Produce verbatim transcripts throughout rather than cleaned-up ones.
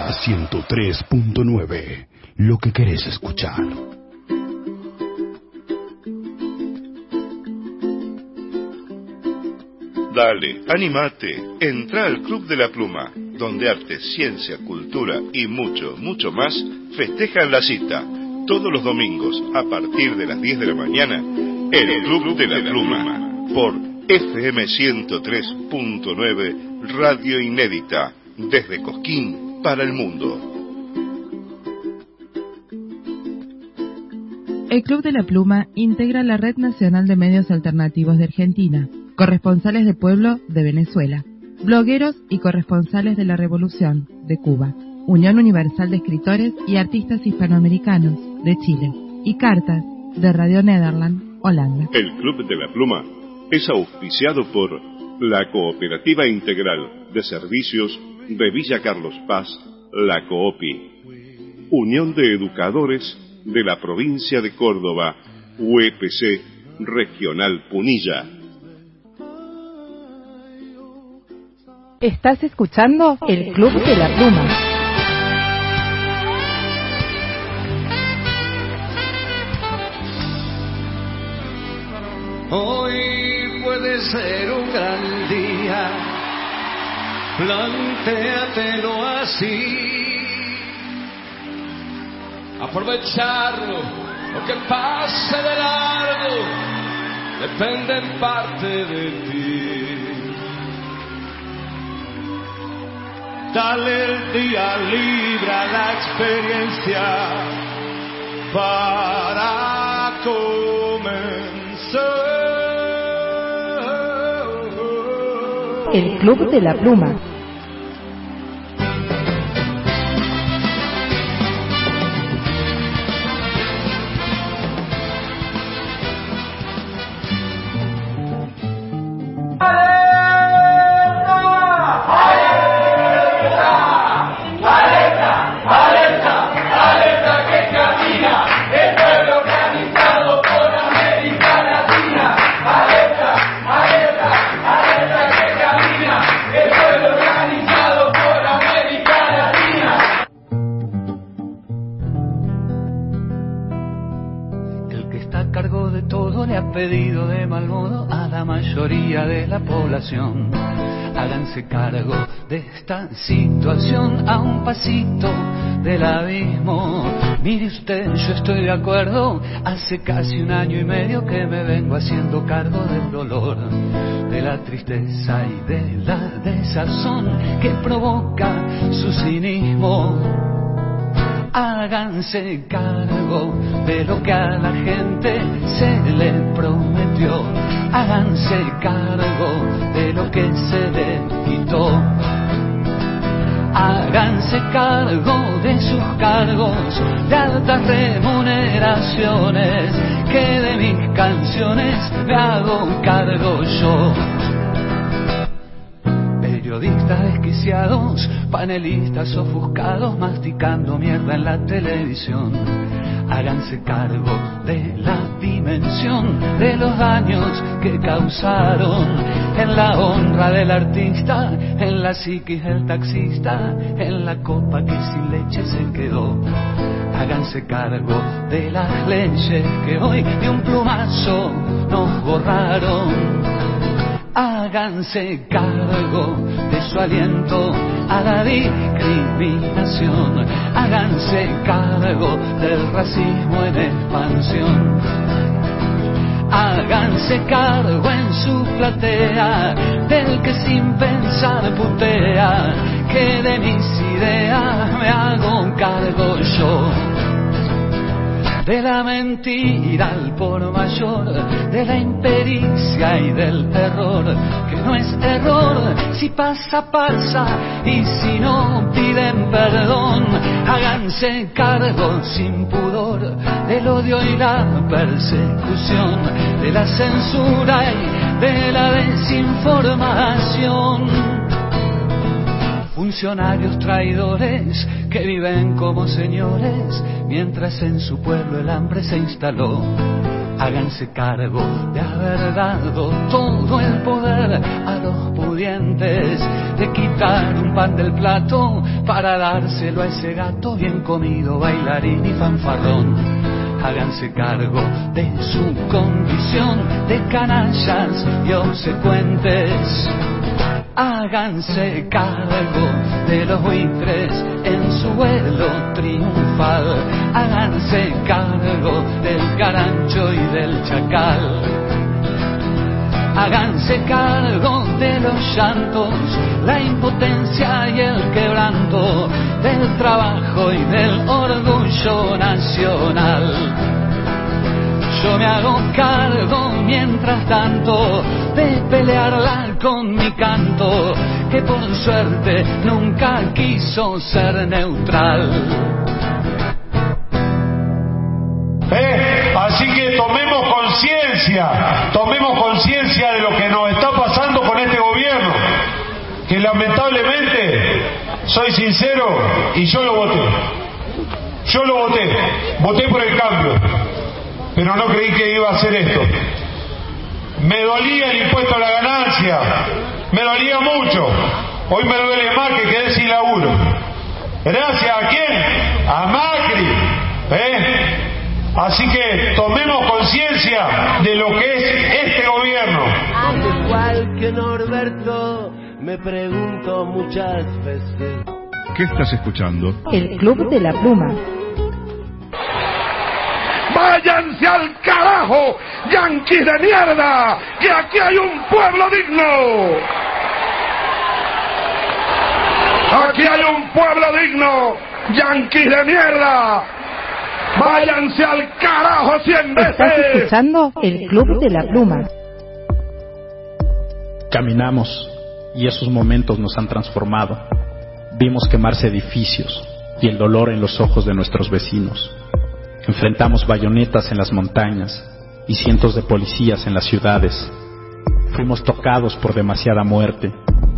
Planeta ciento tres punto nueve. Lo que querés escuchar. Dale, animate, entra al Club de la Pluma, donde arte, ciencia, cultura y mucho, mucho más festejan la cita. Todos los domingos, a partir de las diez de la mañana, el Club de la Pluma, por F M ciento tres punto nueve, Radio Inédita, desde Cosquín para el mundo. El Club de la Pluma integra la Red Nacional de Medios Alternativos de Argentina, corresponsales de Pueblo de Venezuela, blogueros y corresponsales de la Revolución de Cuba, Unión Universal de Escritores y Artistas Hispanoamericanos de Chile y Cartas de Radio Nederland, Holanda. El Club de la Pluma es auspiciado por la Cooperativa Integral de Servicios de Villa Carlos Paz, la COOPI, Unión de Educadores de la Provincia de Córdoba, U E P C Regional Punilla. Estás escuchando el Club de la Pluma. Hoy puede ser un gran día, plantéatelo así. Aprovecharlo, lo que pase de largo, depende en parte de ti. Dale el día libre a la experiencia para comenzar. El Club de la Pluma. Pedido de mal modo a la mayoría de la población. Háganse cargo de esta situación a un pasito del abismo. Mire usted, yo estoy de acuerdo. Hace casi un año y medio que me vengo haciendo cargo del dolor, de la tristeza y de la desazón que provoca su cinismo. Háganse cargo de lo que a la gente se le prometió. Háganse cargo de lo que se le quitó. Háganse cargo de sus cargos de altas remuneraciones, que de mis canciones me hago cargo yo. Periodistas desquiciados, panelistas ofuscados, masticando mierda en la televisión. Háganse cargo de la dimensión de los daños que causaron en la honra del artista, en la psiquis del taxista, en la copa que sin leche se quedó. Háganse cargo de las leyes que hoy de un plumazo nos borraron. Háganse cargo de su aliento a la discriminación. Háganse cargo del racismo en expansión. Háganse cargo en su platea del que sin pensar putea, que de mis ideas me hago cargo yo. De la mentira al por mayor, de la impericia y del error, que no es error, si pasa, pasa, y si no piden perdón. Háganse cargo sin pudor del odio y la persecución, de la censura y de la desinformación. Funcionarios traidores que viven como señores, mientras en su pueblo el hambre se instaló. Háganse cargo de haber dado todo el poder a los pudientes, de quitar un pan del plato para dárselo a ese gato bien comido, bailarín y fanfarrón. Háganse cargo de su condición de canallas y obsecuentes. Háganse cargo de los buitres en su vuelo triunfal. Háganse cargo del carancho y del chacal. Háganse cargo de los llantos, la impotencia y el quebranto, del trabajo y del orgullo nacional. Yo me hago cargo mientras tanto de pelearla con mi canto, que por suerte nunca quiso ser neutral. ¿Eh? Así que tomemos conciencia, tomemos conciencia de lo que nos está pasando con este gobierno, que lamentablemente, soy sincero, y yo lo voté, yo lo voté, voté por el cambio, pero no creí que iba a hacer esto. Me dolía el impuesto a la ganancia, me dolía mucho, hoy me duele más que quedé sin laburo. ¿Gracias a quién? A Macri, ¿eh? Así que tomemos conciencia de lo que es este gobierno. Al igual que Norberto, me pregunto muchas veces. ¿Qué estás escuchando? El Club de la Pluma. ¡Váyanse al carajo, yanquis de mierda! ¡Que aquí hay un pueblo digno! ¡Aquí hay un pueblo digno, yanquis de mierda! ¡Váyanse al carajo cien veces! Estás escuchando el Club de la Pluma. Caminamos y esos momentos nos han transformado. Vimos quemarse edificios y el dolor en los ojos de nuestros vecinos. Enfrentamos bayonetas en las montañas y cientos de policías en las ciudades. Fuimos tocados por demasiada muerte.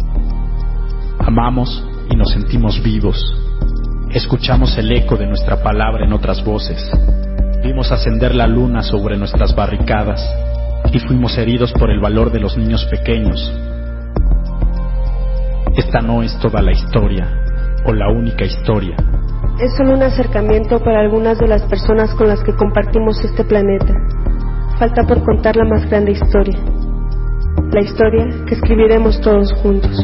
Amamos y nos sentimos vivos. Escuchamos el eco de nuestra palabra en otras voces. Vimos ascender la luna sobre nuestras barricadas y fuimos heridos por el valor de los niños pequeños. Esta no es toda la historia o la única historia. Es solo un acercamiento para algunas de las personas con las que compartimos este planeta. Falta por contar la más grande historia. La historia que escribiremos todos juntos.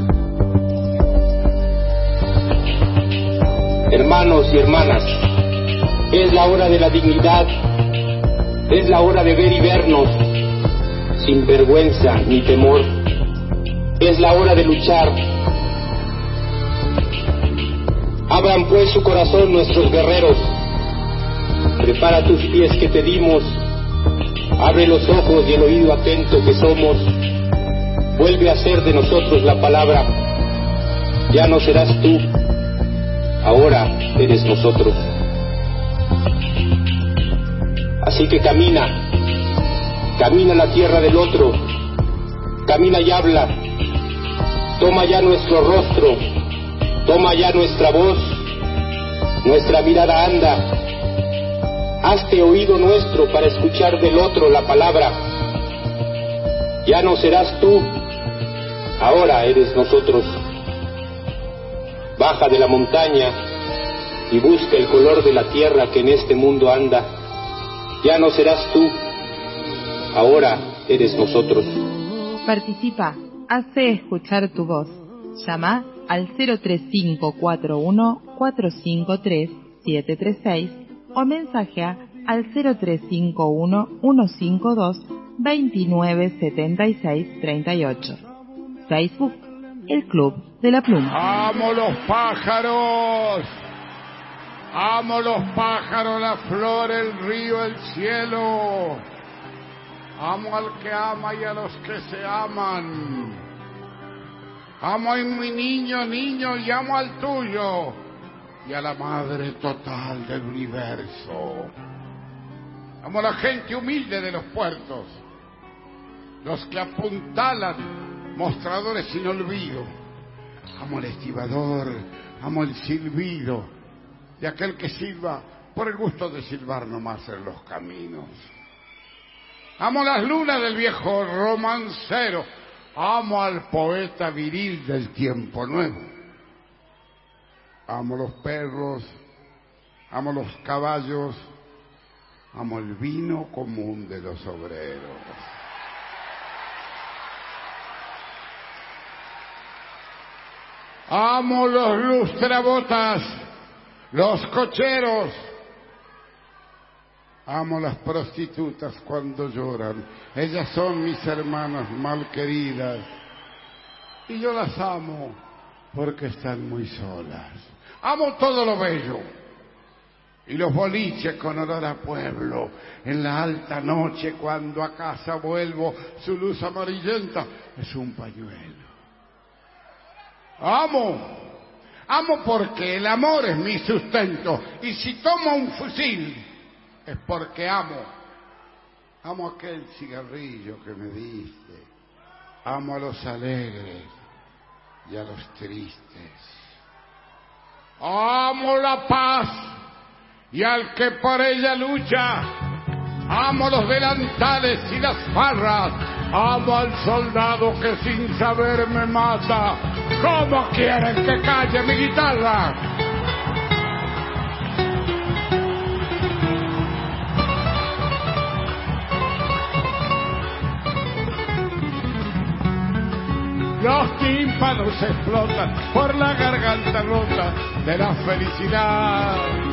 Hermanos y hermanas, es la hora de la dignidad, es la hora de ver y vernos, sin vergüenza ni temor, es la hora de luchar. Abran pues su corazón nuestros guerreros, prepara tus pies que te dimos, abre los ojos y el oído atento que somos, vuelve a ser de nosotros la palabra, ya no serás tú, ahora eres nosotros. Así que camina, camina la tierra del otro, camina y habla, toma ya nuestro rostro, toma ya nuestra voz, nuestra mirada anda, hazte oído nuestro para escuchar del otro la palabra. Ya no serás tú, ahora eres nosotros. Baja de la montaña y busca el color de la tierra que en este mundo anda. Ya no serás tú, ahora eres nosotros. Participa, hace escuchar tu voz. Llama al cero tres cinco cuatro uno cuatro cinco tres siete tres seis o mensajea al cero tres cinco uno uno cinco dos dos nueve siete seis tres ocho. Facebook, El Club de la Pluma. ¡Amo los pájaros! ¡Amo los pájaros, la flor, el río, el cielo! Amo al que ama y a los que se aman. Amo a mi niño, niño, y amo al tuyo. Y a la madre total del universo. Amo a la gente humilde de los puertos. Los que apuntalan mostradores sin olvido. Amo al estibador, amo el silbido de aquel que silba por el gusto de silbar nomás en los caminos. Amo las lunas del viejo romancero. Amo al poeta viril del tiempo nuevo. Amo los perros. Amo los caballos. Amo el vino común de los obreros. Amo los lustrabotas, los cocheros. Amo las prostitutas cuando lloran. Ellas son mis hermanas malqueridas. Y yo las amo porque están muy solas. Amo todo lo bello. Y los boliches con olor a pueblo. En la alta noche cuando a casa vuelvo, su luz amarillenta es un pañuelo. Amo, amo porque el amor es mi sustento. Y si tomo un fusil, es porque amo. Amo aquel cigarrillo que me diste. Amo a los alegres y a los tristes. Amo la paz y al que por ella lucha. Amo los delantales y las farras. Amo al soldado que sin saber me mata. ¿Cómo quieren que calle mi guitarra? Los tímpanos explotan por la garganta rota de la felicidad.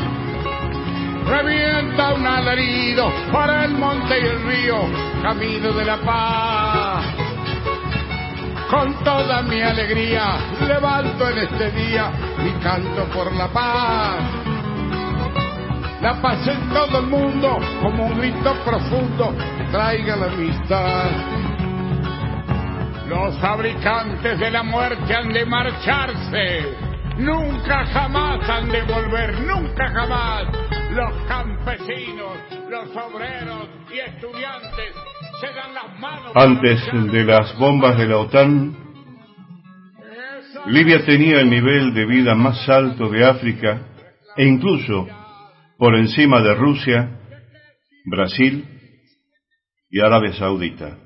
Revienta un alarido para el monte y el río, camino de la paz. Con toda mi alegría levanto en este día mi canto por la paz. La paz en todo el mundo como un grito profundo traiga la amistad. Los fabricantes de la muerte han de marcharse, nunca jamás han de volver, nunca jamás. Los campesinos, los obreros y estudiantes se dan las manos. Antes de las bombas de la OTAN, Libia tenía el nivel de vida más alto de África e incluso por encima de Rusia, Brasil y Arabia Saudita.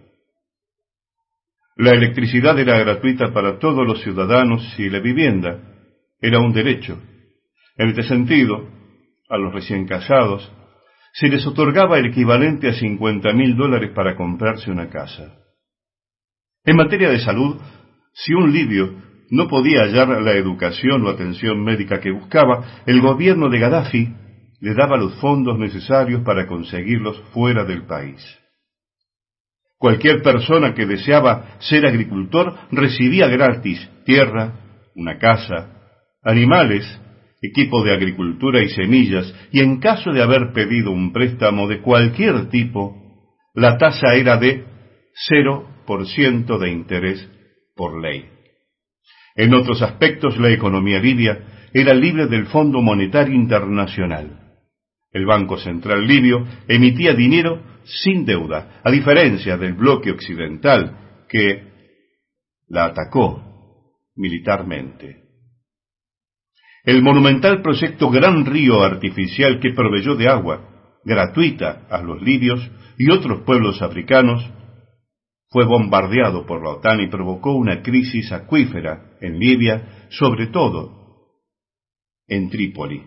La electricidad era gratuita para todos los ciudadanos y la vivienda era un derecho. En este sentido, a los recién casados se les otorgaba el equivalente a cincuenta mil dólares para comprarse una casa. En materia de salud, si un libio no podía hallar la educación o atención médica que buscaba, el gobierno de Gaddafi le daba los fondos necesarios para conseguirlos fuera del país. Cualquier persona que deseaba ser agricultor recibía gratis tierra, una casa, animales, equipo de agricultura y semillas, y en caso de haber pedido un préstamo de cualquier tipo, la tasa era de cero por ciento de interés por ley. En otros aspectos, la economía libia era libre del Fondo Monetario Internacional. El Banco Central libio emitía dinero sin deuda, a diferencia del bloque occidental que la atacó militarmente. El monumental proyecto Gran Río Artificial que proveyó de agua gratuita a los libios y otros pueblos africanos fue bombardeado por la OTAN y provocó una crisis acuífera en Libia, sobre todo en Trípoli.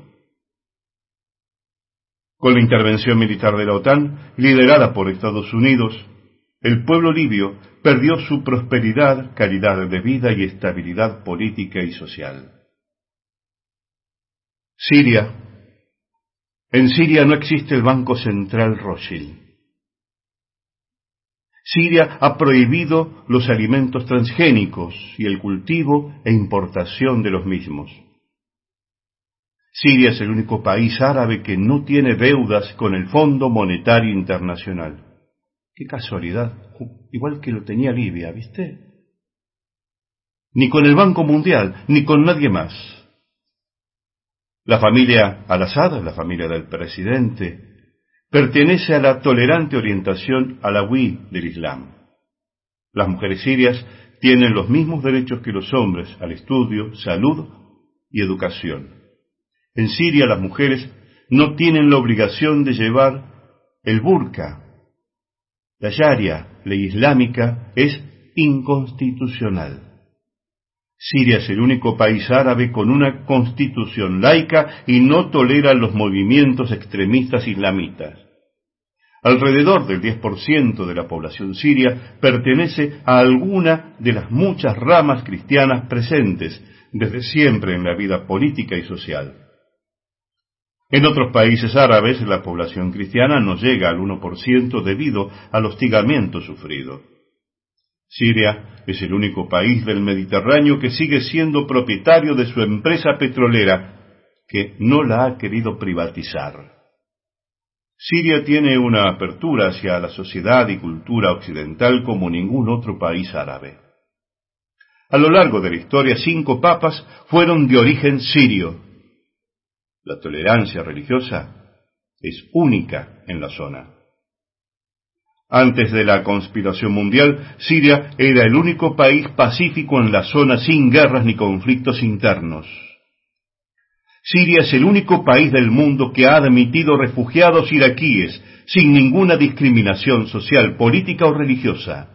Con la intervención militar de la OTAN, liderada por Estados Unidos, el pueblo libio perdió su prosperidad, calidad de vida y estabilidad política y social. Siria. En Siria no existe el Banco Central Rothschild. Siria ha prohibido los alimentos transgénicos y el cultivo e importación de los mismos. Siria es el único país árabe que no tiene deudas con el Fondo Monetario Internacional. ¡Qué casualidad! Igual que lo tenía Libia, ¿viste? Ni con el Banco Mundial, ni con nadie más. La familia Al-Assad, la familia del presidente, pertenece a la tolerante orientación alawí del Islam. Las mujeres sirias tienen los mismos derechos que los hombres al estudio, salud y educación. En Siria las mujeres no tienen la obligación de llevar el burka. La Sharia, ley islámica, es inconstitucional. Siria es el único país árabe con una constitución laica y no tolera los movimientos extremistas islamitas. Alrededor del diez por ciento de la población siria pertenece a alguna de las muchas ramas cristianas presentes desde siempre en la vida política y social. En otros países árabes la población cristiana no llega al uno por ciento debido al hostigamiento sufrido. Siria es el único país del Mediterráneo que sigue siendo propietario de su empresa petrolera, que no la ha querido privatizar. Siria tiene una apertura hacia la sociedad y cultura occidental como ningún otro país árabe. A lo largo de la historia, cinco papas fueron de origen sirio. La tolerancia religiosa es única en la zona. Antes de la conspiración mundial, Siria era el único país pacífico en la zona sin guerras ni conflictos internos. Siria es el único país del mundo que ha admitido refugiados iraquíes sin ninguna discriminación social, política o religiosa.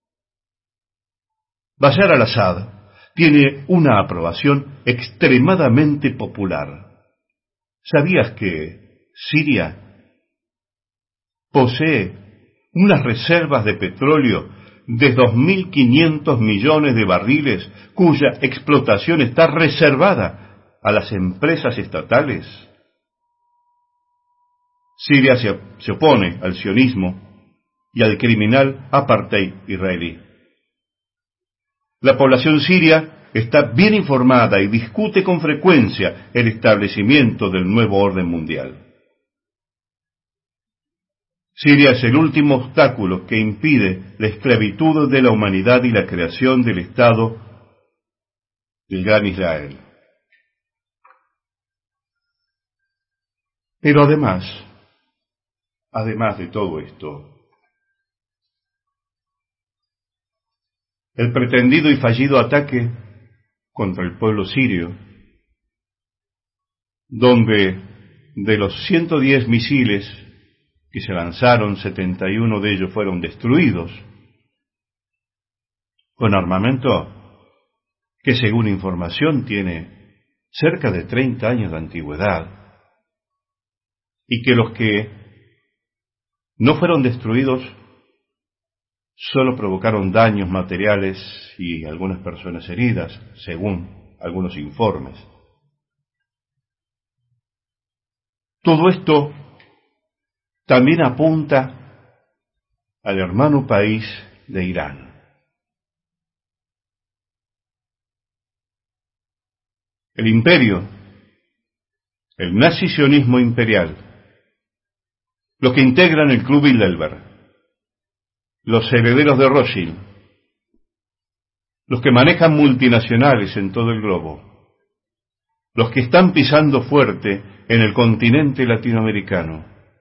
Bashar al-Assad tiene una aprobación extremadamente popular. ¿Sabías que Siria posee unas reservas de petróleo de dos mil quinientos millones de barriles cuya explotación está reservada a las empresas estatales? Siria se, se opone al sionismo y al criminal apartheid israelí. La población siria está bien informada y discute con frecuencia el establecimiento del nuevo orden mundial. Siria es el último obstáculo que impide la esclavitud de la humanidad y la creación del Estado del Gran Israel. Pero además, además de todo esto, el pretendido y fallido ataque contra el pueblo sirio, donde de los ciento diez misiles que se lanzaron, setenta y uno de ellos fueron destruidos, con armamento que según información tiene cerca de treinta años de antigüedad, y que los que no fueron destruidos solo provocaron daños materiales y algunas personas heridas, según algunos informes. Todo esto también apunta al hermano país de Irán. El imperio, el nazi-sionismo imperial, los que integran el Club Bilderberg, los herederos de Rothschild, los que manejan multinacionales en todo el globo, los que están pisando fuerte en el continente latinoamericano.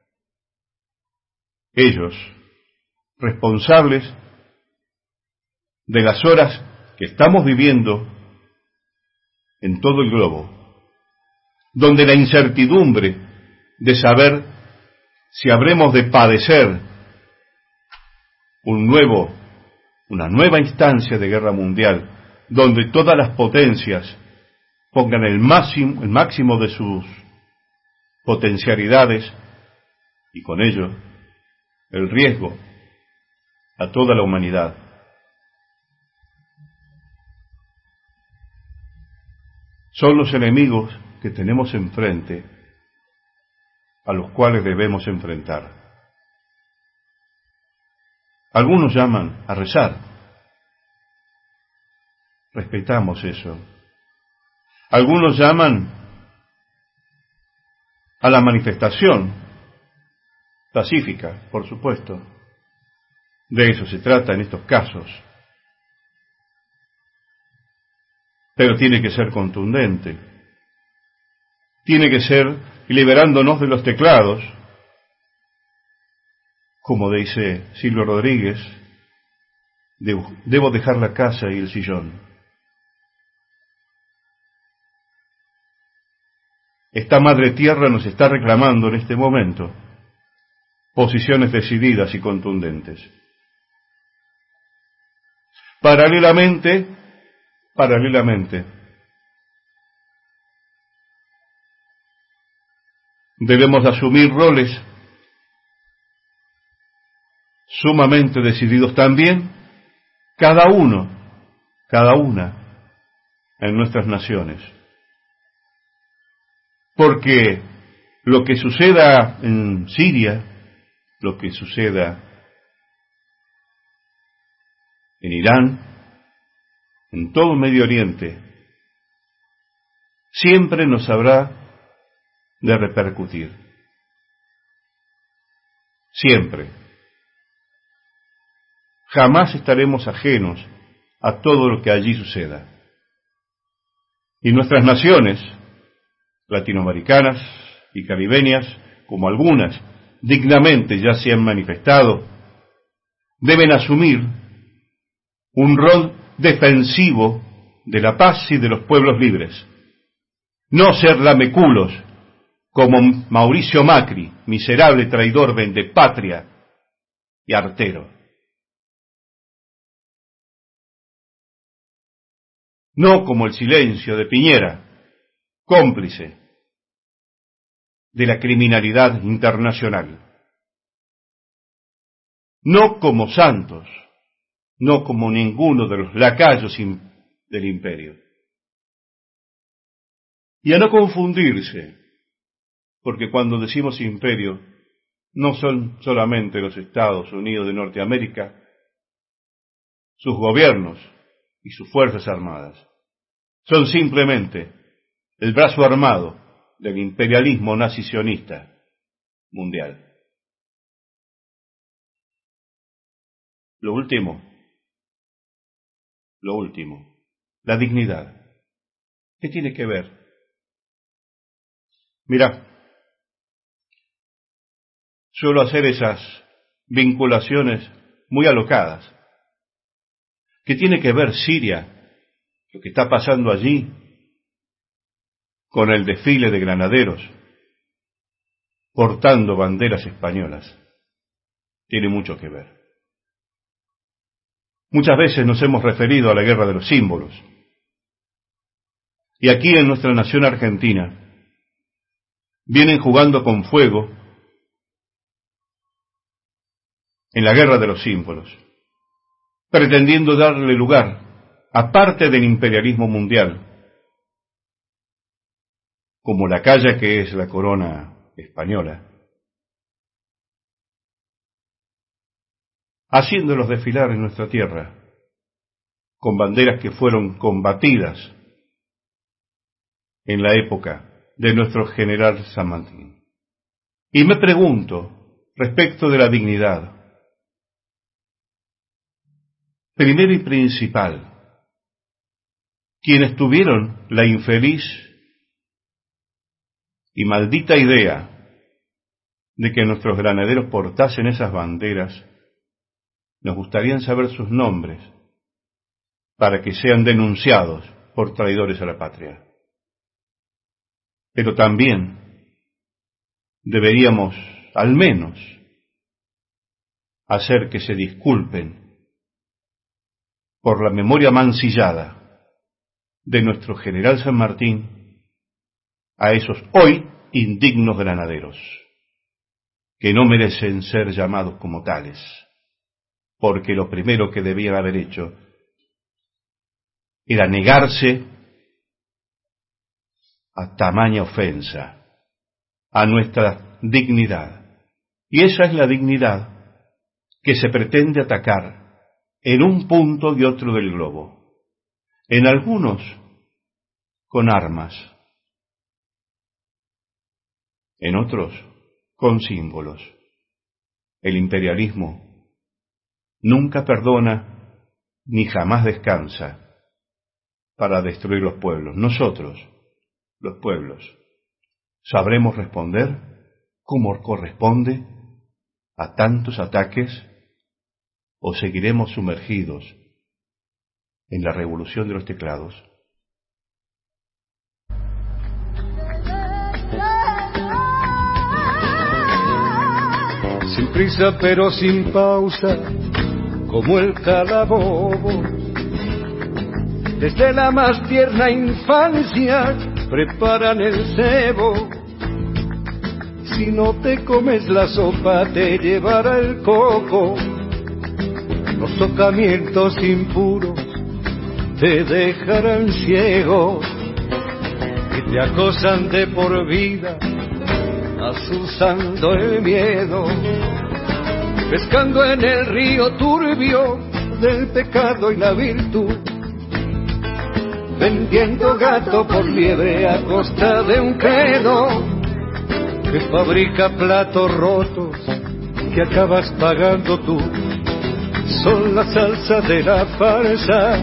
Ellos, responsables de las horas que estamos viviendo en todo el globo, donde la incertidumbre de saber si habremos de padecer un nuevo, una nueva instancia de guerra mundial, donde todas las potencias pongan el máximo, el máximo de sus potencialidades y con ello el riesgo a toda la humanidad. Son los enemigos que tenemos enfrente a los cuales debemos enfrentar. Algunos llaman a rezar. Respetamos eso. Algunos llaman a la manifestación pacífica, por supuesto. De eso se trata en estos casos. Pero tiene que ser contundente. Tiene que ser liberándonos de los teclados, como dice Silvio Rodríguez, debo, debo dejar la casa y el sillón. Esta madre tierra nos está reclamando en este momento posiciones decididas y contundentes. Paralelamente, paralelamente, debemos asumir roles sumamente decididos también, cada uno, cada una, en nuestras naciones. Porque lo que suceda en Siria, lo que suceda en Irán, en todo Medio Oriente, siempre nos habrá de repercutir. Siempre. Jamás estaremos ajenos a todo lo que allí suceda. Y nuestras naciones, latinoamericanas y caribeñas, como algunas dignamente ya se han manifestado, deben asumir un rol defensivo de la paz y de los pueblos libres. No ser lameculos como Mauricio Macri, miserable traidor, vendepatria y artero. No como el silencio de Piñera, cómplice de la criminalidad internacional. No como Santos, no como ninguno de los lacayos del imperio. Y a no confundirse, porque cuando decimos imperio, no son solamente los Estados Unidos de Norteamérica, sus gobiernos y sus fuerzas armadas. Son simplemente el brazo armado del imperialismo nazi-sionista mundial. Lo último, lo último, la dignidad. ¿Qué tiene que ver? Mira, suelo hacer esas vinculaciones muy alocadas. ¿Qué tiene que ver Siria, lo que está pasando allí, con el desfile de granaderos portando banderas españolas? Tiene mucho que ver. Muchas veces nos hemos referido a la guerra de los símbolos. Y aquí en nuestra nación argentina vienen jugando con fuego en la guerra de los símbolos, pretendiendo darle lugar, aparte del imperialismo mundial, como la calla que es la corona española, haciéndolos desfilar en nuestra tierra, con banderas que fueron combatidas en la época de nuestro general San Martín. Y me pregunto, respecto de la dignidad, primero y principal, quienes tuvieron la infeliz y maldita idea de que nuestros granaderos portasen esas banderas, nos gustaría saber sus nombres para que sean denunciados por traidores a la patria. Pero también deberíamos, al menos, hacer que se disculpen por la memoria mancillada de nuestro general San Martín a esos hoy indignos granaderos, que no merecen ser llamados como tales, porque lo primero que debían haber hecho era negarse a tamaña ofensa a nuestra dignidad. Y esa es la dignidad que se pretende atacar en un punto y otro del globo, en algunos con armas, en otros con símbolos. El imperialismo nunca perdona ni jamás descansa para destruir los pueblos. Nosotros, los pueblos, ¿sabremos responder como corresponde a tantos ataques o seguiremos sumergidos en la revolución de los teclados? deprisa pero sin pausa, como el calabobo. Desde la más tierna infancia preparan el cebo. Si no te comes la sopa te llevará el coco. Los tocamientos impuros te dejarán ciego y te acosan de por vida, asusando el miedo, pescando en el río turbio del pecado y la virtud, vendiendo gato por liebre a costa de un credo que fabrica platos rotos que acabas pagando tú. Son la salsa de la farsa,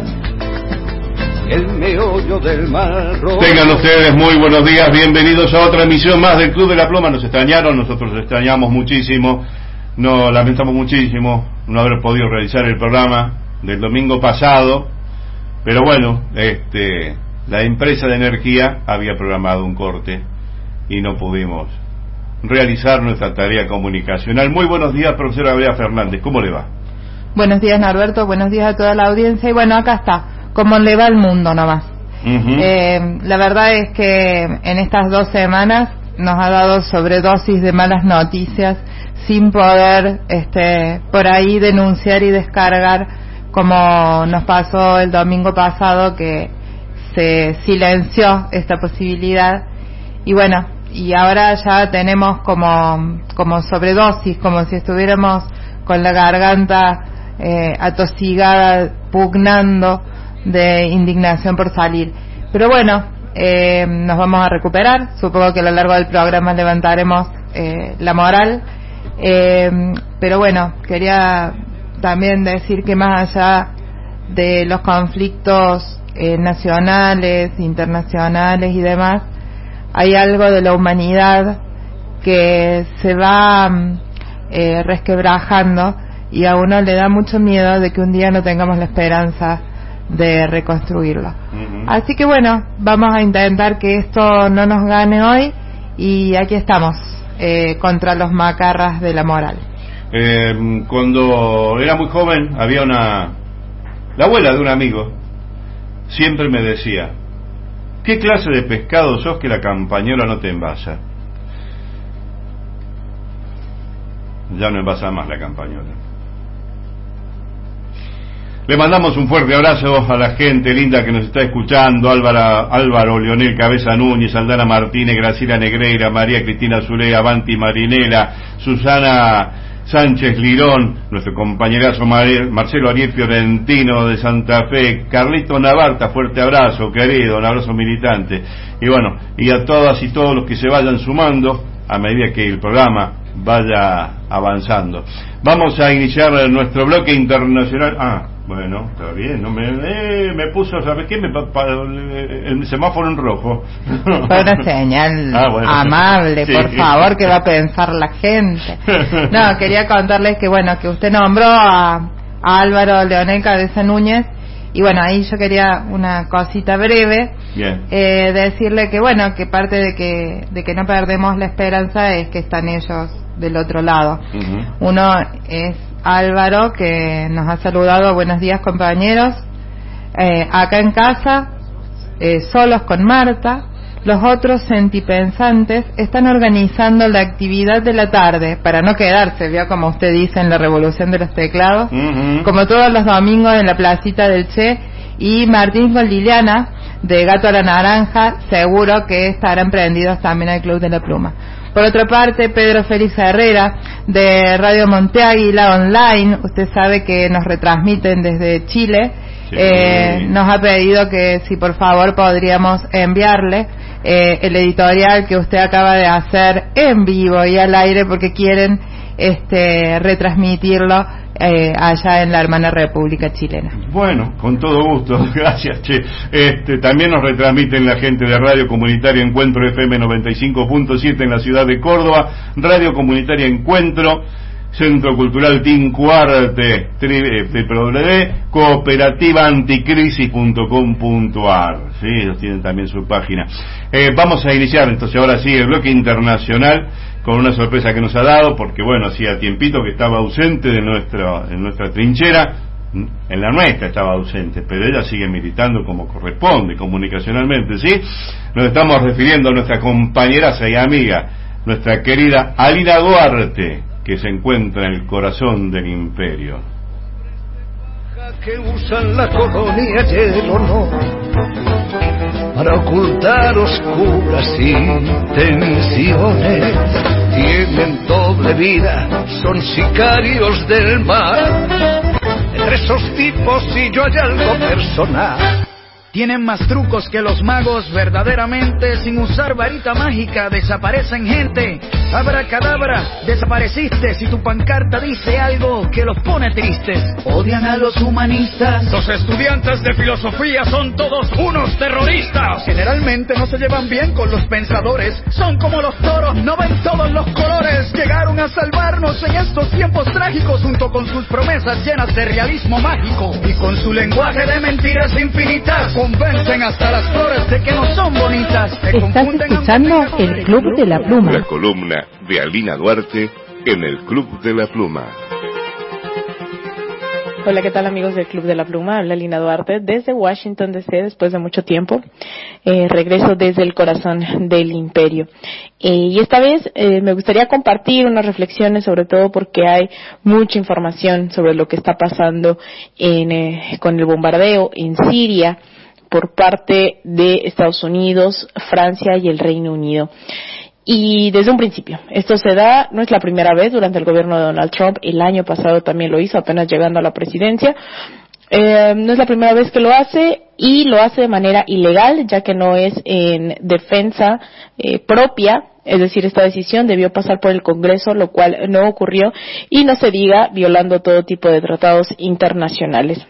el meollo del mal rojo. Tengan ustedes muy buenos días, bienvenidos a otra emisión más del Club de la Pluma. Nos extrañaron, nosotros los extrañamos muchísimo, nos lamentamos muchísimo no haber podido realizar el programa del domingo pasado, pero bueno, este, la empresa de energía había programado un corte y no pudimos realizar nuestra tarea comunicacional. Muy buenos días, profesora Gabriela Fernández, ¿cómo le va? Buenos días, Norberto, buenos días a toda la audiencia, y bueno, acá está, como le va al mundo nomás. Uh-huh. Eh, la verdad es que en estas dos semanas nos ha dado sobredosis de malas noticias sin poder este, por ahí denunciar y descargar, como nos pasó el domingo pasado, que se silenció esta posibilidad. Y bueno, y ahora ya tenemos como, como sobredosis, como si estuviéramos con la garganta eh, atosigada, pugnando de indignación por salir. Pero bueno, eh, nos vamos a recuperar. Supongo que a lo largo del programa levantaremos eh, la moral. Eh, pero bueno, quería también decir que más allá de los conflictos eh, nacionales, internacionales y demás, hay algo de la humanidad que se va eh, resquebrajando, y a uno le da mucho miedo de que un día no tengamos la esperanza de reconstruirlo. Uh-huh. Así que bueno, vamos a intentar que esto no nos gane hoy, y aquí estamos, eh, contra los macarras de la moral. Eh, cuando era muy joven había una... La abuela de un amigo siempre me decía: ¿qué clase de pescado sos que la campañola no te envasa? Ya no envasa más la campañola. Le mandamos un fuerte abrazo a la gente linda que nos está escuchando: Álvaro, Álvaro Leonel Cabeza Núñez, Aldana Martínez, Graciela Negreira, María Cristina Zulea, Avanti Marinela, Susana Sánchez Lirón, nuestro compañerazo Marcelo Ariel Fiorentino de Santa Fe, Carlito Navarta, fuerte abrazo, querido, un abrazo militante. Y bueno, y a todas y todos los que se vayan sumando a medida que el programa vaya avanzando. Vamos a iniciar nuestro bloque internacional. Ah, bueno, está bien, no me, eh, me puso, ¿sabes qué? Me, pa, pa, el semáforo en rojo. Fue una señal ah, bueno. amable, sí. Por favor, que va a pensar la gente. No, quería contarles que bueno, que usted nombró a, a Álvaro Leonel Cabeza Núñez, y bueno, ahí yo quería una cosita breve. Bien. Eh, decirle que bueno, que parte de que, de que no perdemos la esperanza es que están ellos del otro lado. Uh-huh. Uno es Álvaro, que nos ha saludado: buenos días, compañeros, eh, acá en casa, eh, solos con Marta. Los otros sentipensantes están organizando la actividad de la tarde para no quedarse, vio, como usted dice, en la revolución de los teclados, uh-huh. como todos los domingos en la placita del Che. Y Martín con Liliana, de Gato a la Naranja, seguro que estarán prendidos también al Club de la Pluma. Por otra parte, Pedro Félix Herrera, de Radio Monte Águila Online, usted sabe que nos retransmiten desde Chile, sí, eh, nos ha pedido que si por favor podríamos enviarle eh, el editorial que usted acaba de hacer en vivo y al aire, porque quieren este retransmitirlo eh, allá en la hermana República Chilena. Bueno, con todo gusto, gracias, che. Este, también nos retransmiten la gente de Radio Comunitaria Encuentro F M noventa y cinco punto siete en la ciudad de Córdoba, Radio Comunitaria Encuentro Centro Cultural Tincuarte, doble u doble u doble punto cooperativa anticrisis punto com punto a r. Sí, ellos tienen también su página. Eh, vamos a iniciar entonces ahora sí el bloque internacional con una sorpresa que nos ha dado, porque bueno, hacía tiempito que estaba ausente de nuestra, de nuestra trinchera. En la nuestra estaba ausente, pero ella sigue militando como corresponde, comunicacionalmente, ¿sí? Nos estamos refiriendo a nuestra compañera y amiga, nuestra querida Alina Duarte, que se encuentra en el corazón del imperio. Que usan la colonia y el honor para ocultar oscuras intenciones. Tienen doble vida, son sicarios del mar. Entre esos tipos y yo hay algo personal. Tienen más trucos que los magos, verdaderamente, sin usar varita mágica, desaparecen gente. Abracadabra, desapareciste si tu pancarta dice algo que los pone tristes. Odian a los humanistas. Los estudiantes de filosofía son todos unos terroristas. Generalmente no se llevan bien con los pensadores. Son como los toros, no ven todos los colores. Llegaron a salvarnos en estos tiempos trágicos junto con sus promesas llenas de realismo mágico. Y con su lenguaje de mentiras infinitas convencen hasta las flores de que no son bonitas. Estás escuchando el Club de la Pluma. La columna de Alina Duarte en el Club de la Pluma. Hola, ¿qué tal amigos del Club de la Pluma? Habla Alina Duarte desde Washington D C después de mucho tiempo. Eh, regreso desde el corazón del imperio. Eh, y esta vez eh, me gustaría compartir unas reflexiones, sobre todo porque hay mucha información sobre lo que está pasando en, eh, con el bombardeo en Siria por parte de Estados Unidos, Francia y el Reino Unido. Y desde un principio, esto se da, no es la primera vez durante el gobierno de Donald Trump, el año pasado también lo hizo, apenas llegando a la presidencia. Eh, no es la primera vez que lo hace y lo hace de manera ilegal, ya que no es en defensa eh, propia, es decir, esta decisión debió pasar por el Congreso, lo cual no ocurrió, y no se diga violando todo tipo de tratados internacionales.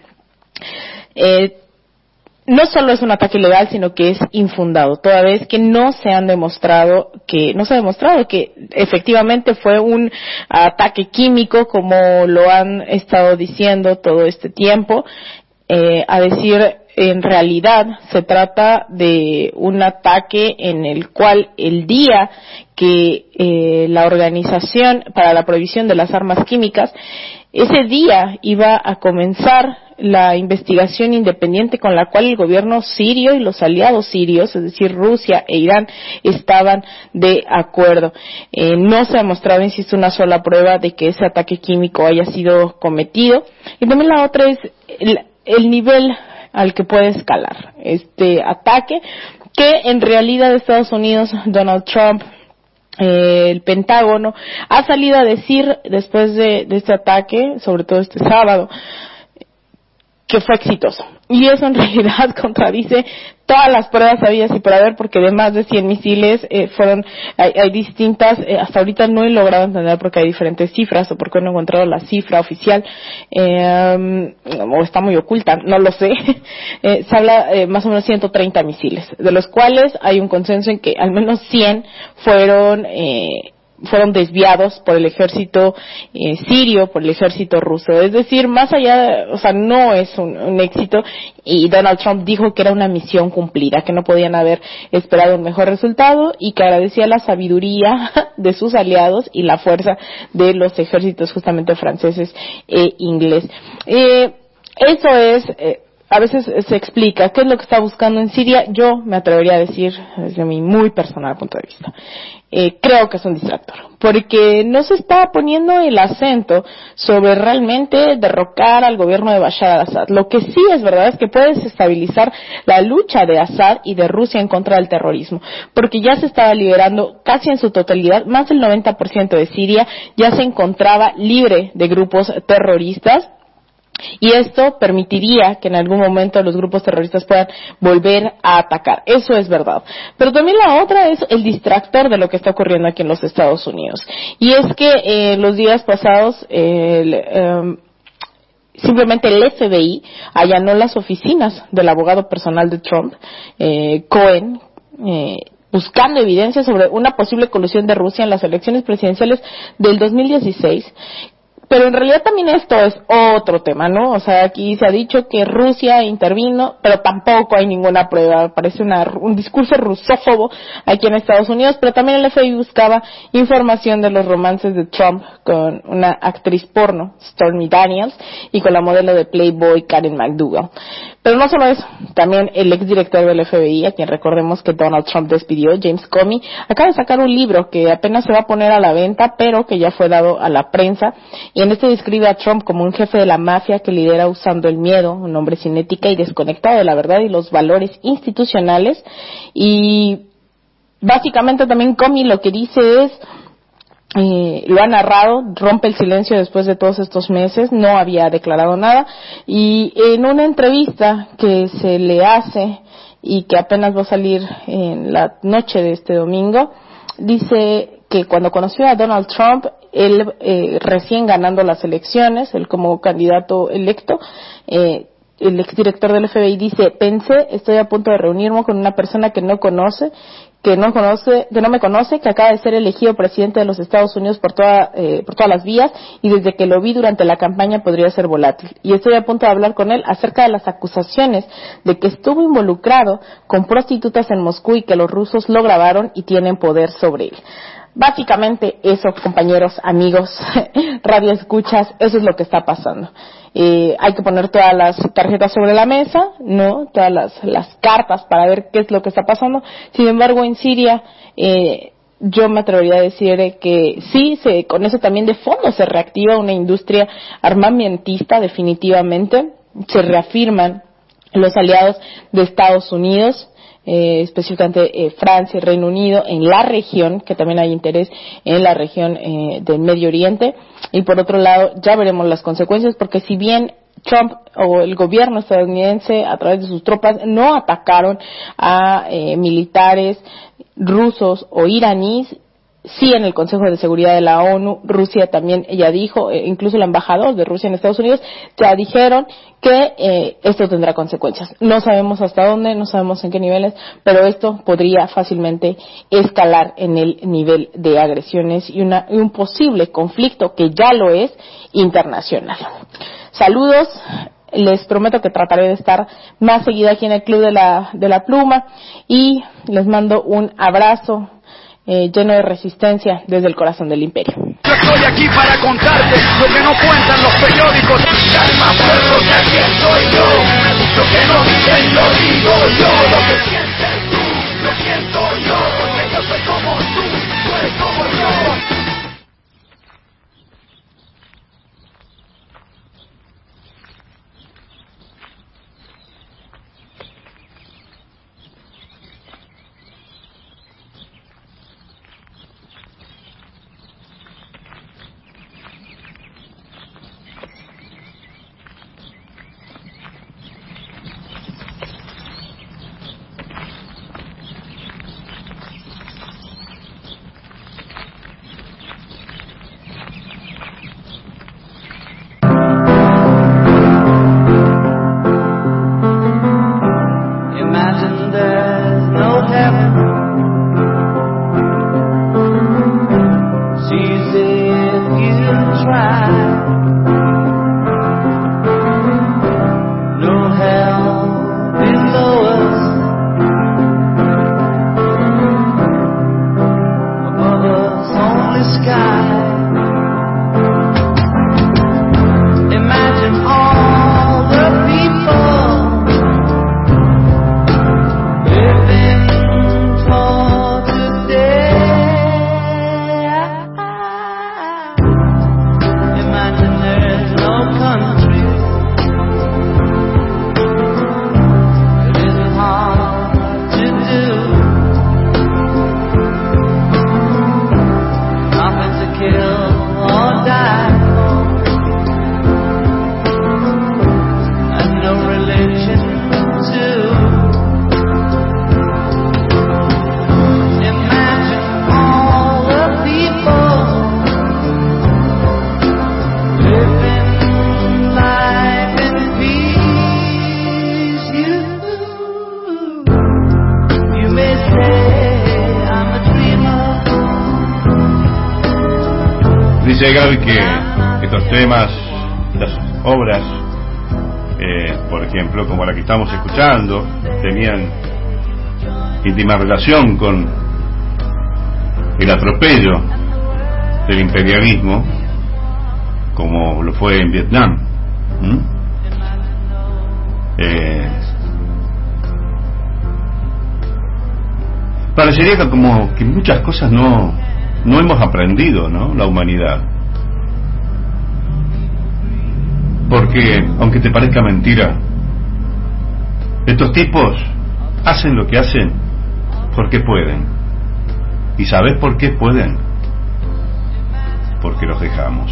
Eh, No solo es un ataque ilegal, sino que es infundado, toda vez que no se han demostrado que, no se ha demostrado que efectivamente fue un ataque químico, como lo han estado diciendo todo este tiempo. Eh, a decir, en realidad se trata de un ataque en el cual el día que eh, la Organización para la Prohibición de las Armas Químicas, ese día iba a comenzar la investigación independiente con la cual el gobierno sirio y los aliados sirios, es decir, Rusia e Irán, estaban de acuerdo. Eh, no se ha mostrado, insisto, una sola prueba de que ese ataque químico haya sido cometido. Y también la otra es el, el nivel al que puede escalar este ataque, que en realidad Estados Unidos, Donald Trump, Eh, el Pentágono ha salido a decir después de, de este ataque, sobre todo este sábado, que fue exitoso. Y eso en realidad contradice todas las pruebas habidas y por haber, porque de más de cien misiles eh, fueron, hay, hay distintas, eh, hasta ahorita no he logrado entender por qué hay diferentes cifras o por qué no he encontrado la cifra oficial, eh, o está muy oculta, no lo sé. eh, se habla eh, más o menos ciento treinta misiles, de los cuales hay un consenso en que al menos cien fueron eh, fueron desviados por el ejército eh, sirio, por el ejército ruso. Es decir, más allá, de, o sea, no es un, un éxito, y Donald Trump dijo que era una misión cumplida, que no podían haber esperado un mejor resultado y que agradecía la sabiduría de sus aliados y la fuerza de los ejércitos justamente franceses e inglés. Eh, eso es... Eh, A veces se explica qué es lo que está buscando en Siria. Yo me atrevería a decir, desde mi muy personal punto de vista, eh, creo que es un distractor, porque no se está poniendo el acento sobre realmente derrocar al gobierno de Bashar al-Assad. Lo que sí es verdad es que puede desestabilizar la lucha de Assad y de Rusia en contra del terrorismo, porque ya se estaba liberando casi en su totalidad, más del noventa por ciento de Siria ya se encontraba libre de grupos terroristas. Y esto permitiría que en algún momento los grupos terroristas puedan volver a atacar. Eso es verdad. Pero también la otra es el distractor de lo que está ocurriendo aquí en los Estados Unidos. Y es que eh, los días pasados eh, el, eh, simplemente el F B I allanó las oficinas del abogado personal de Trump, eh, Cohen, eh, buscando evidencia sobre una posible colusión de Rusia en las elecciones presidenciales del dos mil dieciséis, Pero en realidad también esto es otro tema, ¿no? O sea, aquí se ha dicho que Rusia intervino, pero tampoco hay ninguna prueba. Parece una, un discurso rusófobo aquí en Estados Unidos, pero también el F B I buscaba información de los romances de Trump con una actriz porno, Stormy Daniels, y con la modelo de Playboy, Karen McDougal. Pero no solo eso, también el exdirector del F B I, a quien recordemos que Donald Trump despidió, James Comey, acaba de sacar un libro que apenas se va a poner a la venta, pero que ya fue dado a la prensa, y en este describe a Trump como un jefe de la mafia que lidera usando el miedo, un hombre sin ética y desconectado de la verdad y los valores institucionales. Y básicamente también Comey lo que dice es, Eh, lo ha narrado, rompe el silencio después de todos estos meses, no había declarado nada, y en una entrevista que se le hace y que apenas va a salir en la noche de este domingo, dice que cuando conoció a Donald Trump, él eh, recién ganando las elecciones, él como candidato electo, eh, el exdirector del F B I dice, pensé, estoy a punto de reunirme con una persona que no conoce, que no conoce, que no me conoce, que acaba de ser elegido presidente de los Estados Unidos por toda, eh, por todas las vías, y desde que lo vi durante la campaña podría ser volátil. Y estoy a punto de hablar con él acerca de las acusaciones de que estuvo involucrado con prostitutas en Moscú y que los rusos lo grabaron y tienen poder sobre él. Básicamente eso, compañeros, amigos, radio escuchas, eso es lo que está pasando. Eh, hay que poner todas las tarjetas sobre la mesa, ¿no? Todas las, las cartas para ver qué es lo que está pasando. Sin embargo, en Siria, eh, yo me atrevería a decir que sí, se, con eso también de fondo se reactiva una industria armamentista, definitivamente. Se reafirman los aliados de Estados Unidos, Eh, específicamente eh, Francia y Reino Unido en la región, que también hay interés en la región eh, del Medio Oriente. Y por otro lado, ya veremos las consecuencias, porque si bien Trump o el gobierno estadounidense a través de sus tropas no atacaron a eh, militares rusos o iraníes, sí en el Consejo de Seguridad de la ONU, Rusia también ya dijo, eh, incluso el embajador de Rusia en Estados Unidos, ya dijeron que eh, esto tendrá consecuencias. No sabemos hasta dónde, no sabemos en qué niveles, pero esto podría fácilmente escalar en el nivel de agresiones y, una, y un posible conflicto, que ya lo es, internacional. Saludos. Les prometo que trataré de estar más seguida aquí en el Club de la, de la Pluma, y les mando un abrazo Eh, lleno de resistencia desde el corazón del imperio. Yo estoy aquí para contarte lo que no cuentan los periódicos. Calma, pueblo, que aquí estoy yo. Lo que no dicen lo digo yo. Lo que sientes tú, lo siento yo. Porque yo soy como tú, tú eres como yo. Dice Gaby que estos temas, las obras, eh, por ejemplo, como la que estamos escuchando, tenían íntima relación con el atropello del imperialismo, como lo fue en Vietnam. ¿Mm? Eh, parecería que como que muchas cosas no no hemos aprendido, ¿no? La humanidad. Porque, aunque te parezca mentira, estos tipos hacen lo que hacen porque pueden. ¿Y sabes por qué pueden? Porque los dejamos.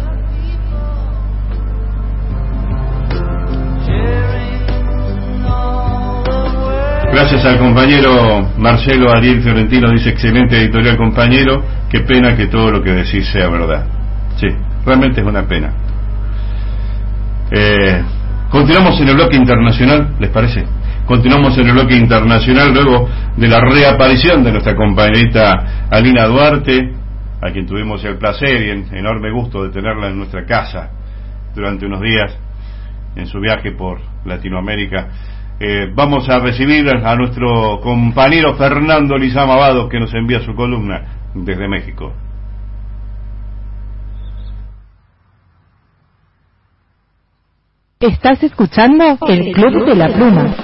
Gracias al compañero Marcelo Ariel Fiorentino, dice: excelente editorial, compañero, qué pena que todo lo que decís sea verdad. Sí, realmente es una pena. Eh, continuamos en el bloque internacional, ¿les parece? Continuamos en el bloque internacional luego de la reaparición de nuestra compañerita Alina Duarte, a quien tuvimos el placer y el enorme gusto de tenerla en nuestra casa durante unos días en su viaje por Latinoamérica. Eh, vamos a recibir a nuestro compañero Fernando Lizama Vado, que nos envía su columna desde México. Estás escuchando el Club de la Pluma.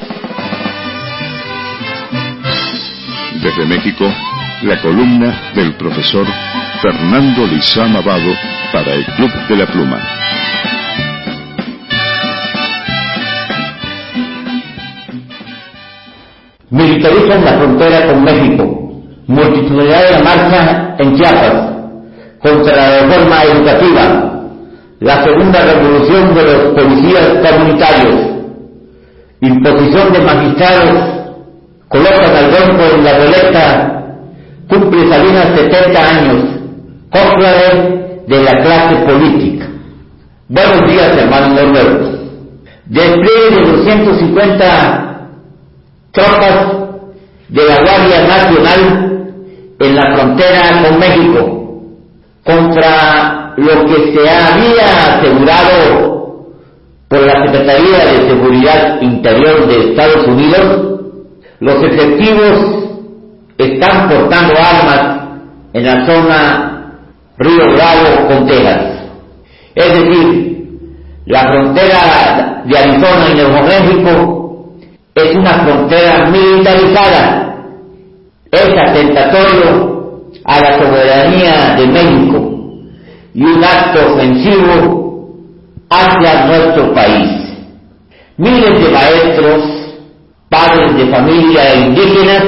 Desde México, la columna del profesor Fernando Lizama Vado para el Club de la Pluma. Militarizan la frontera con México. Multitudinaria marcha en Chiapas contra la reforma educativa. La segunda revolución de los policías comunitarios. Imposición de magistrados. Colocan al Bronco en la boleta. Cumple Salinas setenta años. Cónclave de la clase política. Buenos días, hermano Norberto. Despliegue de doscientas cincuenta tropas de la Guardia Nacional en la frontera con México, contra lo que se había asegurado por la Secretaría de Seguridad Interior de Estados Unidos. Los efectivos están portando armas en la zona Río Bravo con Texas. Es decir, la frontera de Arizona y Nuevo México es una frontera militarizada. Es atentatorio a la soberanía de México y un acto ofensivo hacia nuestro país. Miles de maestros, padres de familia indígenas,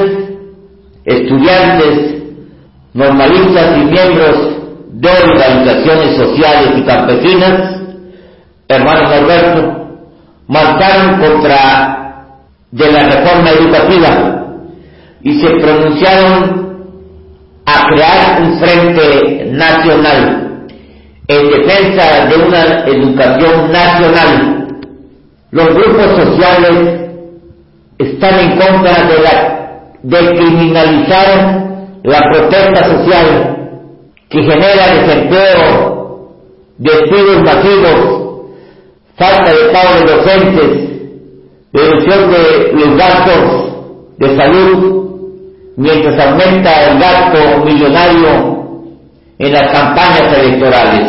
estudiantes, normalistas y miembros de organizaciones sociales y campesinas, hermano Norberto, marcharon contra de la reforma educativa y se pronunciaron a crear un frente nacional en defensa de una educación nacional. Los grupos sociales están en contra de la de criminalizar la protesta social que genera desempleo, despidos masivos, falta de pago de docentes, reducción de los gastos de salud, mientras aumenta el gasto millonario en las campañas electorales.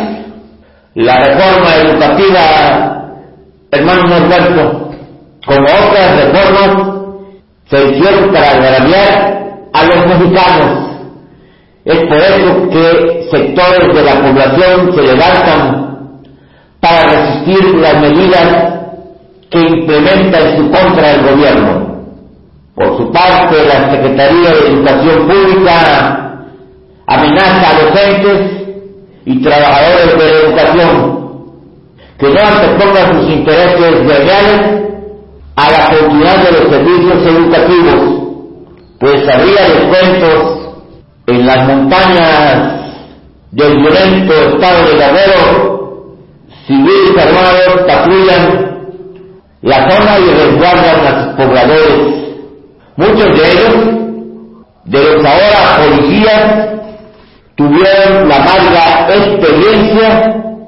La reforma educativa, hermano Norberto, como otras reformas, se hicieron para agraviar a los mexicanos. Es por eso que sectores de la población se levantan para resistir las medidas que implementa en su contra el gobierno. Por su parte, la Secretaría de Educación Pública amenaza a docentes y trabajadores de la educación que no antepongan sus intereses reales a la continuidad de los servicios educativos, pues habría descuentos en las montañas del violento estado de Guerrero. Civiles armados patrullan la zona y resguardan a sus pobladores. Muchos de ellos, de los ahora policías, tuvieron la amarga experiencia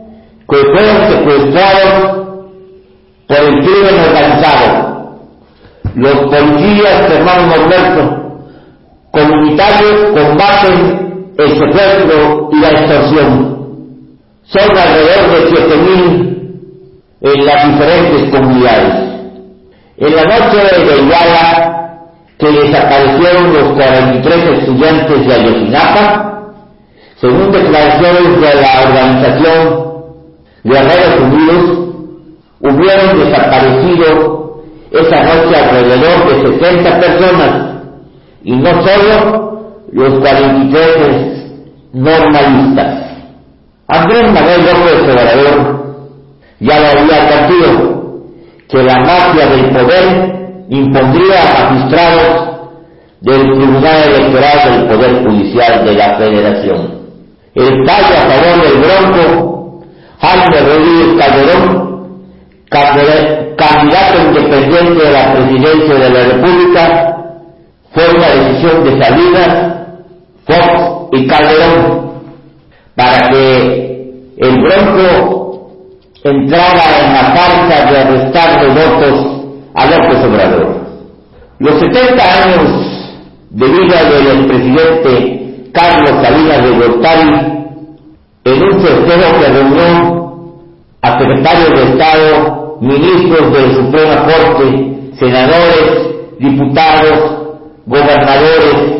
que fueron secuestrados por el crimen organizado. Los policías, hermano Norberto, comunitarios combaten el secuestro y la extorsión. Son alrededor de siete mil en las diferentes comunidades. En la noche de Iguala, que desaparecieron los cuarenta y tres estudiantes de Ayotzinapa, según declaraciones de la organización Guerreros Unidos, hubieron desaparecido esa noche alrededor de setenta personas, y no solo los cuarenta y tres normalistas. Andrés Manuel López Obrador ya lo había advertido, que la mafia del poder impondría a magistrados del Tribunal Electoral del Poder Judicial de la Federación. El fallo a favor del Bronco, Jaime Rodríguez Calderón, candidato independiente de la presidencia de la República, fue una decisión de Salinas, Fox y Calderón, para que el Bronco entrara en la farsa de arrestar de votos a López Obrador. Los setenta años de vida del expresidente Carlos Salinas de Gortari, en un festejo que reunió a secretarios de Estado, ministros de la Suprema Corte, senadores, diputados, gobernadores,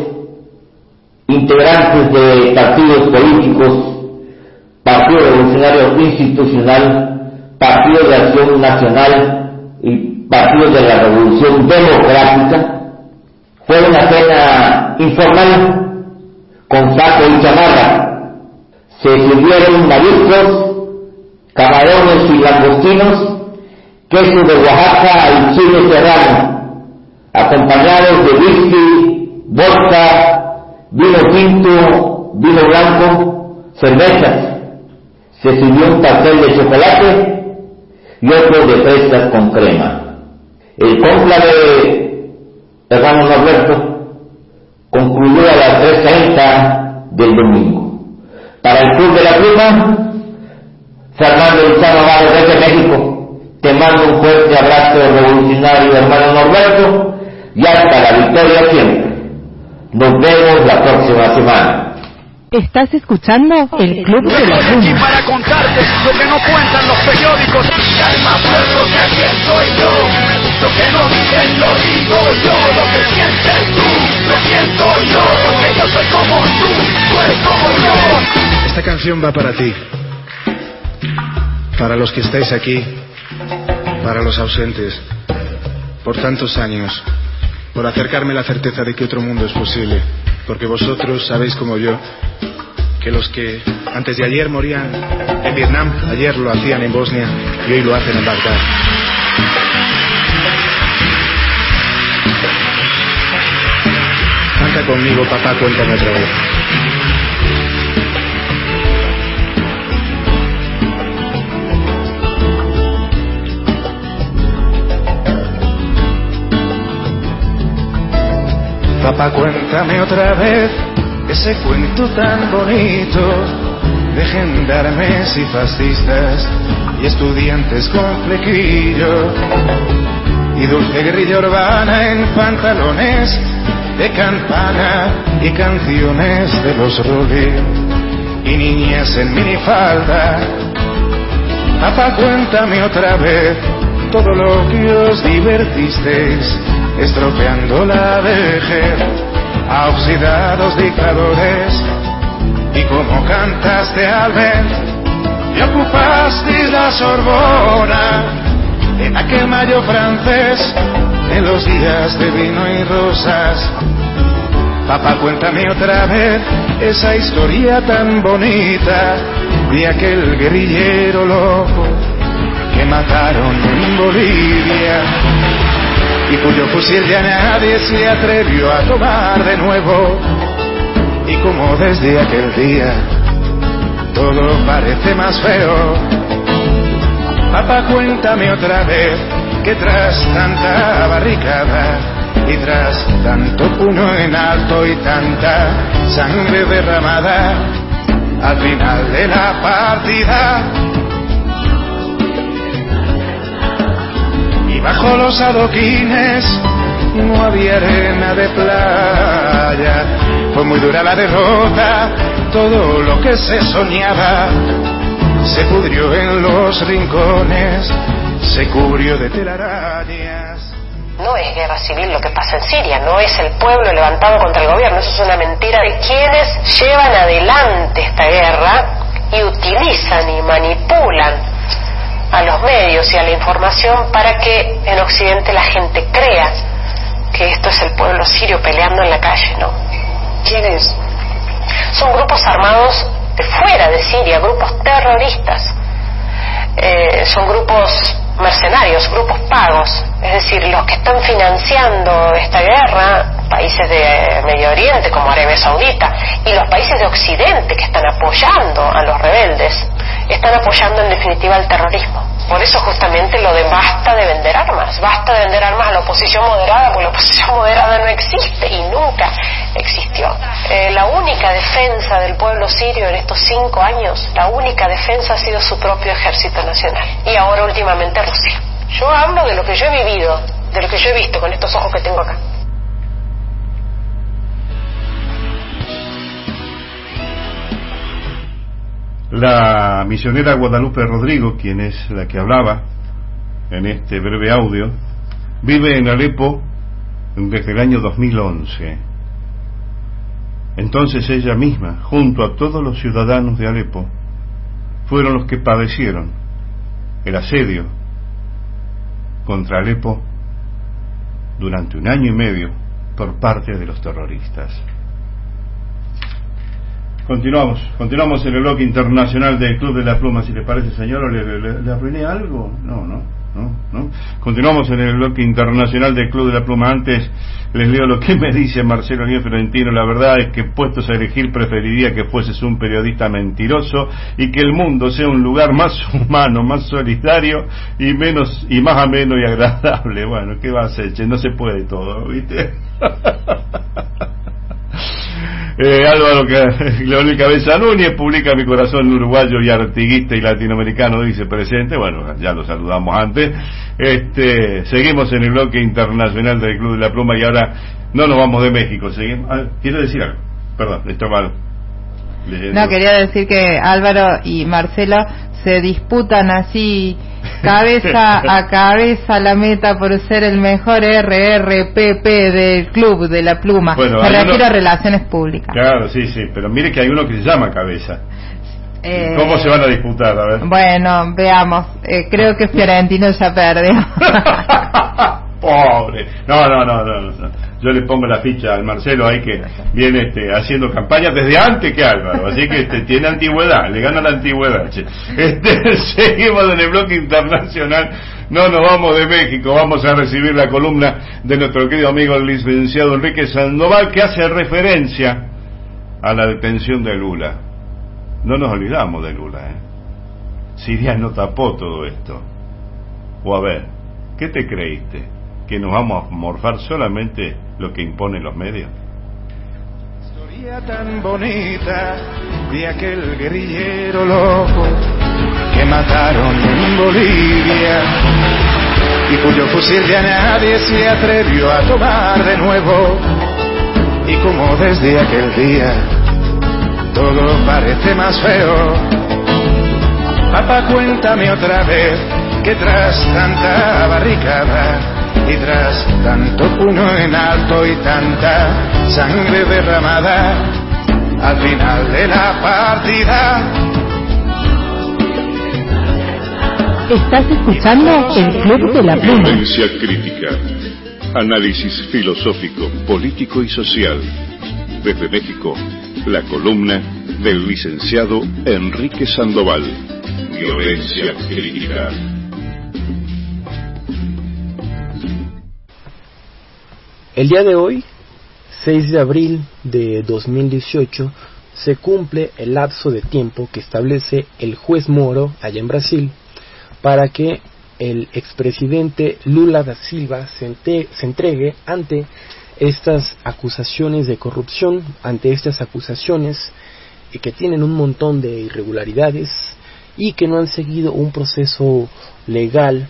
integrantes de partidos políticos, Partido Revolucionario Institucional, Partido de Acción Nacional y Partido de la Revolución Democrática. Fue una cena informal con saco y chamarra. Se sirvieron mariscos, camarones y langostinos, queso de Oaxaca y chile serrano, acompañados de whisky, vodka, vino tinto, vino blanco, cervezas. Se sirvió un pastel de chocolate y otro de fresas con crema. El cónclave, hermano Norberto, concluyó a las tres treinta del domingo. Para el Club de la Pluma, Fernando Lizano Vado desde México, te mando un fuerte abrazo revolucionario, hermano Norberto, y hasta la victoria siempre. Nos vemos la próxima semana. ¿Estás escuchando el Club de la Pluma? Para contarte lo que no cuentan los periódicos. Hay más pueblo que aquí soy yo. Lo que no dicen lo digo yo. Lo que sientes tú, lo siento yo. Porque yo soy como tú, tú eres como yo. Esta canción va para ti, para los que estáis aquí, para los ausentes, por tantos años, por acercarme la certeza de que otro mundo es posible, porque vosotros sabéis como yo que los que antes de ayer morían en Vietnam, ayer lo hacían en Bosnia y hoy lo hacen en Bagdad. Canta conmigo, papá, cuéntame otra vez. Papá, cuéntame otra vez ese cuento tan bonito de gendarmes y fascistas y estudiantes con flequillo y dulce guerrilla urbana en pantalones de campana y canciones de los Rolling y niñas en minifalda. Papá, cuéntame otra vez todo lo que os divertisteis estropeando la vejez a oxidados dictadores, y como cantaste Albert y ocupasteis la Sorbona en aquel mayo francés en los días de vino y rosas. Papá, cuéntame otra vez esa historia tan bonita de aquel guerrillero loco que mataron en Bolivia y cuyo fusil ya nadie se atrevió a tomar de nuevo, y como desde aquel día todo parece más feo. Papá, cuéntame otra vez que tras tanta barricada y tras tanto puño en alto y tanta sangre derramada, al final de la partida y bajo los adoquines no había arena de playa. Fue muy dura la derrota, todo lo que se soñaba se pudrió en los rincones, se cubrió de telarañas. No es guerra civil lo que pasa en Siria, no es el pueblo levantado contra el gobierno, eso es una mentira de quienes llevan adelante esta guerra y utilizan y manipulan a los medios y a la información para que en Occidente la gente crea que esto es el pueblo sirio peleando en la calle, ¿no? ¿Quiénes? Son grupos armados de fuera de Siria, grupos terroristas, eh, son grupos mercenarios, grupos pagos, es decir, los que están financiando esta guerra, países de Medio Oriente como Arabia Saudita y los países de Occidente que están apoyando a los rebeldes, están apoyando en definitiva el terrorismo. Por eso justamente lo de basta de vender armas, basta de vender armas a la oposición moderada, porque la oposición moderada no existe y nunca existió. Eh, la única defensa del pueblo sirio en estos cinco años, la única defensa ha sido su propio ejército nacional y ahora últimamente Rusia. Yo hablo de lo que yo he vivido, de lo que yo he visto con estos ojos que tengo acá. La misionera Guadalupe Rodrigo, quien es la que hablaba en este breve audio, vive en Alepo desde el año dos mil once. Entonces ella misma, junto a todos los ciudadanos de Alepo, fueron los que padecieron el asedio contra Alepo durante un año y medio por parte de los terroristas. Continuamos, continuamos en el bloque internacional del Club de la Pluma. Si le parece, señor, ¿le, le, le arruiné algo? No, no, no, no. Continuamos en el bloque internacional del Club de la Pluma. Antes les leo lo que me dice Marcelo Díaz Florentino. La verdad es que puestos a elegir preferiría que fueses un periodista mentiroso y que el mundo sea un lugar más humano, más solidario y menos y más ameno y agradable. Bueno, ¿qué va a hacer? Che, no se puede todo, ¿viste? Eh, Álvaro Leonel Cabeza Núñez publica Mi corazón uruguayo y artiguista y latinoamericano, dice presente. Bueno, ya lo saludamos antes. Este, seguimos en el bloque internacional del Club de la Pluma y ahora no nos vamos de México. Seguimos. Ah, quiero decir algo. Perdón, estaba leyendo. No, quería decir que Álvaro y Marcelo se disputan así cabeza a cabeza la meta por ser el mejor R R P P del Club de la Pluma. Bueno, me refiero uno... a relaciones públicas. Claro, sí, sí, pero mire que hay uno que se llama Cabeza. Eh... ¿Cómo se van a disputar? A ver. Bueno, veamos. Eh, creo que Fiorentino ya perdió. Pobre. No, no, no, no, no. Yo le pongo la ficha al Marcelo ahí que viene este, haciendo campaña desde antes que Álvaro, así que este, tiene antigüedad, le gana la antigüedad. Che. Este, seguimos en el bloque internacional, no nos vamos de México, vamos a recibir la columna de nuestro querido amigo el licenciado Enrique Sandoval, que hace referencia a la detención de Lula. No nos olvidamos de Lula, ¿eh? Siria no tapó todo esto. O a ver, ¿qué te creíste? ¿Que nos vamos a morfar solamente lo que imponen los medios? Historia tan bonita de aquel guerrillero loco que mataron en Bolivia y cuyo fusil ya nadie se atrevió a tomar de nuevo. Y como desde aquel día todo parece más feo, papá, cuéntame otra vez que tras tanta barricada y tras tanto puño en alto y tanta sangre derramada, al final de la partida. Estás escuchando el Club de la Pluma. Violencia crítica, análisis filosófico, político y social. Desde México, la columna del licenciado Enrique Sandoval. Violencia crítica. El día de hoy, seis de abril de dos mil dieciocho, se cumple el lapso de tiempo que establece el juez Moro allá en Brasil para que el expresidente Lula da Silva se, ente- se entregue ante estas acusaciones de corrupción, ante estas acusaciones que tienen un montón de irregularidades y que no han seguido un proceso legal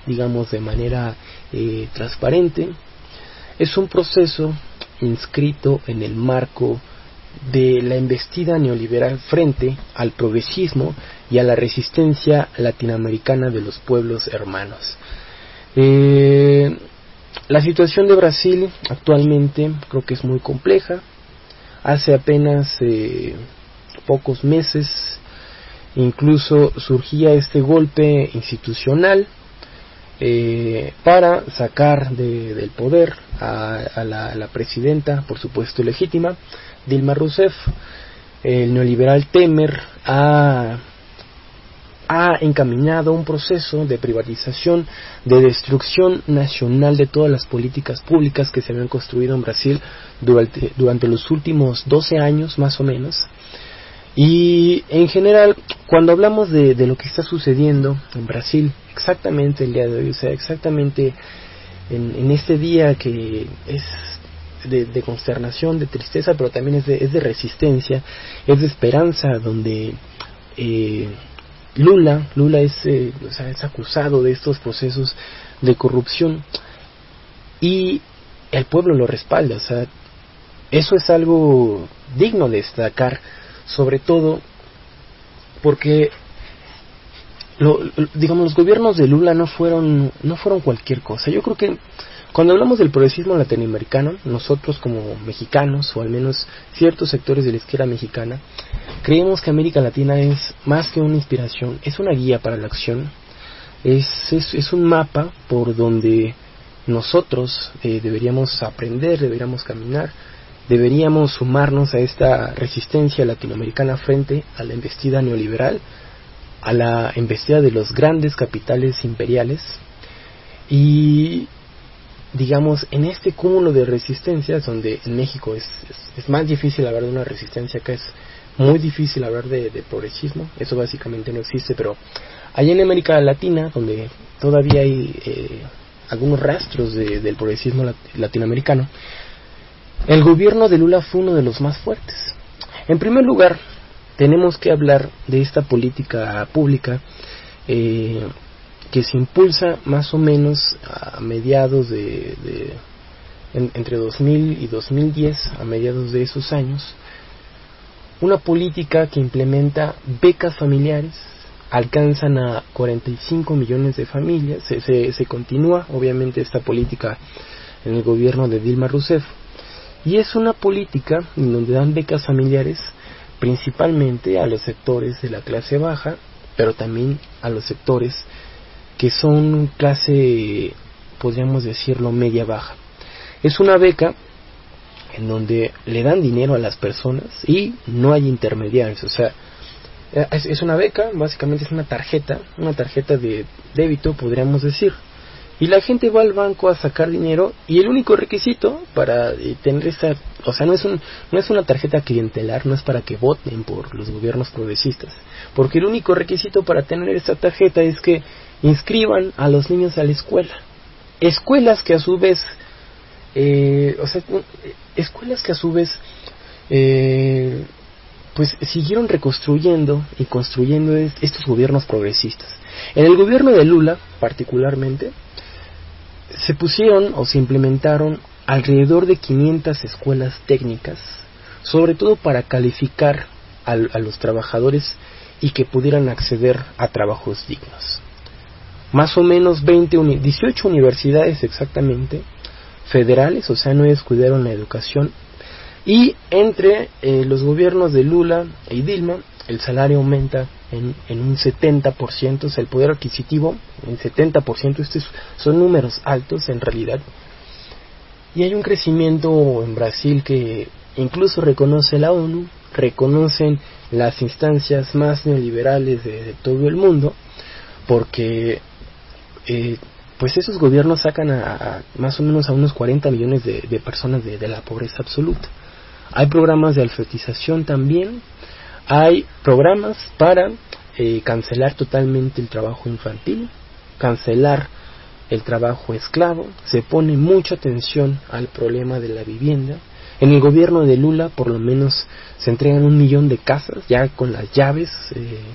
digamos, de manera eh, transparente. Es un proceso inscrito en el marco de la embestida neoliberal frente al progresismo y a la resistencia latinoamericana de los pueblos hermanos. Eh, la situación de Brasil actualmente creo que es muy compleja. Hace apenas eh, pocos meses incluso surgía este golpe institucional eh, para sacar de, del poder a, a, la, a la presidenta, por supuesto legítima, Dilma Rousseff. El neoliberal Temer ha, ha encaminado un proceso de privatización, de destrucción nacional de todas las políticas públicas que se habían construido en Brasil durante, durante los últimos doce años más o menos. Y en general, cuando hablamos de, de lo que está sucediendo en Brasil, exactamente el día de hoy, o sea, exactamente en, en este día que es de, de consternación, de tristeza, pero también es de, es de resistencia, es de esperanza, donde eh, Lula, Lula es, eh, o sea, es acusado de estos procesos de corrupción y el pueblo lo respalda. O sea, eso es algo digno de destacar, sobre todo porque lo, lo, digamos, los gobiernos de Lula no fueron no fueron cualquier cosa. Yo creo que cuando hablamos del progresismo latinoamericano, nosotros como mexicanos, o al menos ciertos sectores de la izquierda mexicana, creemos que América Latina es más que una inspiración, es una guía para la acción, es, es, es un mapa por donde nosotros eh, deberíamos aprender, deberíamos caminar, deberíamos sumarnos a esta resistencia latinoamericana frente a la embestida neoliberal, a la embestida de los grandes capitales imperiales. Y digamos, en este cúmulo de resistencias, donde en México es, es, es más difícil hablar de una resistencia, acá es muy difícil hablar de, de progresismo, eso básicamente no existe, pero allá en América Latina, donde todavía hay eh, algunos rastros de, del progresismo lat- latinoamericano, el gobierno de Lula fue uno de los más fuertes. En primer lugar, tenemos que hablar de esta política pública eh, que se impulsa más o menos a mediados de, de en, entre dos mil y dos mil diez, a mediados de esos años, una política que implementa becas familiares, alcanzan a cuarenta y cinco millones de familias, se, se, se continúa obviamente esta política en el gobierno de Dilma Rousseff, y es una política en donde dan becas familiares principalmente a los sectores de la clase baja, pero también a los sectores que son clase, podríamos decirlo, media baja. Es una beca en donde le dan dinero a las personas y no hay intermediarios, o sea, es, es una beca, básicamente es una tarjeta, una tarjeta de débito, podríamos decir, y la gente va al banco a sacar dinero y el único requisito para eh, tener esa, o sea, no es un no es una tarjeta clientelar, no es para que voten por los gobiernos progresistas, porque el único requisito para tener esta tarjeta es que inscriban a los niños a la escuela, escuelas que a su vez eh, o sea, escuelas que a su vez eh, pues siguieron reconstruyendo y construyendo est- estos gobiernos progresistas. En el gobierno de Lula particularmente se pusieron o se implementaron alrededor de quinientas escuelas técnicas, sobre todo para calificar a, a los trabajadores y que pudieran acceder a trabajos dignos. Más o menos veinte, dieciocho universidades exactamente, federales, o sea, no descuidaron la educación, y entre eh, los gobiernos de Lula y Dilma, el salario aumenta en, en un setenta por ciento, o sea, el poder adquisitivo en setenta por ciento, estos son números altos en realidad, y hay un crecimiento en Brasil que incluso reconoce la ONU, reconocen las instancias más neoliberales de, de todo el mundo, porque eh, pues esos gobiernos sacan a, a más o menos a unos cuarenta millones de, de personas de, de la pobreza absoluta. Hay programas de alfabetización también, hay programas para eh, cancelar totalmente el trabajo infantil, cancelar el trabajo esclavo, se pone mucha atención al problema de la vivienda. En el gobierno de Lula por lo menos se entregan un millón de casas ya con las llaves eh,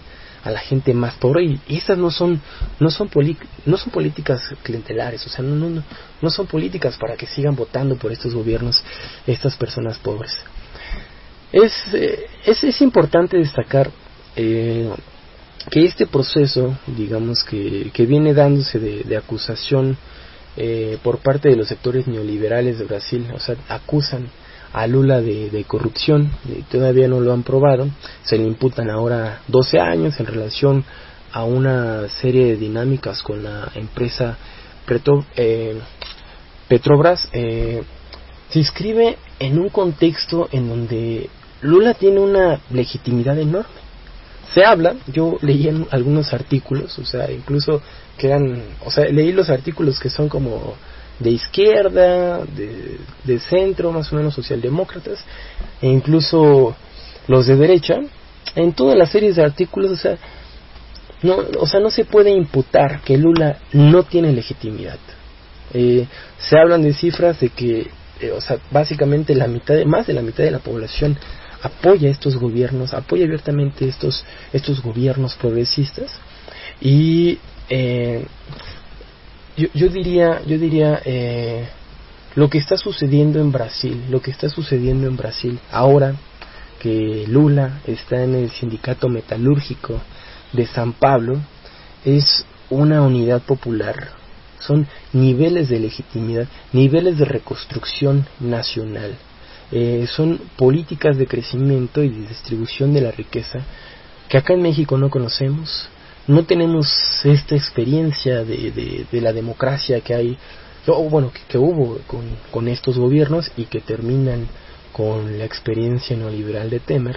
a la gente más pobre, y, y esas no son no son poli, no son políticas clientelares, o sea, no, no no son políticas para que sigan votando por estos gobiernos estas personas pobres. Es eh, es, es importante destacar eh, que este proceso, digamos que, que viene dándose de, de acusación eh, por parte de los sectores neoliberales de Brasil, o sea, acusan a Lula de, de corrupción, y todavía no lo han probado, se le imputan ahora doce años en relación a una serie de dinámicas con la empresa Petro, eh, Petrobras. Eh, se inscribe en un contexto en donde Lula tiene una legitimidad enorme. Se habla, yo leí en algunos artículos, o sea, incluso que eran, o sea, leí los artículos que son como de izquierda, de, de centro, más o menos socialdemócratas, e incluso los de derecha, en todas las series de artículos, o sea, no, o sea, no se puede imputar que Lula no tiene legitimidad. Eh, se hablan de cifras de que, eh, o sea, básicamente la mitad, de, más de la mitad de la población apoya estos gobiernos, apoya abiertamente estos estos gobiernos progresistas, y eh, yo, yo diría yo diría eh, lo que está sucediendo en Brasil, lo que está sucediendo en Brasil ahora que Lula está en el sindicato metalúrgico de San Pablo, es una unidad popular, son niveles de legitimidad, niveles de reconstrucción nacional. Eh, son políticas de crecimiento y de distribución de la riqueza que acá en México no conocemos. No tenemos esta experiencia de, de, de la democracia que hay, o bueno, que, que hubo con, con estos gobiernos y que terminan con la experiencia neoliberal de Temer.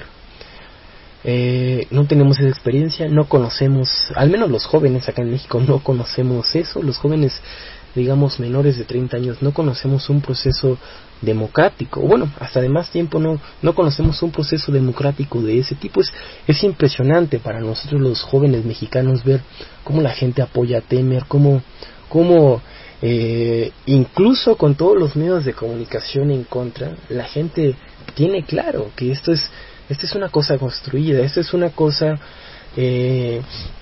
Eh, no tenemos esa experiencia, no conocemos, al menos los jóvenes acá en México no conocemos eso, los jóvenes, digamos, menores de treinta años, no conocemos un proceso democrático, bueno, hasta de más tiempo no no conocemos un proceso democrático de ese tipo. Es, es impresionante para nosotros los jóvenes mexicanos ver cómo la gente apoya a Temer, cómo, cómo eh, incluso con todos los medios de comunicación en contra, la gente tiene claro que esto es, esto es una cosa construida, esto es una cosa eh,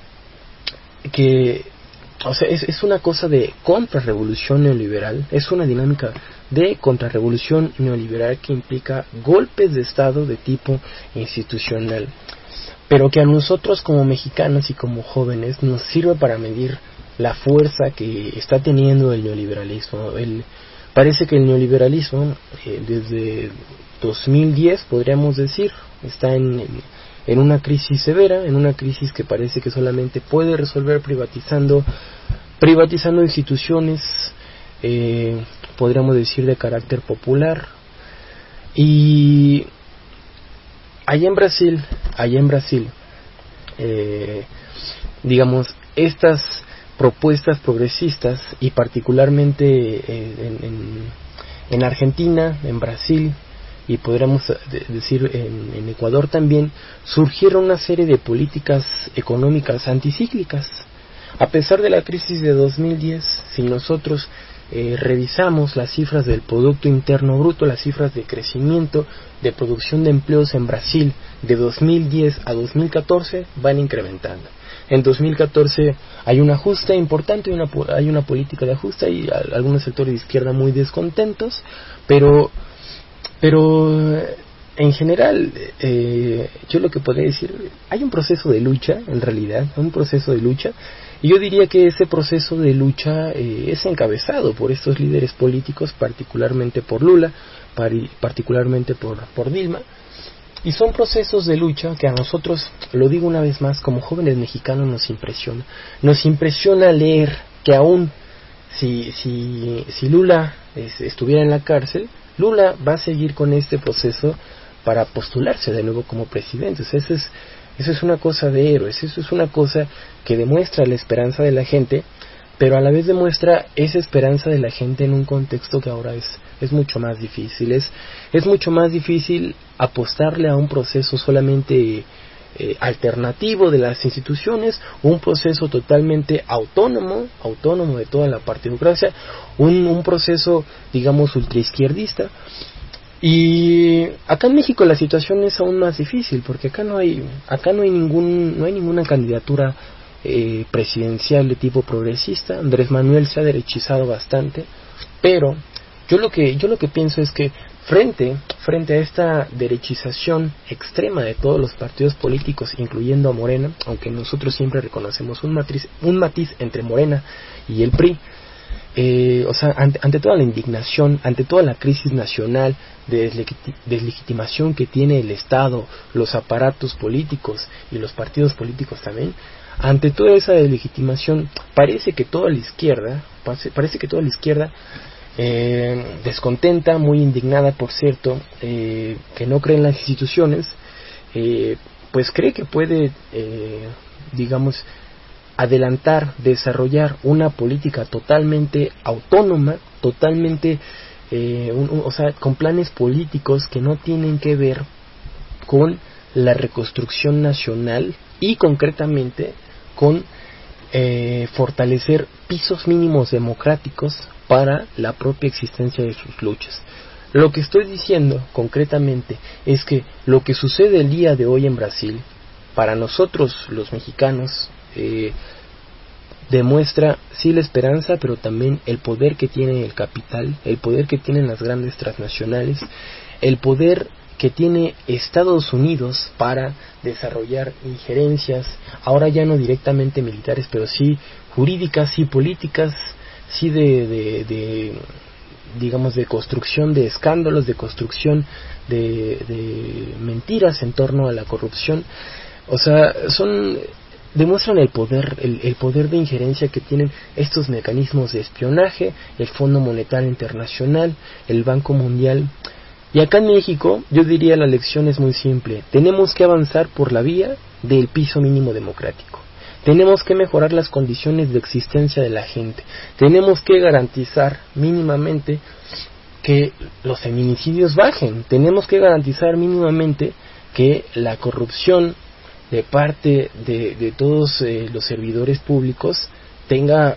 que... O sea, es, es una cosa de contrarrevolución neoliberal, es una dinámica de contrarrevolución neoliberal que implica golpes de Estado de tipo institucional, pero que a nosotros como mexicanos y como jóvenes nos sirve para medir la fuerza que está teniendo el neoliberalismo. El, parece que el neoliberalismo, eh, desde dos mil diez, podríamos decir, está en... en en una crisis severa, en una crisis que parece que solamente puede resolver privatizando privatizando instituciones, eh, podríamos decir de carácter popular. Y allá en Brasil, allá en Brasil, eh, digamos, estas propuestas progresistas, y particularmente eh, en, en, en Argentina, en Brasil, y podríamos decir en, en Ecuador también, surgieron una serie de políticas económicas anticíclicas. A pesar de la crisis de dos mil diez, si nosotros eh, revisamos las cifras del Producto Interno Bruto, las cifras de crecimiento de producción de empleos en Brasil de dos mil diez a dos mil catorce van incrementando. En dos mil catorce hay un ajuste importante, una, hay una política de ajuste y algunos sectores de izquierda muy descontentos, pero Pero en general, eh, yo lo que podría decir, hay un proceso de lucha, en realidad, un proceso de lucha, y yo diría que ese proceso de lucha eh, es encabezado por estos líderes políticos, particularmente por Lula, pari, particularmente por, por Dilma, y son procesos de lucha que a nosotros, lo digo una vez más, como jóvenes mexicanos nos impresiona. Nos impresiona leer que aún si, si, si Lula es, estuviera en la cárcel, Lula va a seguir con este proceso para postularse de nuevo como presidente. O sea, eso es, eso es una cosa de héroes, eso es una cosa que demuestra la esperanza de la gente, pero a la vez demuestra esa esperanza de la gente en un contexto que ahora es, es mucho más difícil. Es, es mucho más difícil apostarle a un proceso solamente eh, alternativo de las instituciones, un proceso totalmente autónomo, autónomo de toda la partidocracia, un, un proceso, digamos, ultraizquierdista. Y acá en México la situación es aún más difícil, porque acá no hay, acá no hay ningún, no hay ninguna candidatura eh, presidencial de tipo progresista. Andrés Manuel se ha derechizado bastante, pero yo lo que, yo lo que pienso es que frente, frente a esta derechización extrema de todos los partidos políticos, incluyendo a Morena, aunque nosotros siempre reconocemos un matiz, un matiz entre Morena y el P R I, Eh, o sea, ante, ante toda la indignación, ante toda la crisis nacional de deslegiti- deslegitimación que tiene el Estado, los aparatos políticos y los partidos políticos también, ante toda esa deslegitimación, parece que toda la izquierda, parece, parece que toda la izquierda, eh, descontenta, muy indignada, por cierto, eh, que no cree en las instituciones, eh, pues cree que puede, eh, digamos, adelantar, desarrollar una política totalmente autónoma, totalmente, eh, un, un, o sea, con planes políticos que no tienen que ver con la reconstrucción nacional y concretamente con eh, fortalecer pisos mínimos democráticos para la propia existencia de sus luchas. Lo que estoy diciendo concretamente es que lo que sucede el día de hoy en Brasil, para nosotros los mexicanos, Eh, demuestra sí la esperanza, pero también el poder que tiene el capital, el poder que tienen las grandes transnacionales, el poder que tiene Estados Unidos para desarrollar injerencias, ahora ya no directamente militares, pero sí jurídicas, sí políticas, sí de, de, de digamos de construcción de escándalos, de construcción de, de mentiras en torno a la corrupción. O sea, son demuestran el poder, el, el poder de injerencia que tienen estos mecanismos de espionaje, el Fondo Monetario Internacional, el Banco Mundial. Y acá en México, yo diría la lección es muy simple: tenemos que avanzar por la vía del piso mínimo democrático. Tenemos que mejorar las condiciones de existencia de la gente. Tenemos que garantizar mínimamente que los feminicidios bajen. Tenemos que garantizar mínimamente que la corrupción de parte de, de todos eh, los servidores públicos tenga,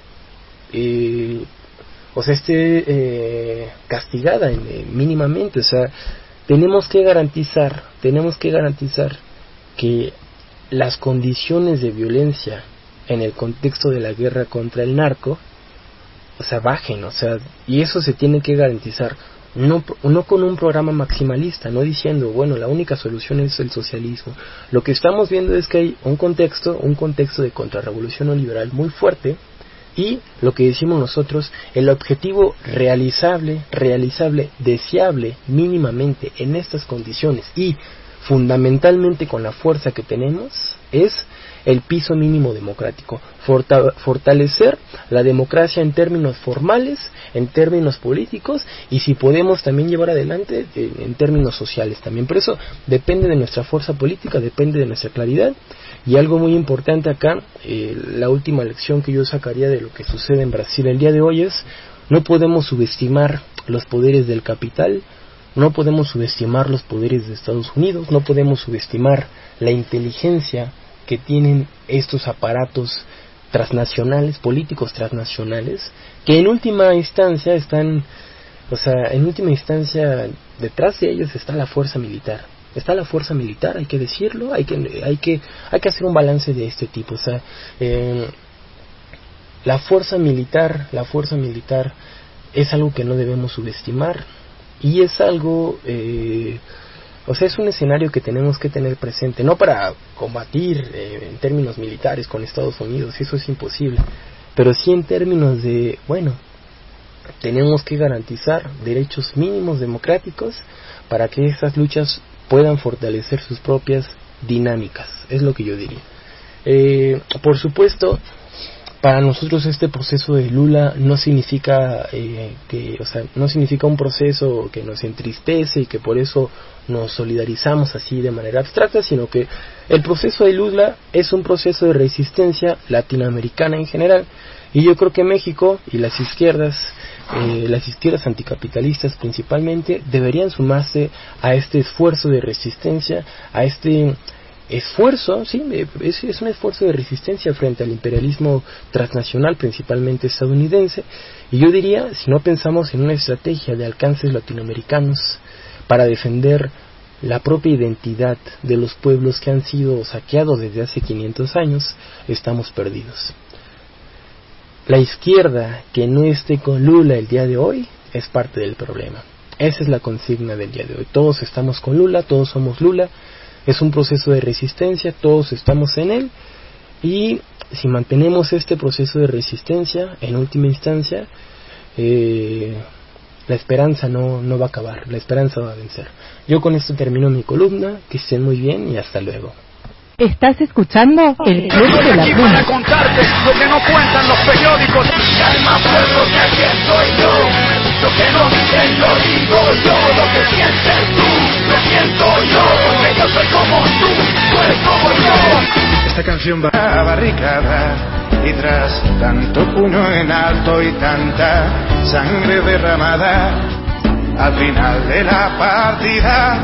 eh, o sea, esté eh, castigada eh, mínimamente. O sea, tenemos que garantizar, tenemos que garantizar que las condiciones de violencia en el contexto de la guerra contra el narco, o sea, bajen, o sea, y eso se tiene que garantizar. No, no con un programa maximalista, no diciendo, bueno, la única solución es el socialismo. Lo que estamos viendo es que hay un contexto, un contexto de contrarrevolución neoliberal muy fuerte, y lo que decimos nosotros, el objetivo realizable, realizable, deseable mínimamente en estas condiciones y fundamentalmente con la fuerza que tenemos, es el piso mínimo democrático, fortalecer la democracia en términos formales, en términos políticos, y si podemos también llevar adelante en términos sociales también. Por eso depende de nuestra fuerza política, depende de nuestra claridad. Y algo muy importante acá, eh, la última lección que yo sacaría de lo que sucede en Brasil el día de hoy es: no podemos subestimar los poderes del capital, no podemos subestimar los poderes de Estados Unidos, no podemos subestimar la inteligencia que tienen estos aparatos transnacionales, políticos transnacionales, que en última instancia están, o sea, en última instancia detrás de ellos está la fuerza militar. Está la fuerza militar, hay que decirlo, hay que hay que hay que hacer un balance de este tipo. O sea, eh, la fuerza militar, la fuerza militar es algo que no debemos subestimar, y es algo eh, o sea, es un escenario que tenemos que tener presente, no para combatir eh, en términos militares con Estados Unidos, eso es imposible, pero sí en términos de, bueno, tenemos que garantizar derechos mínimos democráticos para que estas luchas puedan fortalecer sus propias dinámicas, es lo que yo diría. Eh, por supuesto, para nosotros este proceso de Lula no significa eh, que, o sea, no significa un proceso que nos entristece y que por eso nos solidarizamos así de manera abstracta, sino que el proceso de Lula es un proceso de resistencia latinoamericana en general, y yo creo que México y las izquierdas, eh, las izquierdas anticapitalistas principalmente, deberían sumarse a este esfuerzo de resistencia, a este esfuerzo, sí, es, es un esfuerzo de resistencia frente al imperialismo transnacional, principalmente estadounidense. Y yo diría, si no pensamos en una estrategia de alcances latinoamericanos para defender la propia identidad de los pueblos que han sido saqueados desde hace quinientos años, estamos perdidos. La izquierda que no esté con Lula el día de hoy es parte del problema. Esa es la consigna del día de hoy. Todos estamos con Lula, todos somos Lula. Es un proceso de resistencia, todos estamos en él. Y si mantenemos este proceso de resistencia, en última instancia, eh, la esperanza no, no va a acabar, la esperanza va a vencer. Yo con esto termino mi columna, que estén muy bien y hasta luego. Estás escuchando el Club de la Pluma. Para contarte lo que no cuentan los periódicos. Y hay más pueblo que aquí soy yo. Lo que no dicen lo digo yo. Lo que sientes tú, lo siento yo. Porque yo soy como tú, tú eres como yo. Esta canción va a barricada. Y tras tanto puño en alto y tanta sangre derramada, al final de la partida,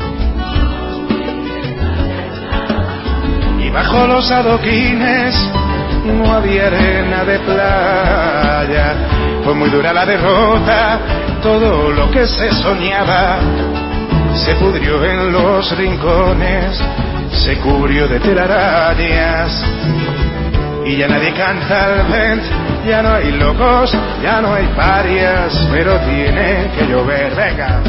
y bajo los adoquines no había arena de playa. Fue muy dura la derrota, todo lo que se soñaba se pudrió en los rincones, se cubrió de telarañas. Y ya nadie canta al vent, ya no hay locos, ya no hay parias, pero tiene que llover, venga.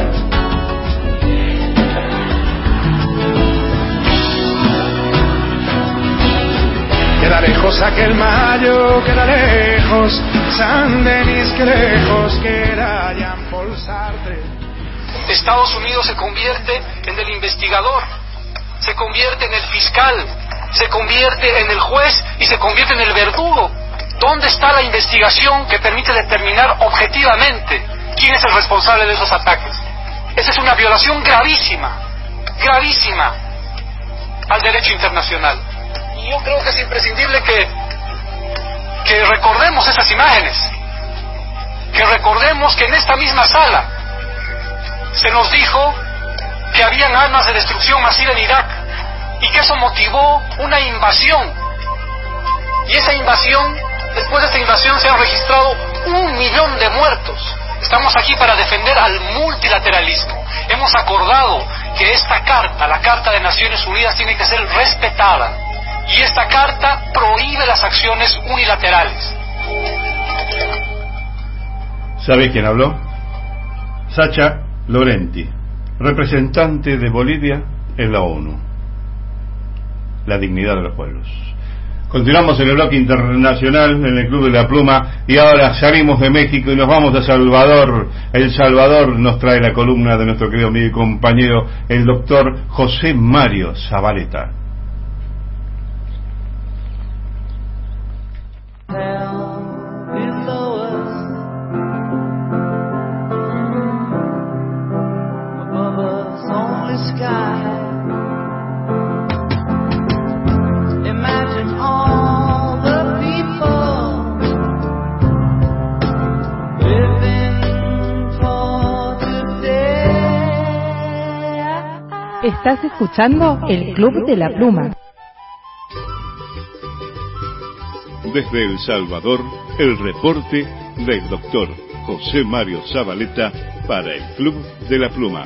Queda lejos aquel mayo, queda lejos San Denis, que lejos queda Jean-Paul Sartre. Estados Unidos se convierte en el investigador, se convierte en el fiscal, se convierte en el juez y se convierte en el verdugo. ¿Dónde está la investigación que permite determinar objetivamente quién es el responsable de esos ataques? Esa es una violación gravísima, gravísima al derecho internacional. Y yo creo que es imprescindible que, que recordemos esas imágenes, que recordemos que en esta misma sala se nos dijo que habían armas de destrucción masiva en Irak, y que eso motivó una invasión. Y esa invasión, después de esta invasión se han registrado un millón de muertos. Estamos aquí para defender al multilateralismo. Hemos acordado que esta carta, la Carta de Naciones Unidas, tiene que ser respetada. Y esta carta prohíbe las acciones unilaterales. ¿Sabe quién habló? Sacha Laurenti, representante de Bolivia en la ONU. La dignidad de los pueblos. Continuamos en el bloque internacional en el Club de la Pluma y ahora salimos de México y nos vamos a Salvador. El Salvador nos trae la columna de nuestro querido amigo y compañero el doctor José Mario Zabaleta. Estás escuchando el Club de la Pluma. Desde El Salvador, el reporte del doctor José Mario Zabaleta para el Club de la Pluma.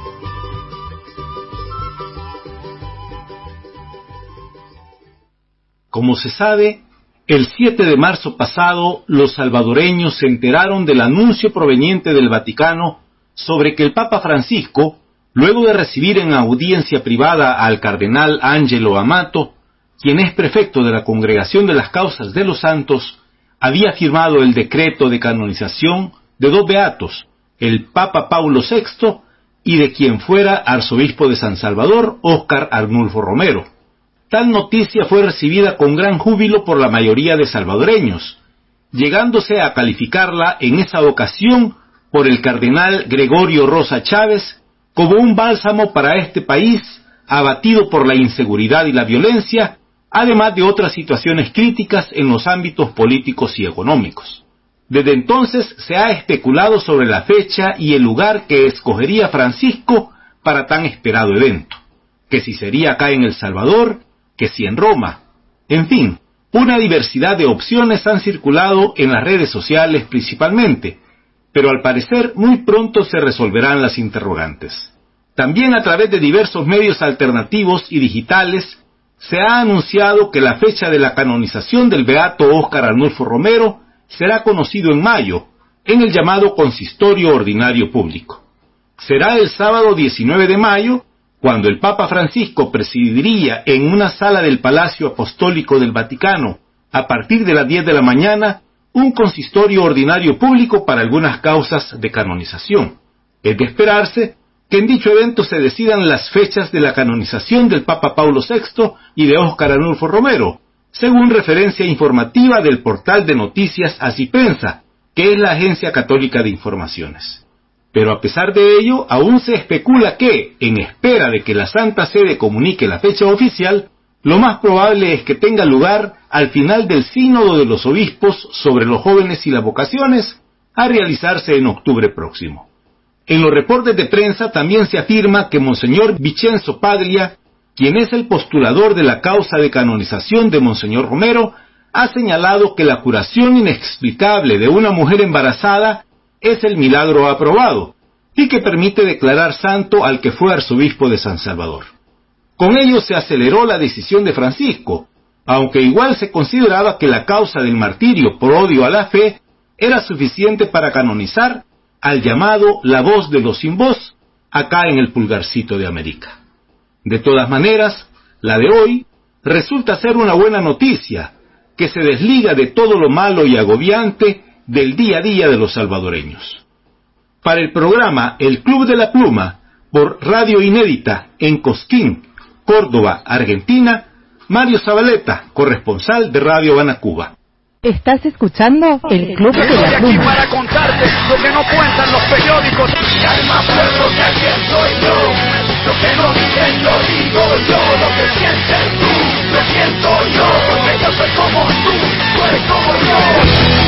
Como se sabe, el siete de marzo pasado, los salvadoreños se enteraron del anuncio proveniente del Vaticano sobre que el Papa Francisco, luego de recibir en audiencia privada al cardenal Ángelo Amato, quien es prefecto de la Congregación de las Causas de los Santos, había firmado el decreto de canonización de dos beatos, el Papa Paulo sexto y de quien fuera arzobispo de San Salvador, Óscar Arnulfo Romero. Tal noticia fue recibida con gran júbilo por la mayoría de salvadoreños, llegándose a calificarla en esa ocasión por el cardenal Gregorio Rosa Chávez como un bálsamo para este país abatido por la inseguridad y la violencia, además de otras situaciones críticas en los ámbitos políticos y económicos. Desde entonces se ha especulado sobre la fecha y el lugar que escogería Francisco para tan esperado evento, que si sería acá en El Salvador, que si en Roma. En fin, una diversidad de opciones han circulado en las redes sociales principalmente, pero al parecer muy pronto se resolverán las interrogantes. También a través de diversos medios alternativos y digitales se ha anunciado que la fecha de la canonización del beato Óscar Arnulfo Romero será conocido en mayo, en el llamado Consistorio Ordinario Público. Será el sábado diecinueve de mayo, cuando el Papa Francisco presidiría en una sala del Palacio Apostólico del Vaticano, a partir de las diez de la mañana, un consistorio ordinario público para algunas causas de canonización. Es de esperarse que en dicho evento se decidan las fechas de la canonización del Papa Paulo sexto y de Óscar Arnulfo Romero, según referencia informativa del portal de noticias Asiprensa, que es la agencia católica de informaciones. Pero a pesar de ello, aún se especula que, en espera de que la Santa Sede comunique la fecha oficial, lo más probable es que tenga lugar al final del Sínodo de los Obispos sobre los jóvenes y las vocaciones, a realizarse en octubre próximo. En los reportes de prensa también se afirma que Monseñor Vincenzo Paglia, quien es el postulador de la causa de canonización de Monseñor Romero, ha señalado que la curación inexplicable de una mujer embarazada es el milagro aprobado, y que permite declarar santo al que fue arzobispo de San Salvador. Con ello se aceleró la decisión de Francisco, aunque igual se consideraba que la causa del martirio por odio a la fe era suficiente para canonizar al llamado la voz de los sin voz, acá en el pulgarcito de América. De todas maneras, la de hoy resulta ser una buena noticia, que se desliga de todo lo malo y agobiante del día a día de los salvadoreños. Para el programa El Club de la Pluma, por Radio Inédita en Cosquín, Córdoba, Argentina, Mario Zabaleta, corresponsal de Radio Habana, Cuba. Estás escuchando El Club de la Pluma. Aquí para contarte lo que no cuentan los periódicos. Calma, pueblo, que aquí estoy yo. Lo que no dicen lo digo yo. Lo que sientes tú, lo siento yo. Porque yo soy como tú, tú eres como yo.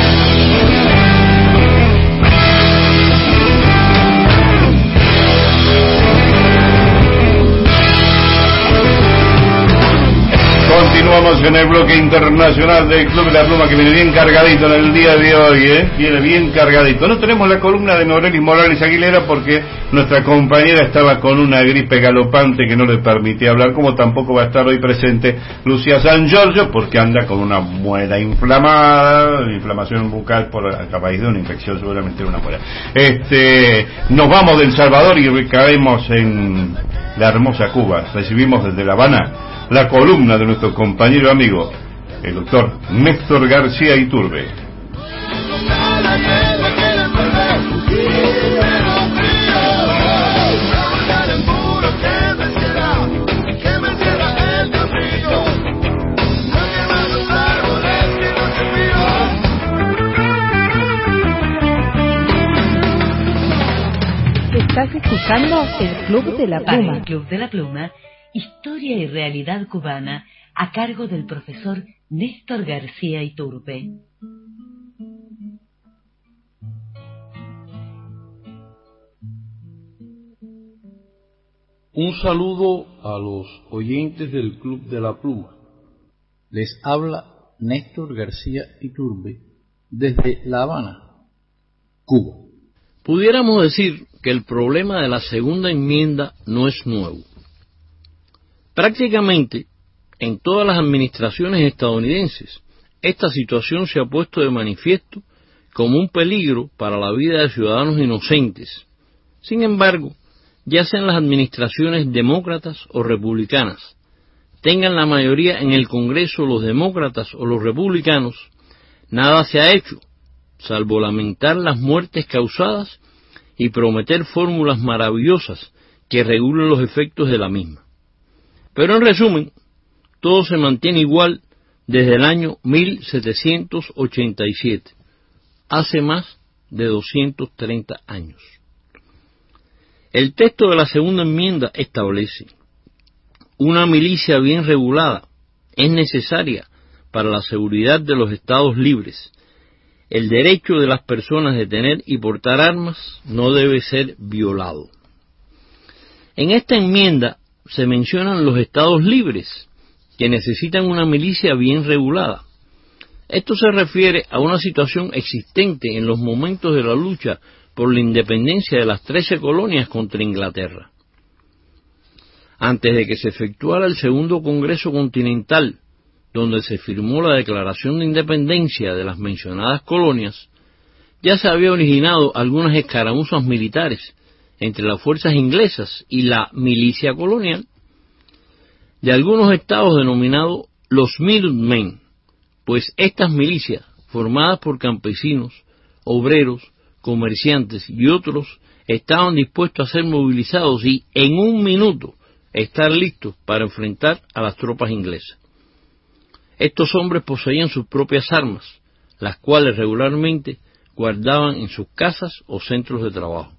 Continuamos en el bloque internacional del Club de la Pluma, que viene bien cargadito en el día de hoy, ¿eh? Viene bien cargadito. No tenemos la columna de Norelis Morales Aguilera porque nuestra compañera estaba con una gripe galopante que no le permitía hablar, como tampoco va a estar hoy presente Lucía San Giorgio porque anda con una muela inflamada, inflamación bucal por a raíz de una infección, seguramente una muela. Este, nos vamos del Salvador y recaemos en la hermosa Cuba. Recibimos desde La Habana la columna de nuestro compañero amigo, el doctor Néstor García Iturbe. Estás escuchando El Club de la Pluma. El Club de la Pluma, historia y realidad cubana, a cargo del profesor Néstor García Iturbe. Un saludo a los oyentes del Club de la Pluma. Les habla Néstor García Iturbe desde La Habana, Cuba. Pudiéramos decir que el problema de la segunda enmienda no es nuevo. Prácticamente en todas las administraciones estadounidenses, esta situación se ha puesto de manifiesto como un peligro para la vida de ciudadanos inocentes. Sin embargo, ya sean las administraciones demócratas o republicanas, tengan la mayoría en el Congreso los demócratas o los republicanos, nada se ha hecho, salvo lamentar las muertes causadas y prometer fórmulas maravillosas que regulen los efectos de la misma. Pero en resumen, todo se mantiene igual desde el año mil setecientos ochenta y siete, hace más de doscientos treinta años. El texto de la segunda enmienda establece: una milicia bien regulada es necesaria para la seguridad de los estados libres. El derecho de las personas de tener y portar armas no debe ser violado. En esta enmienda se mencionan los estados libres, que necesitan una milicia bien regulada. Esto se refiere a una situación existente en los momentos de la lucha por la independencia de las trece colonias contra Inglaterra. antes de que se efectuara el segundo Congreso Continental, donde se firmó la Declaración de Independencia de las mencionadas colonias, ya se había originado algunas escaramuzas militares entre las fuerzas inglesas y la milicia colonial de algunos estados denominados los Minutemen, pues estas milicias, formadas por campesinos, obreros, comerciantes y otros, estaban dispuestos a ser movilizados y en un minuto estar listos para enfrentar a las tropas inglesas. Estos hombres poseían sus propias armas, las cuales regularmente guardaban en sus casas o centros de trabajo.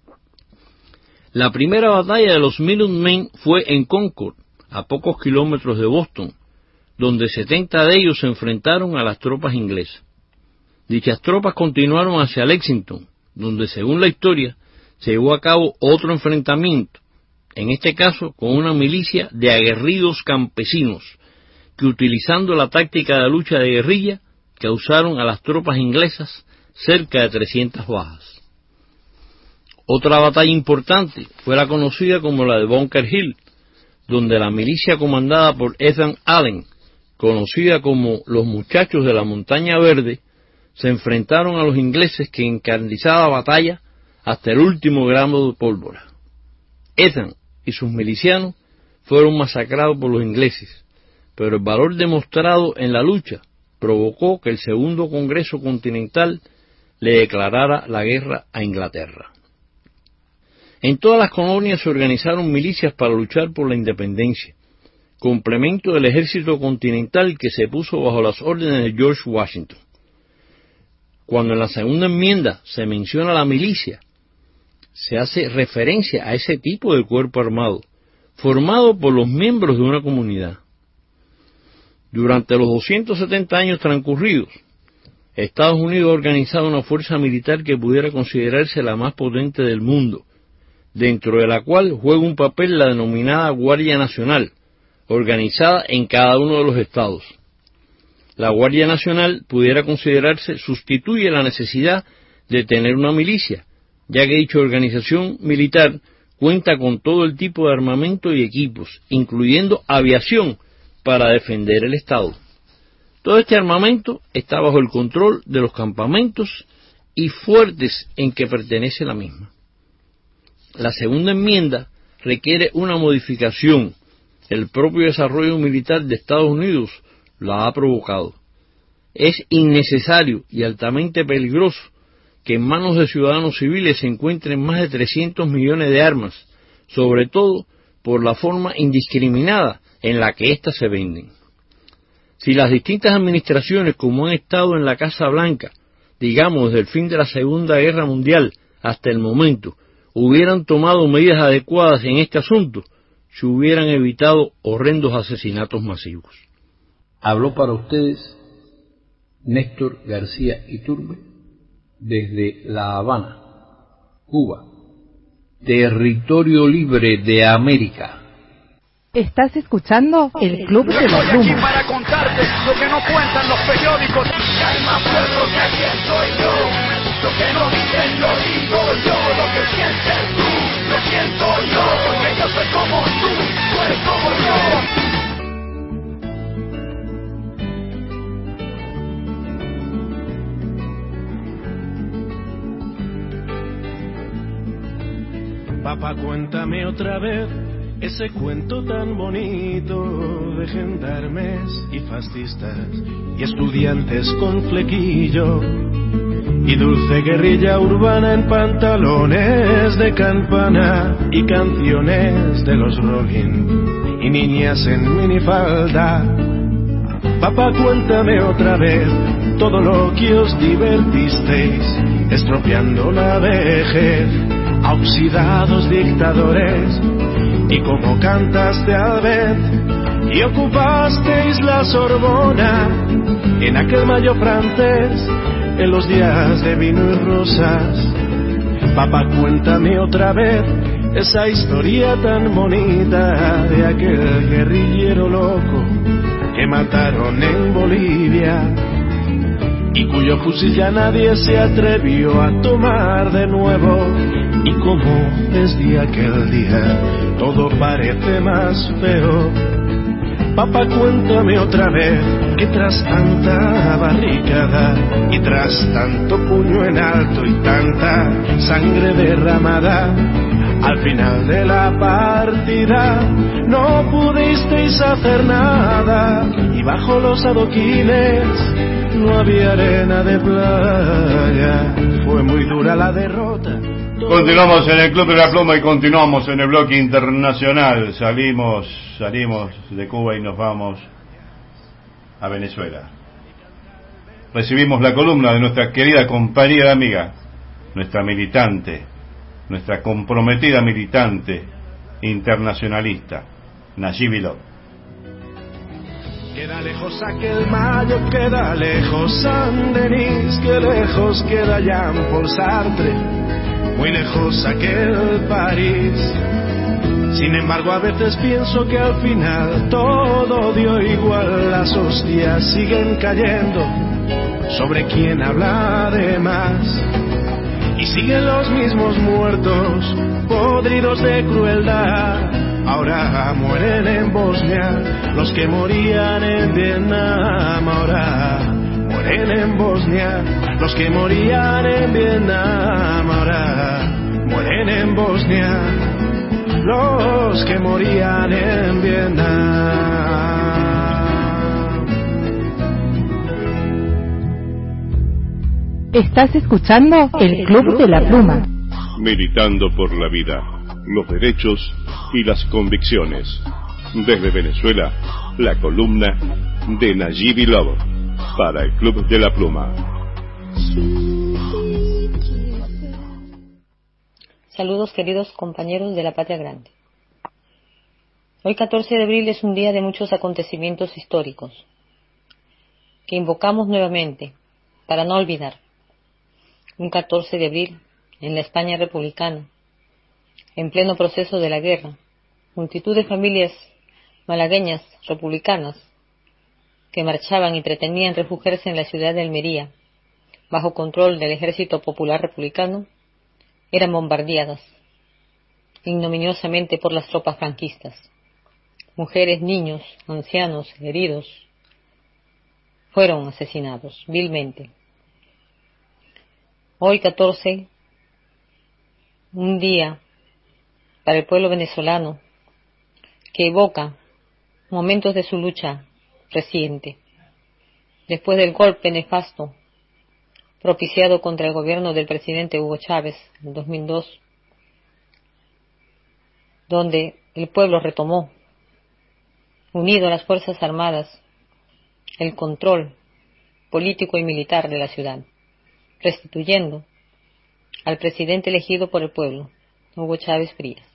La primera batalla de los Minutemen fue en Concord, a pocos kilómetros de Boston, donde setenta de ellos se enfrentaron a las tropas inglesas. Dichas tropas continuaron hacia Lexington, donde, según la historia, se llevó a cabo otro enfrentamiento, en este caso con una milicia de aguerridos campesinos, que utilizando la táctica de lucha de guerrilla, causaron a las tropas inglesas cerca de trescientas bajas. Otra batalla importante fue la conocida como la de Bunker Hill, donde la milicia comandada por Ethan Allen, conocida como los Muchachos de la Montaña Verde, se enfrentaron a los ingleses que encarnizada batalla hasta el último gramo de pólvora. Ethan y sus milicianos fueron masacrados por los ingleses, pero el valor demostrado en la lucha provocó que el segundo Congreso Continental le declarara la guerra a Inglaterra. En todas las colonias se organizaron milicias para luchar por la independencia, complemento del ejército continental que se puso bajo las órdenes de George Washington. Cuando en la segunda enmienda se menciona la milicia, se hace referencia a ese tipo de cuerpo armado, formado por los miembros de una comunidad. Durante los doscientos setenta años transcurridos, Estados Unidos ha organizado una fuerza militar que pudiera considerarse la más potente del mundo, dentro de la cual juega un papel la denominada Guardia Nacional, organizada en cada uno de los estados. La Guardia Nacional pudiera considerarse sustituye la necesidad de tener una milicia, ya que dicha organización militar cuenta con todo el tipo de armamento y equipos, incluyendo aviación para defender el Estado. Todo este armamento está bajo el control de los campamentos y fuertes en que pertenece la misma. La segunda enmienda requiere una modificación. El propio desarrollo militar de Estados Unidos la ha provocado. Es innecesario y altamente peligroso que en manos de ciudadanos civiles se encuentren más de trescientos millones de armas, sobre todo por la forma indiscriminada en la que éstas se venden. Si las distintas administraciones, como han estado en la Casa Blanca, digamos desde el fin de la Segunda Guerra Mundial hasta el momento, hubieran tomado medidas adecuadas en este asunto, se hubieran evitado horrendos asesinatos masivos. Habló para ustedes Néstor García Iturbe desde La Habana, Cuba, territorio libre de América. Estás escuchando el Club de la Estoy aquí Pluma. para contarte lo que no cuentan los periódicos. Y hay más pueblo que quien soy yo. Lo que no dicen lo digo yo. Lo que sientes tú, lo siento yo. Porque yo soy como tú, tú eres como yo. Papá, cuéntame otra vez ese cuento tan bonito de gendarmes y fascistas y estudiantes con flequillo y dulce guerrilla urbana en pantalones de campana y canciones de los Rolling y niñas en minifalda. Papá, cuéntame otra vez todo lo que os divertisteis estropeando la vejez a oxidados dictadores, y como cantaste al vez y ocupasteis la Sorbona en aquel mayo francés, en los días de vino y rosas. Papá, cuéntame otra vez esa historia tan bonita de aquel guerrillero loco que mataron en Bolivia y cuyo fusil ya nadie se atrevió a tomar de nuevo. Y como desde aquel día todo parece más feo, papá, cuéntame otra vez que tras tanta barricada y tras tanto puño en alto y tanta sangre derramada, al final de la partida no pudisteis hacer nada, y bajo los adoquines no había arena de playa. Fue muy dura la derrota. Continuamos en el Club de la Pluma y continuamos en el bloque internacional. Salimos, salimos de Cuba y nos vamos a Venezuela. Recibimos la columna de nuestra querida compañera amiga, nuestra militante, nuestra comprometida militante internacionalista, Nayibi Love. Queda lejos aquel mayo, queda lejos San Denis, que lejos queda Jean Paul Sartre, muy lejos aquel París. Sin embargo, a veces pienso que al final todo dio igual, las hostias siguen cayendo sobre quien habla de más, y siguen los mismos muertos, podridos de crueldad. Ahora mueren en Bosnia los que morían en Vietnam. Ahora mueren en Bosnia los que morían en Vietnam. Ahora mueren en Bosnia los que morían en Vietnam. Estás escuchando el Club de la Pluma. Militando por la vida, los derechos y las convicciones. Desde Venezuela, la columna de Nayibi Love para el Club de la Pluma. Saludos, queridos compañeros de la Patria Grande. Hoy catorce de abril es un día de muchos acontecimientos históricos que invocamos nuevamente para no olvidar. Un catorce de abril en la España republicana, en pleno proceso de la guerra, multitud de familias malagueñas republicanas que marchaban y pretendían refugiarse en la ciudad de Almería bajo control del Ejército Popular Republicano eran bombardeadas ignominiosamente por las tropas franquistas. Mujeres, niños, ancianos, heridos fueron asesinados vilmente. Hoy catorce, un día para el pueblo venezolano que evoca momentos de su lucha reciente, después del golpe nefasto propiciado contra el gobierno del presidente Hugo Chávez en dos mil dos, donde el pueblo retomó, unido a las Fuerzas Armadas, el control político y militar de la ciudad, restituyendo al presidente elegido por el pueblo, Hugo Chávez Frías.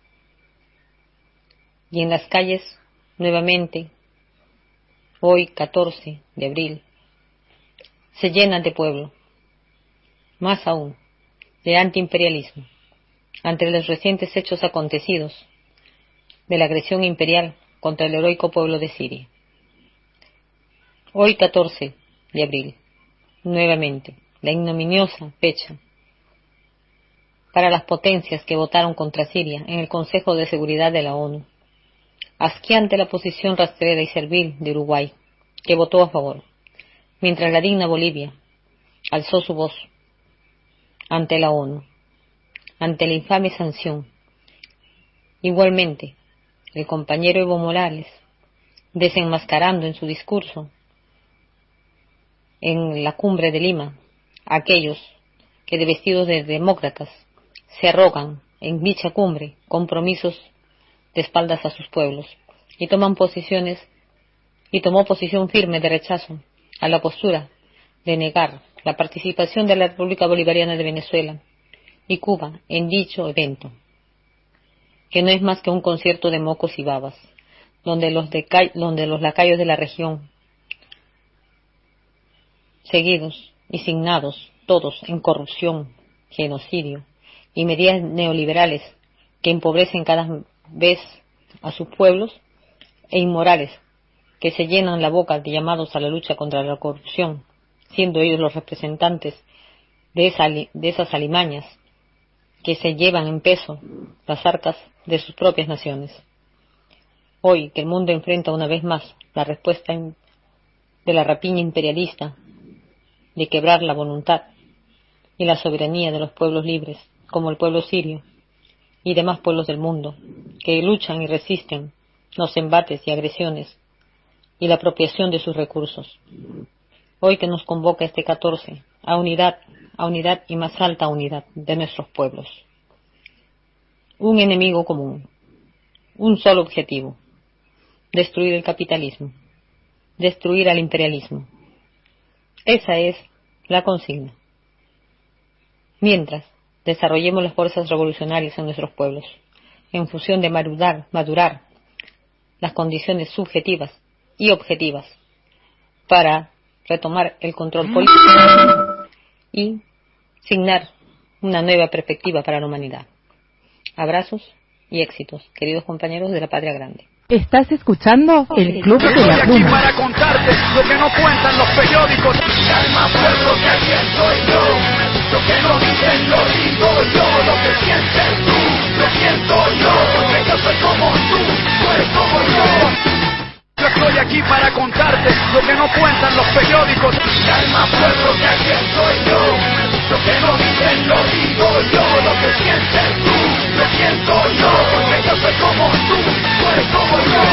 Y en las calles, nuevamente, hoy catorce de abril, se llenan de pueblo, más aún, de antiimperialismo, ante los recientes hechos acontecidos de la agresión imperial contra el heroico pueblo de Siria. Hoy catorce de abril, nuevamente, la ignominiosa fecha para las potencias que votaron contra Siria en el Consejo de Seguridad de la ONU, asqueante la posición rastrera y servil de Uruguay, que votó a favor, mientras la digna Bolivia alzó su voz ante la ONU, ante la infame sanción. Igualmente, el compañero Evo Morales, desenmascarando en su discurso en la cumbre de Lima a aquellos que, de vestidos de demócratas, se arrogan en dicha cumbre compromisos de espaldas a sus pueblos y toman posiciones y tomó posición firme de rechazo a la postura de negar la participación de la República Bolivariana de Venezuela y Cuba en dicho evento, que no es más que un concierto de mocos y babas, donde los, deca- donde los lacayos de la región, seguidos y signados todos en corrupción, genocidio y medidas neoliberales que empobrecen cada vez a sus pueblos, e inmorales que se llenan la boca de llamados a la lucha contra la corrupción, siendo ellos los representantes de, esa, de esas alimañas, que se llevan en peso las arcas de sus propias naciones. Hoy que el mundo enfrenta una vez más la respuesta de la rapiña imperialista, de quebrar la voluntad y la soberanía de los pueblos libres, como el pueblo sirio y demás pueblos del mundo, que luchan y resisten los embates y agresiones y la apropiación de sus recursos. Hoy que nos convoca este catorce a unidad, a unidad y más alta unidad de nuestros pueblos. Un enemigo común, un solo objetivo: destruir el capitalismo, destruir al imperialismo. Esa es la consigna. Mientras desarrollemos las fuerzas revolucionarias en nuestros pueblos, en función de madurar, madurar las condiciones subjetivas y objetivas para retomar el control político y signar una nueva perspectiva para la humanidad. Abrazos y éxitos, queridos compañeros de la Patria Grande. Estás escuchando el Club de la Pluma. Estoy aquí para contarte lo que no cuentan los periódicos. Calma, pueblo, que aquí estoy yo. Lo que no dicen lo digo yo. Lo que sientes tú, lo siento yo. Porque yo soy como tú, tú eres como yo. Yo estoy aquí para contarte lo que no cuentan los periódicos. Calma, pueblo, que aquí estoy yo. Lo que no dicen lo digo yo. Lo que sientes tú, lo siento yo. Porque yo soy como tú, tú eres como yo.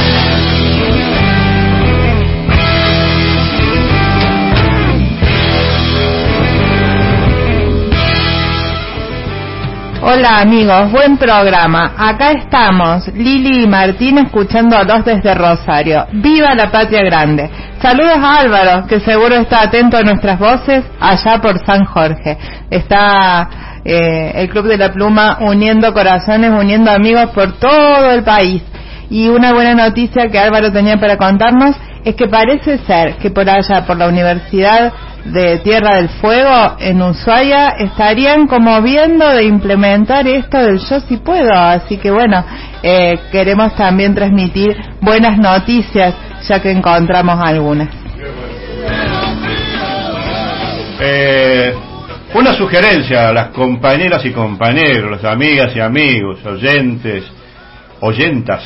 Hola amigos, buen programa. Acá estamos, Lili y Martín, escuchando a dos desde Rosario. ¡Viva la Patria Grande! Saludos a Álvaro, que seguro está atento a nuestras voces allá por San Jorge. Está eh, el Club de la Pluma uniendo corazones, uniendo amigos por todo el país. Y una buena noticia que Álvaro tenía para contarnos es que parece ser que por allá, por la Universidad de Tierra del Fuego, en Ushuaia, estarían como viendo de implementar esto del yo sí puedo. Así que bueno, eh, queremos también transmitir buenas noticias, ya que encontramos algunas. Eh, una sugerencia a las compañeras y compañeros, las amigas y amigos, oyentes, oyentas.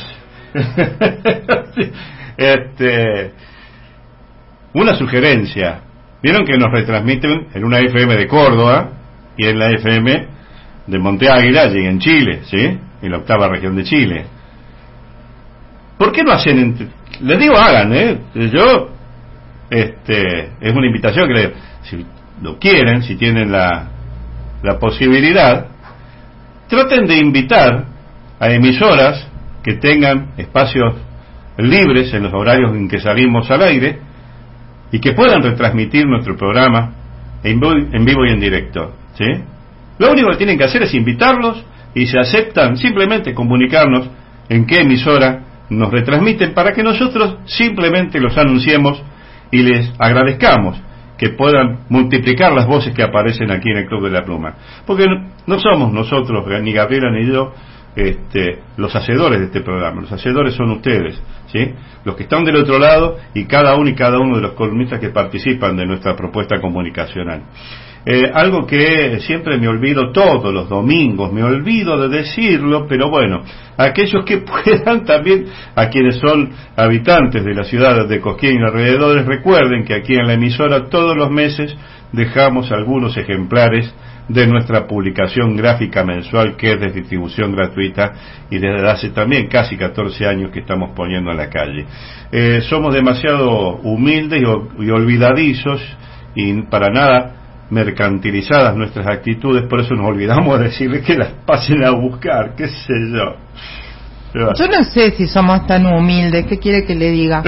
este, una sugerencia. Vieron que nos retransmiten en una F M de Córdoba y en la F M de Monte Águila, allí en Chile, ¿sí? En la octava región de Chile. ¿Por qué no hacen? Entre... Les digo, hagan, ¿eh? Yo, este, es una invitación que le, si lo quieren, si tienen la, la posibilidad, traten de invitar a emisoras que tengan espacios libres en los horarios en que salimos al aire y que puedan retransmitir nuestro programa en vivo y en directo, ¿sí? Lo único que tienen que hacer es invitarlos, y si aceptan, simplemente comunicarnos en qué emisora nos retransmiten para que nosotros simplemente los anunciemos y les agradezcamos que puedan multiplicar las voces que aparecen aquí en el Club de la Pluma. Porque no somos nosotros, ni Gabriela ni yo, Este, los hacedores de este programa. Los hacedores son ustedes, ¿sí? Los que están del otro lado, y cada uno y cada uno de los columnistas que participan de nuestra propuesta comunicacional. Eh, algo que siempre me olvido todos los domingos, me olvido de decirlo, pero bueno, aquellos que puedan también, a quienes son habitantes de la ciudad de Cosquín y alrededores, recuerden que aquí en la emisora todos los meses dejamos algunos ejemplares de nuestra publicación gráfica mensual, que es de distribución gratuita y desde hace también casi catorce años que estamos poniendo en la calle. Eh, somos demasiado humildes y, y olvidadizos, y para nada mercantilizadas nuestras actitudes, por eso nos olvidamos de decirles que las pasen a buscar, qué sé yo. Pero... Yo no sé si somos tan humildes, ¿qué quiere que le diga?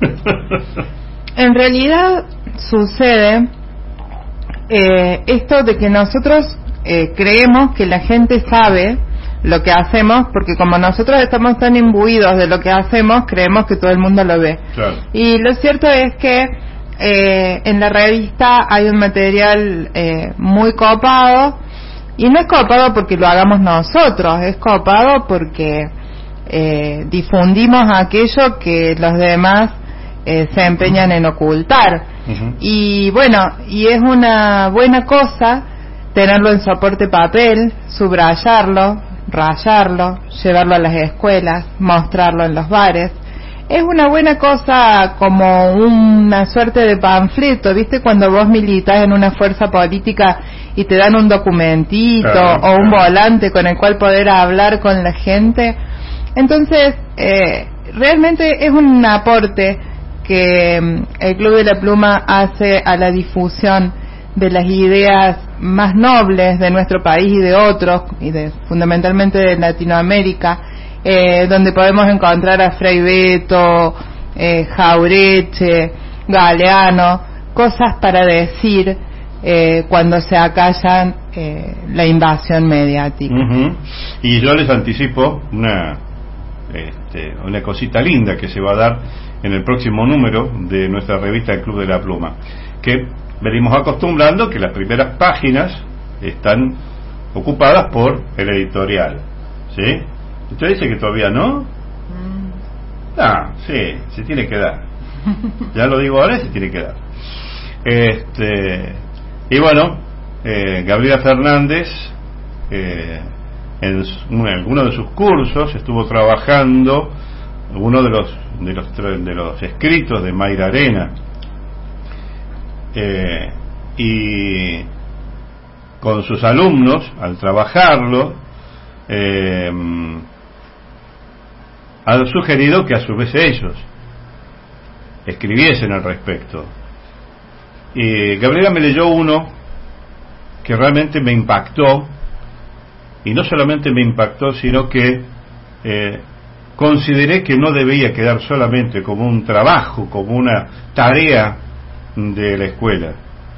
En realidad sucede Eh, esto de que nosotros eh, creemos que la gente sabe lo que hacemos, porque como nosotros estamos tan imbuidos de lo que hacemos, creemos que todo el mundo lo ve. Claro. Y lo cierto es que eh, en la revista hay un material eh, muy copado, y no es copado porque lo hagamos nosotros, es copado porque eh, difundimos aquello que los demás eh, se empeñan en ocultar. Uh-huh. Y bueno, y es una buena cosa tenerlo en soporte papel, subrayarlo, rayarlo, llevarlo a las escuelas, mostrarlo en los bares. Es una buena cosa como una suerte de panfleto, ¿viste? Cuando vos militás en una fuerza política y te dan un documentito claro, o un claro. volante con el cual poder hablar con la gente. Entonces, eh, realmente es un aporte que el Club de la Pluma hace a la difusión de las ideas más nobles de nuestro país y de otros, y de fundamentalmente de Latinoamérica, eh, donde podemos encontrar a Frei Beto, eh, Jaureche, Galeano, cosas para decir eh, cuando se acallan eh, la invasión mediática. Uh-huh. Y yo les anticipo una, este, una cosita linda que se va a dar en el próximo número de nuestra revista El Club de la Pluma, que venimos acostumbrando que las primeras páginas están ocupadas por el editorial, ¿sí? ¿Usted dice que todavía no? Ah, sí, se tiene que dar. Ya lo digo ahora, se tiene que dar. Este, y bueno, eh, Gabriela Fernández, eh, en, en alguno de sus cursos estuvo trabajando uno de los de los de los escritos de Mayra Arena. Eh, y con sus alumnos, al trabajarlo, eh, han sugerido que a su vez ellos escribiesen al respecto. Y Gabriela me leyó uno que realmente me impactó, y no solamente me impactó, sino que eh, consideré que no debía quedar solamente como un trabajo, como una tarea de la escuela.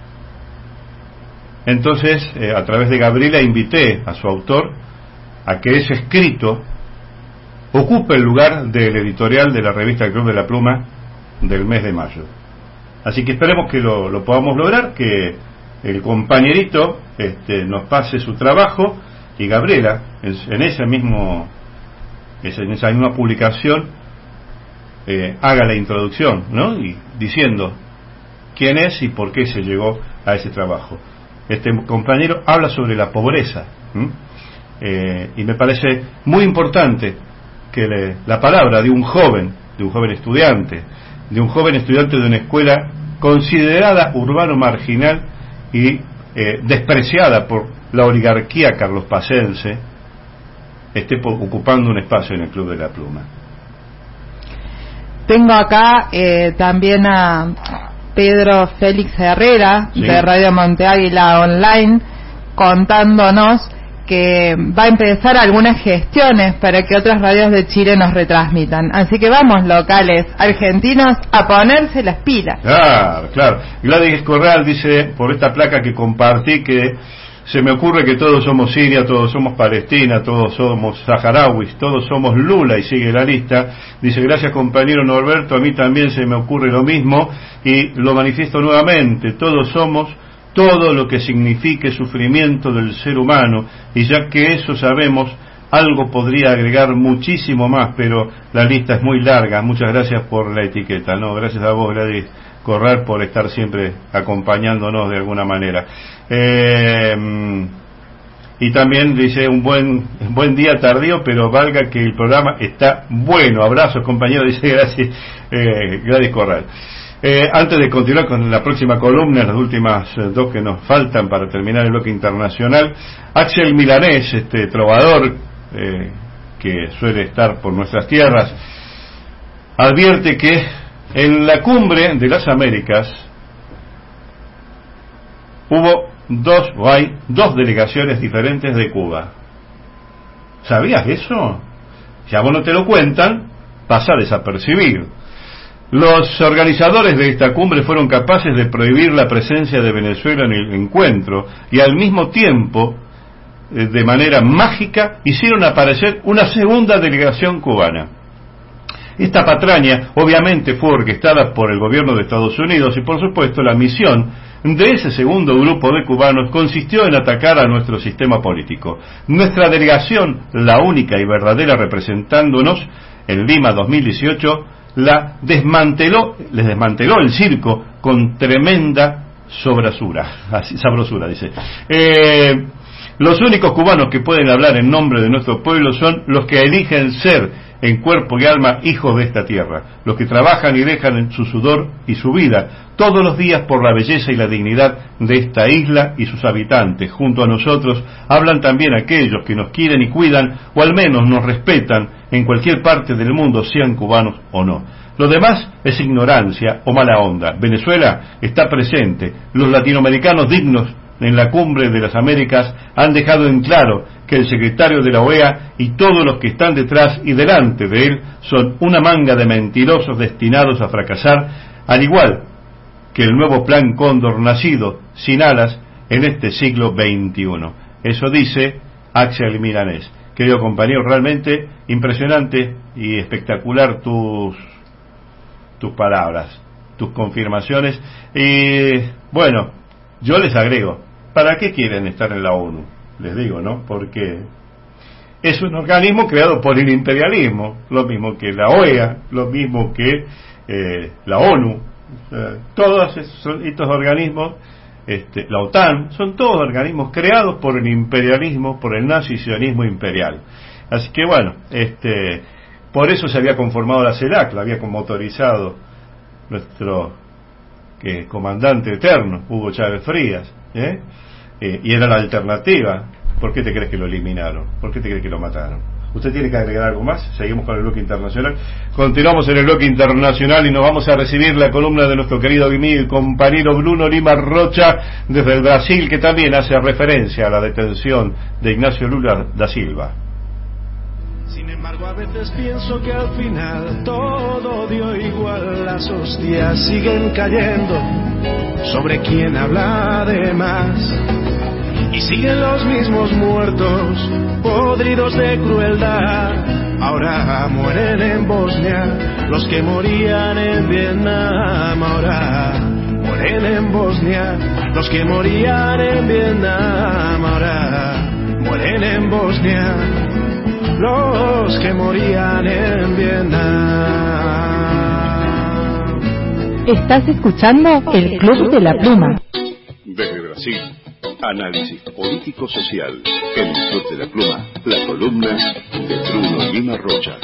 Entonces, eh, a través de Gabriela invité a su autor a que ese escrito ocupe el lugar del editorial de la revista El Club de la Pluma del mes de mayo. Así que esperemos que lo, lo podamos lograr, que el compañerito este, nos pase su trabajo y Gabriela en, en ese mismo en esa misma publicación eh, haga la introducción, ¿no? Y diciendo quién es y por qué se llegó a ese trabajo. Este compañero habla sobre la pobreza, eh, y me parece muy importante que le, la palabra de un joven, de un joven estudiante, de un joven estudiante de una escuela considerada urbano marginal y eh, despreciada por la oligarquía carlospacense, esté ocupando un espacio en el Club de la Pluma. Tengo acá eh, también a Pedro Félix Herrera, sí, de Radio Monte Águila Online, contándonos que va a empezar algunas gestiones para que otras radios de Chile nos retransmitan. Así que vamos, locales argentinos, a ponerse las pilas. Claro, claro. Gladys Corral dice, por esta placa que compartí, que se me ocurre que todos somos Siria, todos somos Palestina, todos somos saharauis, todos somos Lula, y sigue la lista. Dice, gracias compañero Norberto, a mí también se me ocurre lo mismo, y lo manifiesto nuevamente, todos somos todo lo que signifique sufrimiento del ser humano, y ya que eso sabemos, algo podría agregar muchísimo más, pero la lista es muy larga. Muchas gracias por la etiqueta. No, gracias a vos, Gladys Corral, por estar siempre acompañándonos de alguna manera. Eh, y también dice un buen buen día tardío, pero valga que el programa está bueno. Abrazos, compañero, dice gracias, eh, Gladys Corral. Eh, antes de continuar con la próxima columna, las últimas eh, dos que nos faltan para terminar el bloque internacional, Axel Milanés, este trovador eh, que suele estar por nuestras tierras, advierte que en la cumbre de las Américas hubo dos, o hay dos delegaciones diferentes de Cuba. ¿Sabías eso? Si a vos no te lo cuentan, pasa desapercibido. Los organizadores de esta cumbre fueron capaces de prohibir la presencia de Venezuela en el encuentro y al mismo tiempo, de manera mágica, hicieron aparecer una segunda delegación cubana. Esta patraña obviamente fue orquestada por el gobierno de Estados Unidos y por supuesto la misión de ese segundo grupo de cubanos consistió en atacar a nuestro sistema político. Nuestra delegación, la única y verdadera representándonos en Lima dos mil dieciocho, la desmanteló, les desmanteló el circo con tremenda sobrasura, así, sabrosura, dice. Eh, los únicos cubanos que pueden hablar en nombre de nuestro pueblo son los que eligen ser en cuerpo y alma hijos de esta tierra, los que trabajan y dejan en su sudor y su vida todos los días por la belleza y la dignidad de esta isla y sus habitantes. Junto a nosotros hablan también aquellos que nos quieren y cuidan, o al menos nos respetan en cualquier parte del mundo, sean cubanos o no. Lo demás es ignorancia o mala onda. Venezuela está presente. Los latinoamericanos dignos en la cumbre de las Américas han dejado en claro que el secretario de la O E A y todos los que están detrás y delante de él son una manga de mentirosos destinados a fracasar, al igual que el nuevo plan Cóndor nacido sin alas en este siglo veintiuno. Eso dice Axel Milanés. Querido compañero, realmente impresionante y espectacular tus tus palabras, tus confirmaciones. Y bueno, yo les agrego, ¿para qué quieren estar en la ONU? Les digo, ¿no? Porque es un organismo creado por el imperialismo, lo mismo que la O E A, lo mismo que eh, la ONU. O sea, todos estos organismos, este, la OTAN, son todos organismos creados por el imperialismo, por el nazi-sionismo imperial. Así que bueno, este, por eso se había conformado la CELAC, la había como autorizado nuestro que comandante eterno, Hugo Chávez Frías, ¿eh? Eh, y era la alternativa. ¿Por qué te crees que lo eliminaron? ¿Por qué te crees que lo mataron? ¿Usted tiene que agregar algo más? Seguimos con el bloque internacional. Continuamos en el bloque internacional y nos vamos a recibir la columna de nuestro querido amigo y compañero Bruno Lima Rocha desde el Brasil, que también hace referencia a la detención de Ignacio Lula da Silva. Sin embargo, a veces pienso que al final todo dio igual. Las hostias siguen cayendo sobre quien habla de más. Y siguen los mismos muertos, podridos de crueldad. Ahora mueren en Bosnia los que morían en Vietnam. Ahora mueren en Bosnia los que morían en Vietnam. Ahora mueren en Bosnia los que morían en Vietnam. Estás escuchando el Club de la Pluma. Desde Brasil, análisis político-social. En el Club de la Pluma, la columna de Bruno Lima Rocha.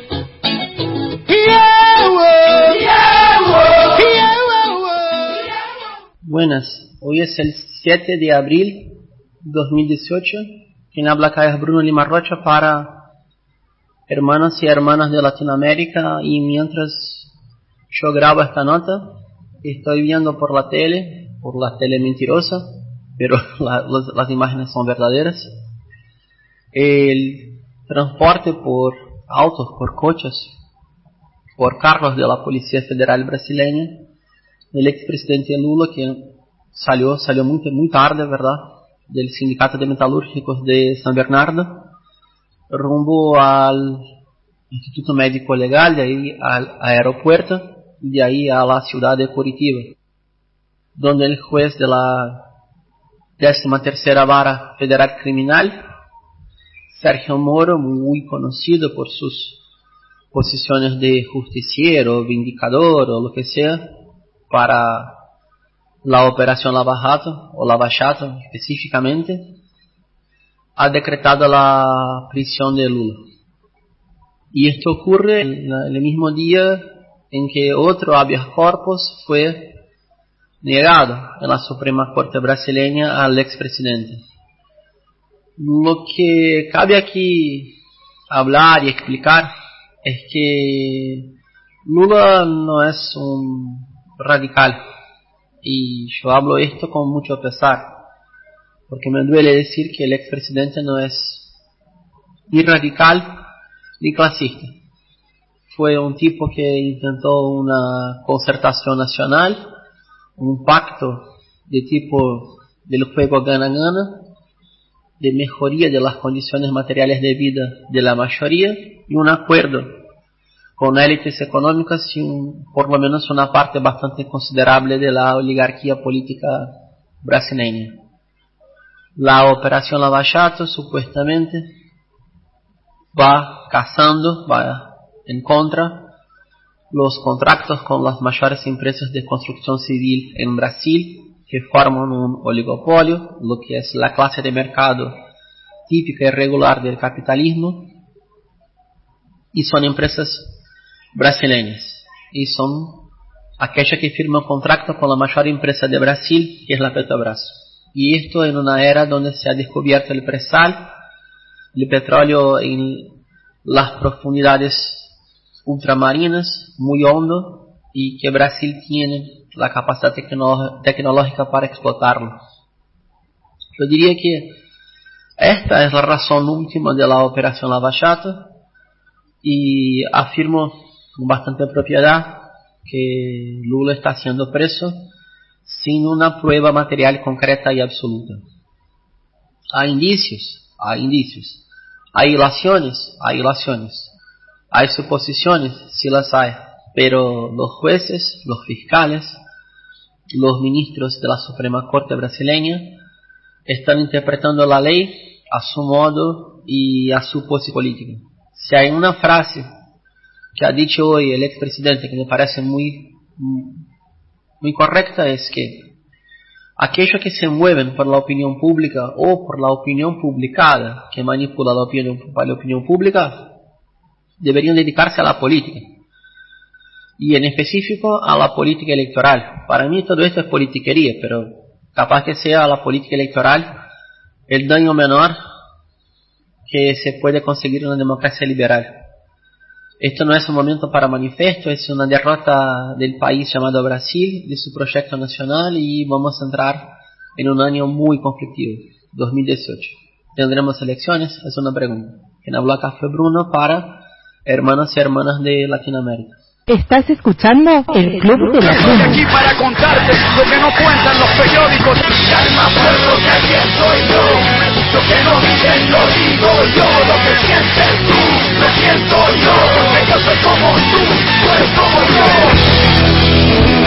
Buenas, hoy es el siete de abril dos mil dieciocho. Quien habla acá es Bruno Lima Rocha para hermanos y hermanas de Latinoamérica. Y mientras yo grabo esta nota, estoy viendo por la tele, por la tele mentirosa, pero la, las, las imágenes son verdaderas, el transporte por autos, por coches, por carros de la Policía Federal brasileña, el expresidente Lula, que salió, salió muy, muy tarde, ¿verdad?, del Sindicato de Metalúrgicos de San Bernardo, rumbo al Instituto Médico Legal, de ahí al aeropuerto, y de ahí a la ciudad de Curitiba, donde el juez de la décima tercera Vara Federal Criminal, Sergio Moro, muy conocido por sus posiciones de justiciero, vindicador o lo que sea, para la operación Lava Jato, o Lava Jato específicamente, ha decretado la prisión de Lula. Y esto ocurre en el mismo día en que otro habeas corpus fue negado en la Suprema Corte brasileña al expresidente. Lo que cabe aquí hablar y explicar es que Lula no es un radical, y yo hablo esto con mucho pesar, porque me duele decir que el expresidente no es ni radical ni clasista. Fue un tipo que intentó una concertación nacional, un pacto de tipo del juego gana-gana, de mejoría de las condiciones materiales de vida de la mayoría, y un acuerdo con élites económicas y un, por lo menos una parte bastante considerable de la oligarquía política brasileña. La operación Lava Jato supuestamente va cazando, va en contra los contratos con las mayores empresas de construcción civil en Brasil, que forman un oligopolio, lo que es la clase de mercado típica y regular del capitalismo, y son empresas brasileñas, y son aquellas que firman contrato con la mayor empresa de Brasil, que es la Petrobras. Y esto en una era donde se ha descubierto el presal, el petróleo en las profundidades ultramarinas, muy hondo, y que Brasil tiene la capacidad tecno- tecnológica para explotarlo. Yo diría que esta es la razón última de la operación Lava Jato, y afirmo con bastante propiedad que Lula está siendo preso sin una prueba material concreta y absoluta. Hay indicios, hay indicios, hay ilaciones, hay ilaciones, hay suposiciones, sí las hay, pero los jueces, los fiscales, los ministros de la Suprema Corte brasileña están interpretando la ley a su modo y a su posición política. Si hay una frase que ha dicho hoy el expresidente que me parece muy, muy correcta, es que aquellos que se mueven por la opinión pública o por la opinión publicada, que manipula la opinión, la opinión pública, deberían dedicarse a la política, y en específico a la política electoral. Para mí todo esto es politiquería, pero capaz que sea la política electoral el daño menor que se puede conseguir en una democracia liberal. Esto no es un momento para manifiesto, es una derrota del país llamado Brasil, de su proyecto nacional, y vamos a entrar en un año muy conflictivo, dos mil dieciocho. ¿Tendremos elecciones? Es una pregunta. Quien habló acá fue Bruno para Hermanos y Hermanas de Latinoamérica. Estás escuchando el Club de la Estoy Pluma. aquí para contarte lo que no cuentan los periódicos. Y al más pueblo que alguien soy yo, lo que no dicen lo digo yo, lo que sientes tú, lo siento yo, porque yo soy como tú, tú eres como yo.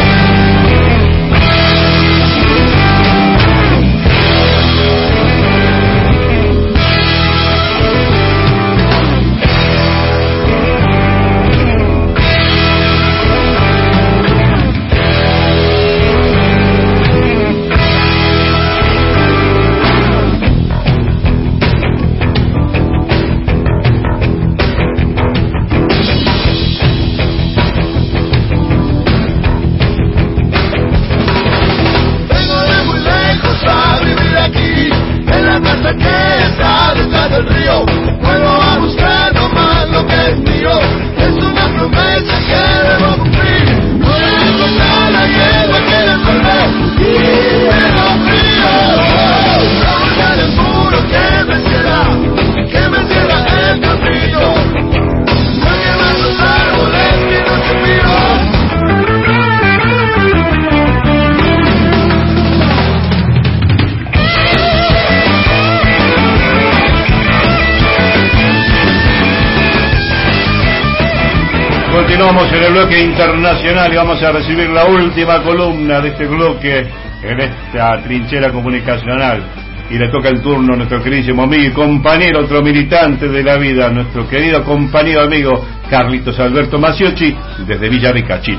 Continuamos en el bloque internacional y vamos a recibir la última columna de este bloque en esta trinchera comunicacional. Y le toca el turno a nuestro queridísimo amigo y compañero, otro militante de la vida, nuestro querido compañero amigo Carlitos Alberto Maciocchi, desde Villarrica, Chile.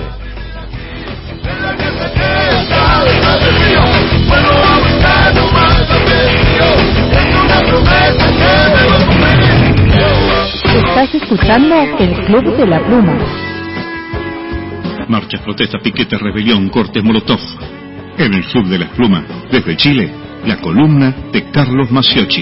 Estás escuchando el Club de la Pluma. Marchas, protestas, piquetes, rebelión, cortes, molotov. En el Club de la Pluma, desde Chile, la columna de Carlos Maciocchi.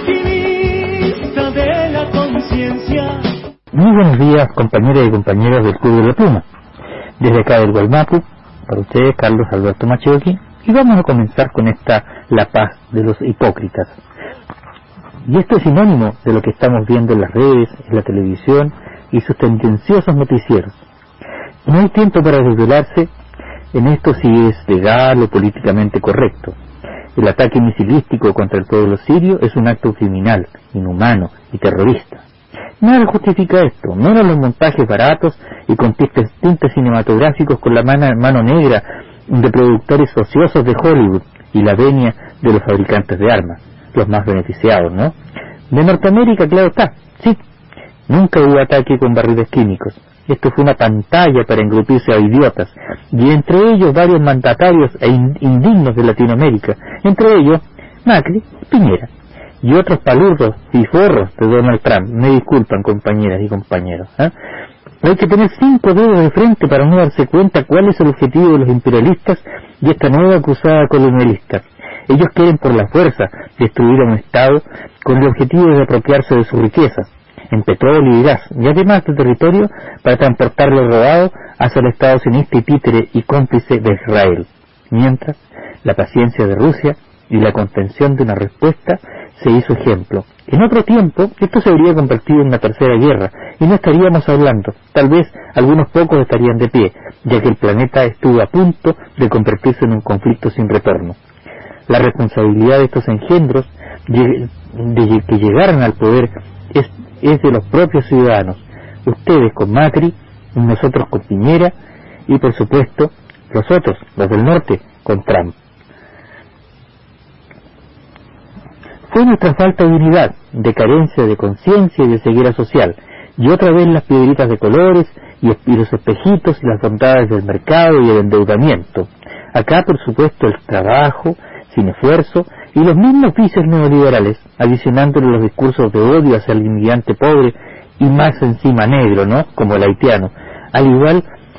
Muy buenos días, compañeras y compañeros del Club de la Pluma. Desde acá del Gualmapu, para ustedes, Carlos Alberto Maciocchi, y vamos a comenzar con esta La Paz de los Hipócritas. Y esto es sinónimo de lo que estamos viendo en las redes, en la televisión y sus tendenciosos noticieros. No hay tiempo para desvelarse en esto si es legal o políticamente correcto. El ataque misilístico contra el pueblo sirio es un acto criminal, inhumano y terrorista. Nada justifica esto, menos los montajes baratos y con tintes, tintes cinematográficos con la mano, mano negra de productores ociosos de Hollywood y la venia de los fabricantes de armas, los más beneficiados, ¿no? De Norteamérica, claro está, sí. Nunca hubo ataque con barriles químicos. Esto fue una pantalla para engrupirse a idiotas, y entre ellos varios mandatarios e indignos de Latinoamérica, entre ellos Macri, Piñera, y otros palurdos y forros de Donald Trump. Me disculpan, compañeras y compañeros, ¿eh? Hay que tener cinco dedos de frente para no darse cuenta cuál es el objetivo de los imperialistas y esta nueva cruzada colonialista. Ellos quieren por la fuerza destruir a un Estado con el objetivo de apropiarse de sus riquezas, en petróleo y gas, y además de territorio para transportarlo robado hacia el Estado sionista y títere y cómplice de Israel. Mientras, la paciencia de Rusia y la contención de una respuesta se hizo ejemplo. En otro tiempo, esto se habría convertido en una tercera guerra, y no estaríamos hablando, tal vez algunos pocos estarían de pie, ya que el planeta estuvo a punto de convertirse en un conflicto sin retorno. La responsabilidad de estos engendros de, de que llegaran al poder es, es de los propios ciudadanos, ustedes con Macri, nosotros con Piñera, y por supuesto, los otros, los del norte, con Trump. Fue nuestra falta de unidad, de carencia de conciencia y de ceguera social, y otra vez las piedritas de colores y, y los espejitos y las bondades del mercado y el endeudamiento. Acá, por supuesto, el trabajo, sin esfuerzo, y los mismos vicios neoliberales, adicionándole los discursos de odio hacia el inmigrante pobre y más encima negro, ¿no?, como el haitiano. Al igual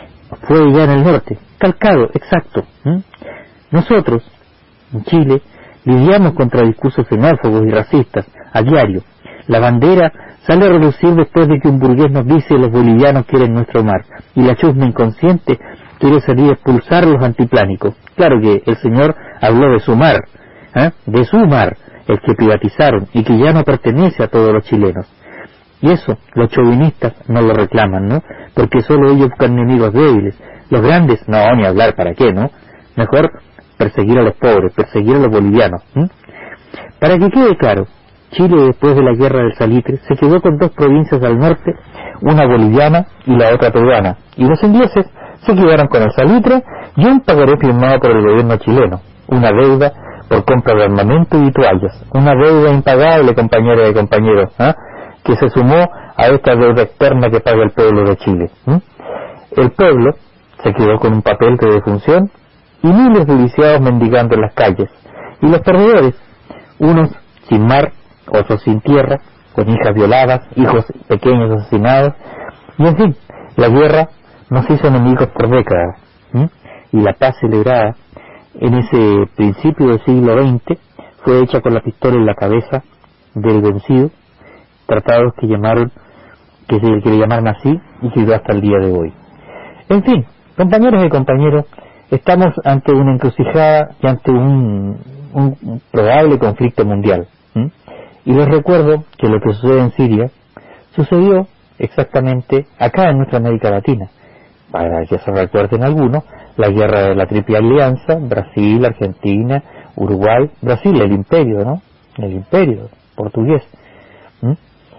fue ya en el norte, calcado, exacto. ¿Mm? Nosotros, en Chile, lidiamos contra discursos xenófobos y racistas a diario. La bandera sale a relucir después de que un burgués nos dice los bolivianos quieren nuestro mar, y la chusma inconsciente quiere salir a expulsar los antiplánicos. Claro que el señor habló de su mar, ¿eh? de su mar, el que privatizaron y que ya no pertenece a todos los chilenos. Y eso los chauvinistas no lo reclaman, ¿no? Porque solo ellos buscan enemigos débiles. Los grandes, no, ni hablar, ¿para qué, no? Mejor perseguir a los pobres, perseguir a los bolivianos. ¿eh? Para que quede claro, Chile después de la guerra del salitre se quedó con dos provincias al norte, una boliviana y la otra peruana, y los ingleses se quedaron con el salitre y un pagaré firmado por el gobierno chileno, una deuda por compra de armamento y toallas, una deuda impagable, compañeras y compañeros, ¿eh? que se sumó a esta deuda externa que paga el pueblo de Chile. ¿eh? El pueblo se quedó con un papel de defunción y miles de lisiados mendigando en las calles, y los perdedores, unos sin mar, otros sin tierra, con hijas violadas, hijos pequeños asesinados, y en fin, la guerra nos hizo enemigos por décadas, ¿eh? y la paz celebrada en ese principio del siglo veinte fue hecha con la pistola en la cabeza del vencido, tratados que llamaron, que se quiere llamar así, y que duró hasta el día de hoy. En fin, compañeros y compañeros, estamos ante una encrucijada y ante un, un probable conflicto mundial. ¿eh? Y les recuerdo que lo que sucede en Siria sucedió exactamente acá en nuestra América Latina. Para que se recuerden algunos, la guerra de la Triple Alianza, Brasil, Argentina, Uruguay, Brasil, el imperio, ¿no? El imperio portugués, ¿eh?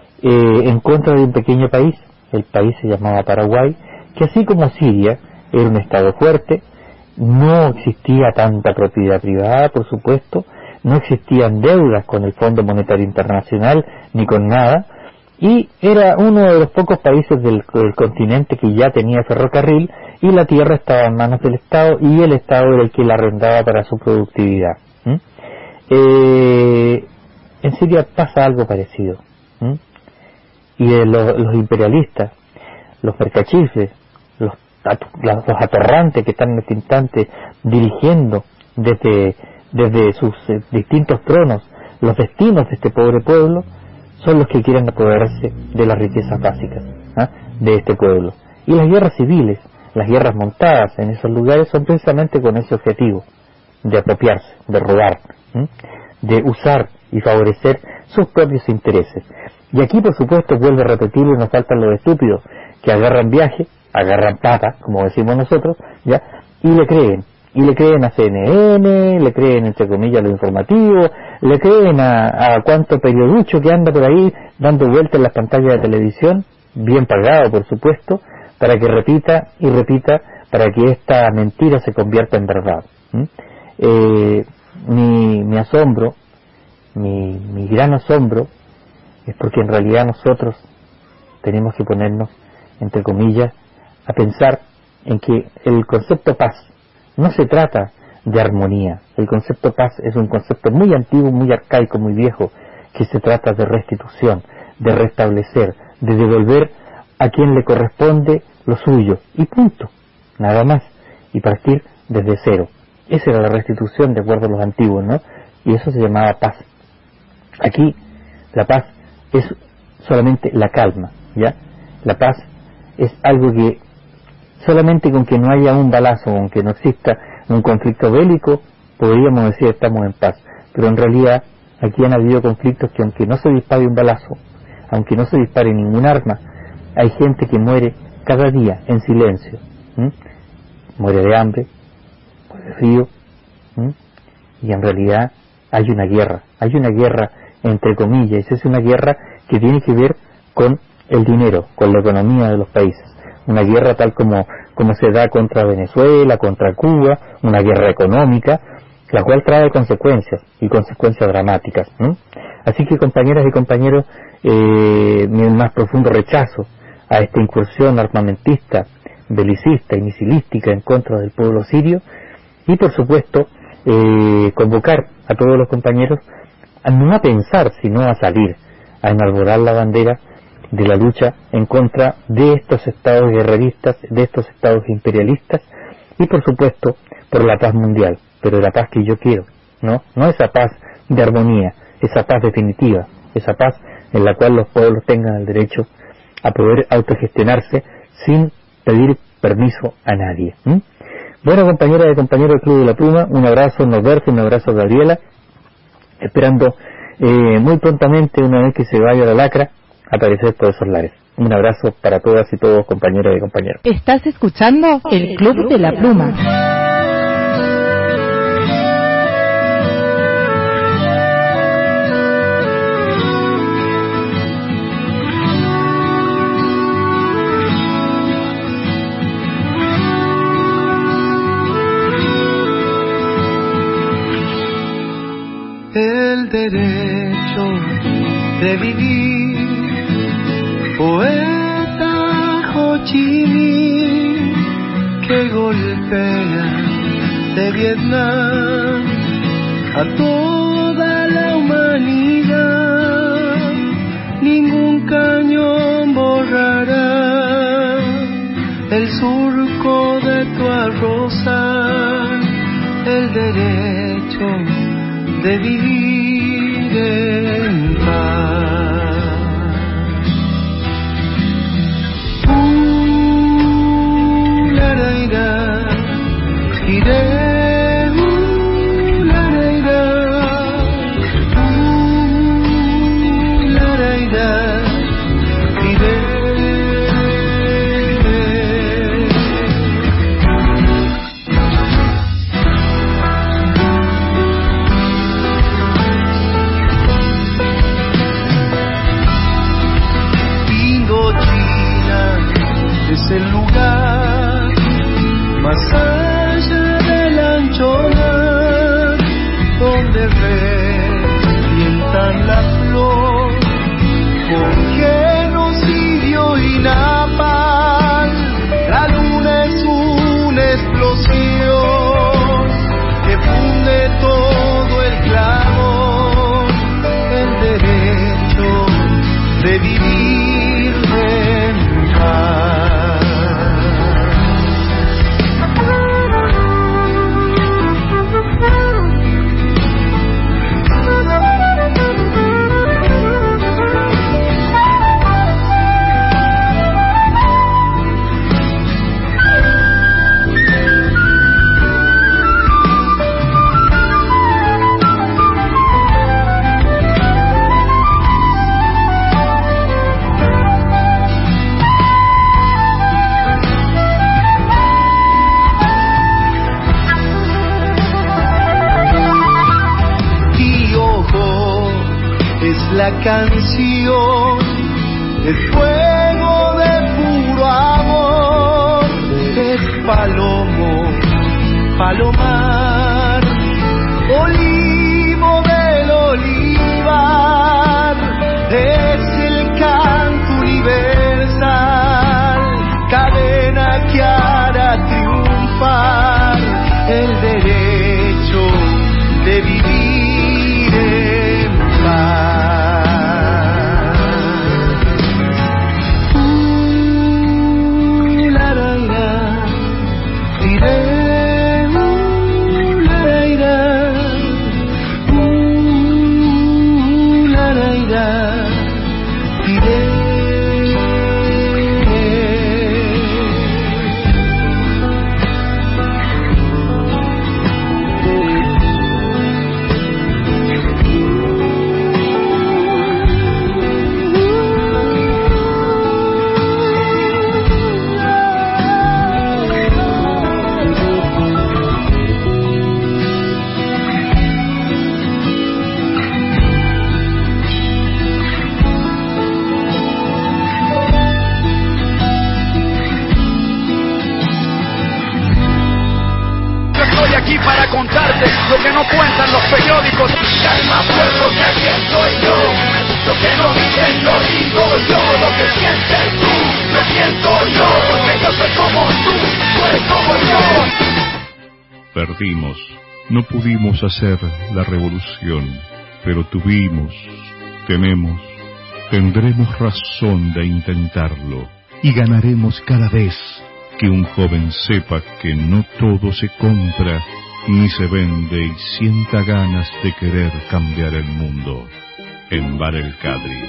Eh, en contra de un pequeño país, el país se llamaba Paraguay, que así como Siria era un estado fuerte, no existía tanta propiedad privada, por supuesto, no existían deudas con el Fondo Monetario Internacional ni con nada, y era uno de los pocos países del, del continente que ya tenía ferrocarril, y la tierra estaba en manos del Estado y el Estado era el que la arrendaba para su productividad. ¿Mm? Eh, en Siria pasa algo parecido. ¿Mm? Y eh, los, los imperialistas, los mercachifes, los, los atorrantes que están en este instante dirigiendo desde, desde sus eh, distintos tronos los destinos de este pobre pueblo, son los que quieren apoderarse de las riquezas básicas ¿eh? de este pueblo. Y las guerras civiles, las guerras montadas en esos lugares son precisamente con ese objetivo, de apropiarse, de robar, ¿eh? de usar y favorecer sus propios intereses. Y aquí, por supuesto, vuelvo a repetirlo, nos faltan los estúpidos que agarran viaje, agarran pata, como decimos nosotros, ya, y le creen. Y le creen a C N N, le creen, entre comillas, lo informativo, le creen a, a cuánto perioducho que anda por ahí dando vueltas en las pantallas de televisión, bien pagado, por supuesto, para que repita y repita, para que esta mentira se convierta en verdad. ¿Mm? Eh, mi, mi asombro, mi, mi gran asombro, es porque en realidad nosotros tenemos que ponernos entre comillas, a pensar en que el concepto paz no se trata de armonía. El concepto paz es un concepto muy antiguo, muy arcaico, muy viejo, que se trata de restitución, de restablecer, de devolver a quien le corresponde lo suyo, y punto, nada más, y partir desde cero. Esa era la restitución de acuerdo a los antiguos, ¿no? Y eso se llamaba paz. Aquí la paz es solamente la calma, ¿ya? La paz es algo que solamente con que no haya un balazo, con que no exista un conflicto bélico, podríamos decir estamos en paz. Pero en realidad aquí han habido conflictos que aunque no se dispare un balazo, aunque no se dispare ningún arma, hay gente que muere cada día en silencio. ¿Mm? Muere de hambre, muere de frío, ¿Mm? y en realidad hay una guerra, hay una guerra entre comillas, y es una guerra que tiene que ver con el dinero, con la economía de los países. Una guerra tal como, como se da contra Venezuela, contra Cuba, una guerra económica, la cual trae consecuencias, y consecuencias dramáticas. ¿no? Así que, compañeras y compañeros, eh, mi más profundo rechazo a esta incursión armamentista, belicista y misilística en contra del pueblo sirio, y por supuesto, eh, convocar a todos los compañeros a no a pensar, sino a salir, a enarbolar la bandera de la lucha en contra de estos estados guerreristas, de estos estados imperialistas, y por supuesto por la paz mundial, pero la paz que yo quiero, no, no esa paz de armonía, esa paz definitiva, esa paz en la cual los pueblos tengan el derecho a poder autogestionarse sin pedir permiso a nadie. ¿Mm? Bueno, compañeras y compañeros del Club de la Pluma, un abrazo Norberto, un abrazo Gabriela, esperando eh, muy prontamente, una vez que se vaya la lacra, aparecer por esos lares. Un abrazo para todas y todos, compañeros y compañeros. Estás escuchando el Club de la Pluma. El derecho de vivir, poeta Ho Chi Minh, que golpea de Vietnam a toda la humanidad. Ningún cañón borrará el surco de tu arrozal. El derecho de vivir en paz. Uh, la, la, la, iré, uh, la, la, la, uh, la, la, la, iré. Es el lugar más allá de la anchona, donde revientan la flor, porque genocidio y napal. La luna es una explosión que funde todo el clamor. El derecho de vivir en paz. La canción, el fuego de puro amor, es palomo, palomar, olivo del olivar, es el canto universal, aquí para contarte lo que no cuentan los periódicos. Hay más pueblo que quien soy yo. Lo que no dicen lo digo yo. Lo que sientes tú, lo siento yo. Porque yo soy como tú, tú eres como yo. Perdimos, no pudimos hacer la revolución, pero tuvimos, tenemos, tendremos razón de intentarlo y ganaremos cada vez que un joven sepa que no todo se compra ni se vende y sienta ganas de querer cambiar el mundo. En Bar El Cadri.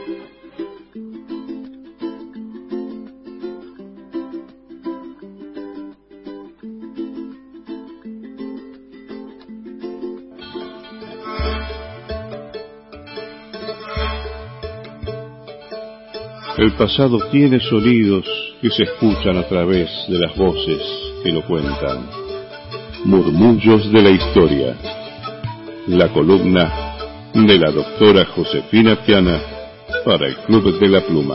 El pasado tiene sonidos que se escuchan a través de las voces que lo cuentan. Murmullos de la historia. La columna de la doctora Josefina Piana para el Club de la Pluma.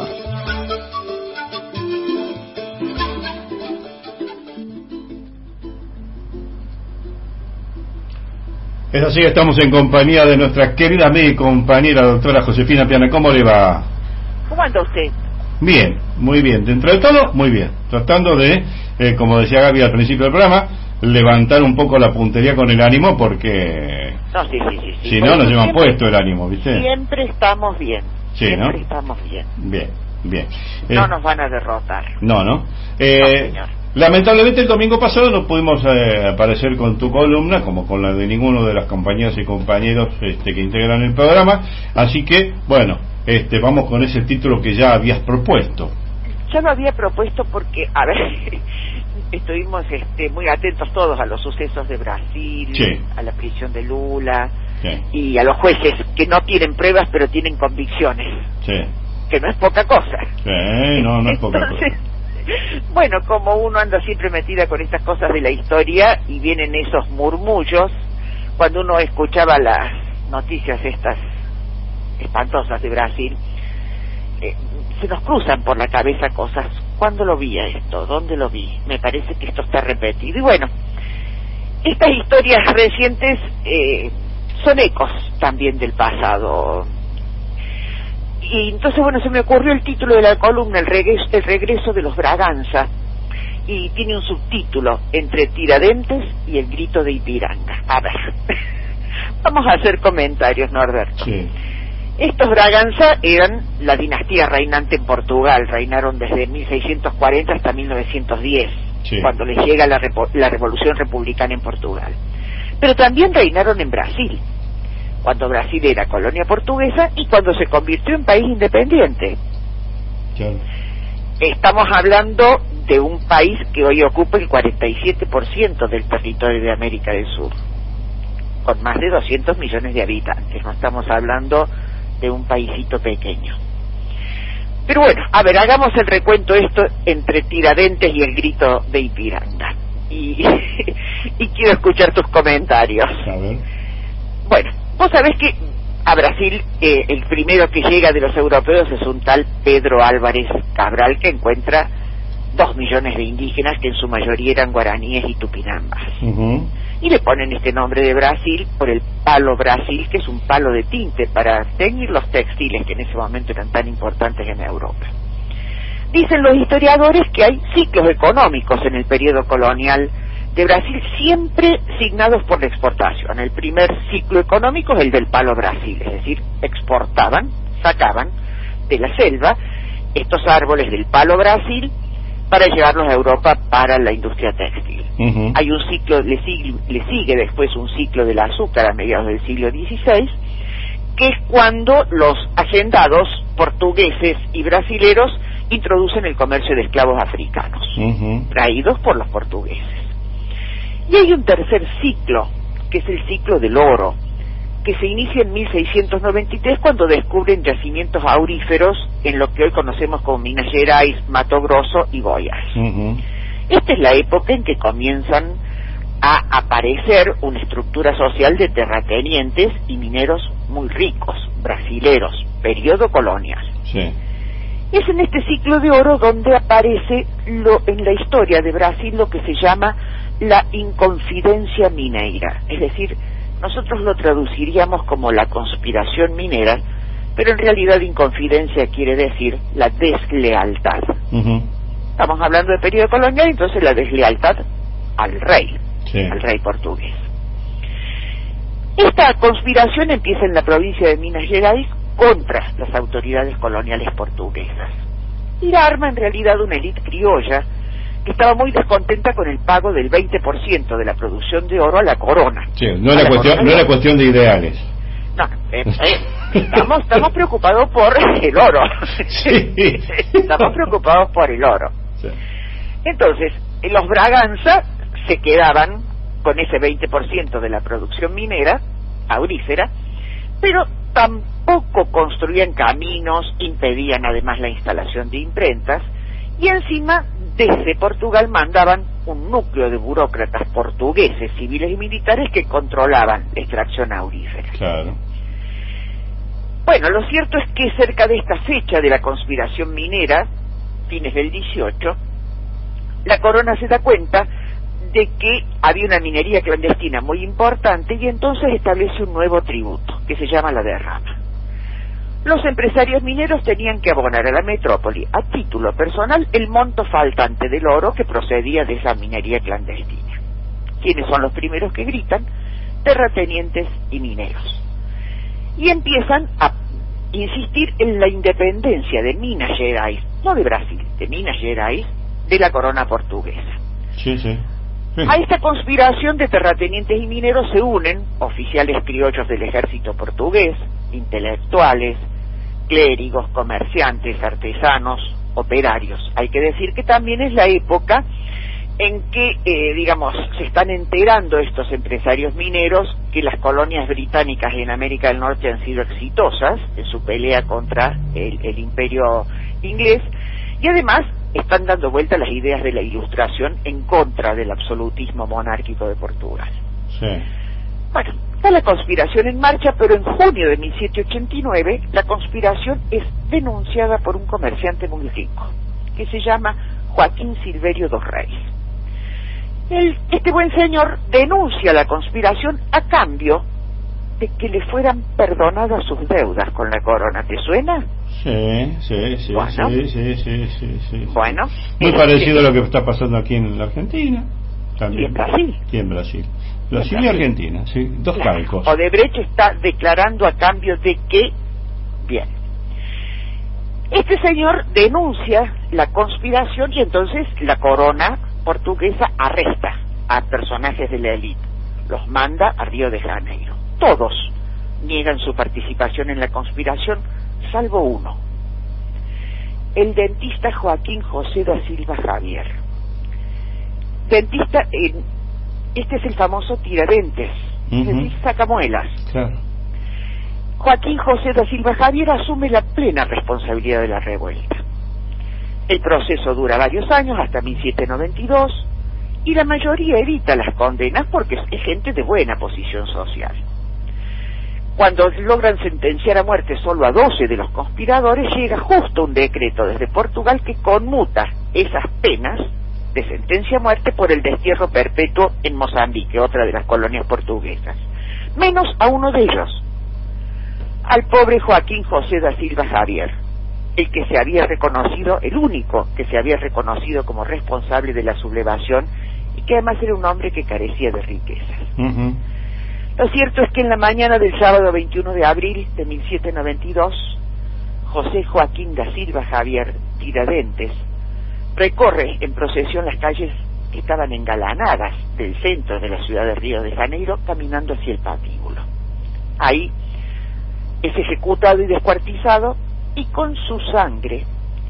Es así, estamos en compañía de nuestra querida amiga y compañera doctora Josefina Piana. ¿Cómo le va? ¿Cómo anda usted? Bien, muy bien. Dentro de todo, muy bien. Tratando de, eh, como decía Gaby al principio del programa, levantar un poco la puntería con el ánimo porque... No, sí, sí, sí. sí. Si no, nos llevan puesto el ánimo, ¿viste? Siempre estamos bien. Sí, siempre ¿no? estamos bien. Bien, bien. Eh, no nos van a derrotar. No, ¿no? Eh, no, lamentablemente el domingo pasado no pudimos eh, aparecer con tu columna, como con la de ninguno de las compañeras y compañeros este, que integran el programa. Así que, bueno, este, vamos con ese título que ya habías propuesto. Yo lo había propuesto porque, a ver, estuvimos este, muy atentos todos a los sucesos de Brasil, sí. a la prisión de Lula, sí. y a los jueces que no tienen pruebas pero tienen convicciones, sí. que no es poca cosa. Sí, no, no es poca Entonces, cosa. Bueno, como uno anda siempre metida con estas cosas de la historia y vienen esos murmullos, cuando uno escuchaba las noticias estas espantosas de Brasil, eh, se nos cruzan por la cabeza cosas. ¿Cuándo lo vi a esto? ¿Dónde lo vi? Me parece que esto está repetido. Y bueno, estas historias recientes eh, son ecos también del pasado. Y entonces, bueno, se me ocurrió el título de la columna, el regreso, el regreso de los Braganza, y tiene un subtítulo, Entre Tiradentes y el grito de Ipiranga. A ver, vamos a hacer comentarios, Norberto. Sí. Estos Braganza eran la dinastía reinante en Portugal, reinaron desde mil seiscientos cuarenta hasta mil novecientos diez, sí. cuando les llega la, repo- la revolución republicana en Portugal. Pero también reinaron en Brasil, cuando Brasil era colonia portuguesa y cuando se convirtió en país independiente. Claro. Estamos hablando de un país que hoy ocupa el cuarenta y siete por ciento del territorio de América del Sur, con más de doscientos millones de habitantes. No estamos hablando de un paisito pequeño. Pero bueno, a ver, hagamos el recuento esto entre Tiradentes y el grito de Ipiranga. Y, y quiero escuchar tus comentarios. A ver. Bueno, vos sabés que a Brasil eh, el primero que llega de los europeos es un tal Pedro Álvarez Cabral, que encuentra dos millones de indígenas que en su mayoría eran guaraníes y tupinambas. Uh-huh. Y le ponen este nombre de Brasil por el palo Brasil, que es un palo de tinte para teñir los textiles que en ese momento eran tan importantes en Europa. Dicen los historiadores que hay ciclos económicos en el periodo colonial de Brasil, siempre signados por la exportación. El primer ciclo económico es el del palo Brasil, es decir, exportaban, sacaban de la selva estos árboles del palo Brasil para llevarlos a Europa para la industria textil. Uh-huh. Hay un ciclo, le sigue, le sigue después un ciclo del azúcar a mediados del siglo dieciséis, que es cuando los hacendados portugueses y brasileros introducen el comercio de esclavos africanos, uh-huh. traídos por los portugueses. Y hay un tercer ciclo, que es el ciclo del oro, que se inicia en mil seiscientos noventa y tres cuando descubren yacimientos auríferos en lo que hoy conocemos como Minas Gerais, Mato Grosso y Goiás. Uh-huh. Esta es la época en que comienzan a aparecer una estructura social de terratenientes y mineros muy ricos, brasileros, periodo colonial. Sí. Es en este ciclo de oro donde aparece lo, en la historia de Brasil lo que se llama la inconfidencia mineira, es decir, nosotros lo traduciríamos como la conspiración minera, pero en realidad inconfidencia quiere decir la deslealtad. Uh-huh. Estamos hablando de periodo colonial, entonces la deslealtad al rey, sí. al rey portugués. Esta conspiración empieza en la provincia de Minas Gerais contra las autoridades coloniales portuguesas. Y la arma en realidad una élite criolla que estaba muy descontenta con el pago del veinte por ciento de la producción de oro a la corona. Sí, no era, cuestión, no era cuestión de ideales. No, eh, eh, estamos, estamos preocupados por el oro. Sí. Estamos preocupados por el oro. Sí. Entonces, los Braganza se quedaban con ese veinte por ciento de la producción minera, aurífera, pero tampoco construían caminos, impedían además la instalación de imprentas, y encima desde Portugal mandaban un núcleo de burócratas portugueses, civiles y militares que controlaban la extracción aurífera. Claro. Bueno, lo cierto es que cerca de esta fecha de la conspiración minera, fines del dieciocho, la corona se da cuenta de que había una minería clandestina muy importante y entonces establece un nuevo tributo, que se llama la derrama. Los empresarios mineros tenían que abonar a la metrópoli a título personal el monto faltante del oro que procedía de esa minería clandestina. ¿Quiénes son los primeros que gritan? Terratenientes y mineros. Y empiezan a insistir en la independencia de Minas Gerais, no de Brasil, de Minas Gerais, de la corona portuguesa. Sí, sí. Sí. A esta conspiración de terratenientes y mineros se unen oficiales criollos del ejército portugués, intelectuales, clérigos, comerciantes, artesanos, operarios. Hay que decir que también es la época en que, eh, digamos, se están enterando estos empresarios mineros que las colonias británicas en América del Norte han sido exitosas en su pelea contra el, el imperio inglés, y además están dando vuelta las ideas de la Ilustración en contra del absolutismo monárquico de Portugal. Sí. Bueno, está la conspiración en marcha, pero en junio de mil setecientos ochenta y nueve la conspiración es denunciada por un comerciante muy rico, que se llama Joaquín Silverio dos Reis. El, este buen señor denuncia la conspiración a cambio de que le fueran perdonadas sus deudas con la corona. ¿Te suena? Sí, sí, sí, bueno. sí, sí, sí, sí, sí. Bueno. Muy eh, parecido eh, a lo que está pasando aquí en la Argentina. También. Y en Brasil. Y en Brasil. Brasil y Argentina, sí, dos claro. calcos. Odebrecht está declarando a cambio de que, bien, este señor denuncia la conspiración y entonces la corona portuguesa arresta a personajes de la élite, los manda a Río de Janeiro. Todos niegan su participación en la conspiración, salvo uno, el dentista Joaquín José da Silva Javier. Dentista, eh, este es el famoso tiradentes, uh-huh. Es decir, sacamuelas. Claro. Joaquín José da Silva Javier asume la plena responsabilidad de la revuelta. El proceso dura varios años, hasta mil setecientos noventa y dos, y la mayoría evita las condenas porque es gente de buena posición social. Cuando logran sentenciar a muerte solo a doce de los conspiradores, llega justo un decreto desde Portugal que conmuta esas penas de sentencia a muerte por el destierro perpetuo en Mozambique, otra de las colonias portuguesas, menos a uno de ellos, al pobre Joaquín José da Silva Javier, el que se había reconocido, el único que se había reconocido como responsable de la sublevación y que además era un hombre que carecía de riquezas. Uh-huh. Lo cierto es que en la mañana del sábado veintiuno de abril de mil setecientos noventa y dos, José Joaquín da Silva Javier Tiradentes recorre en procesión las calles que estaban engalanadas del centro de la ciudad de Río de Janeiro, caminando hacia el patíbulo. Ahí es ejecutado y descuartizado, y con su sangre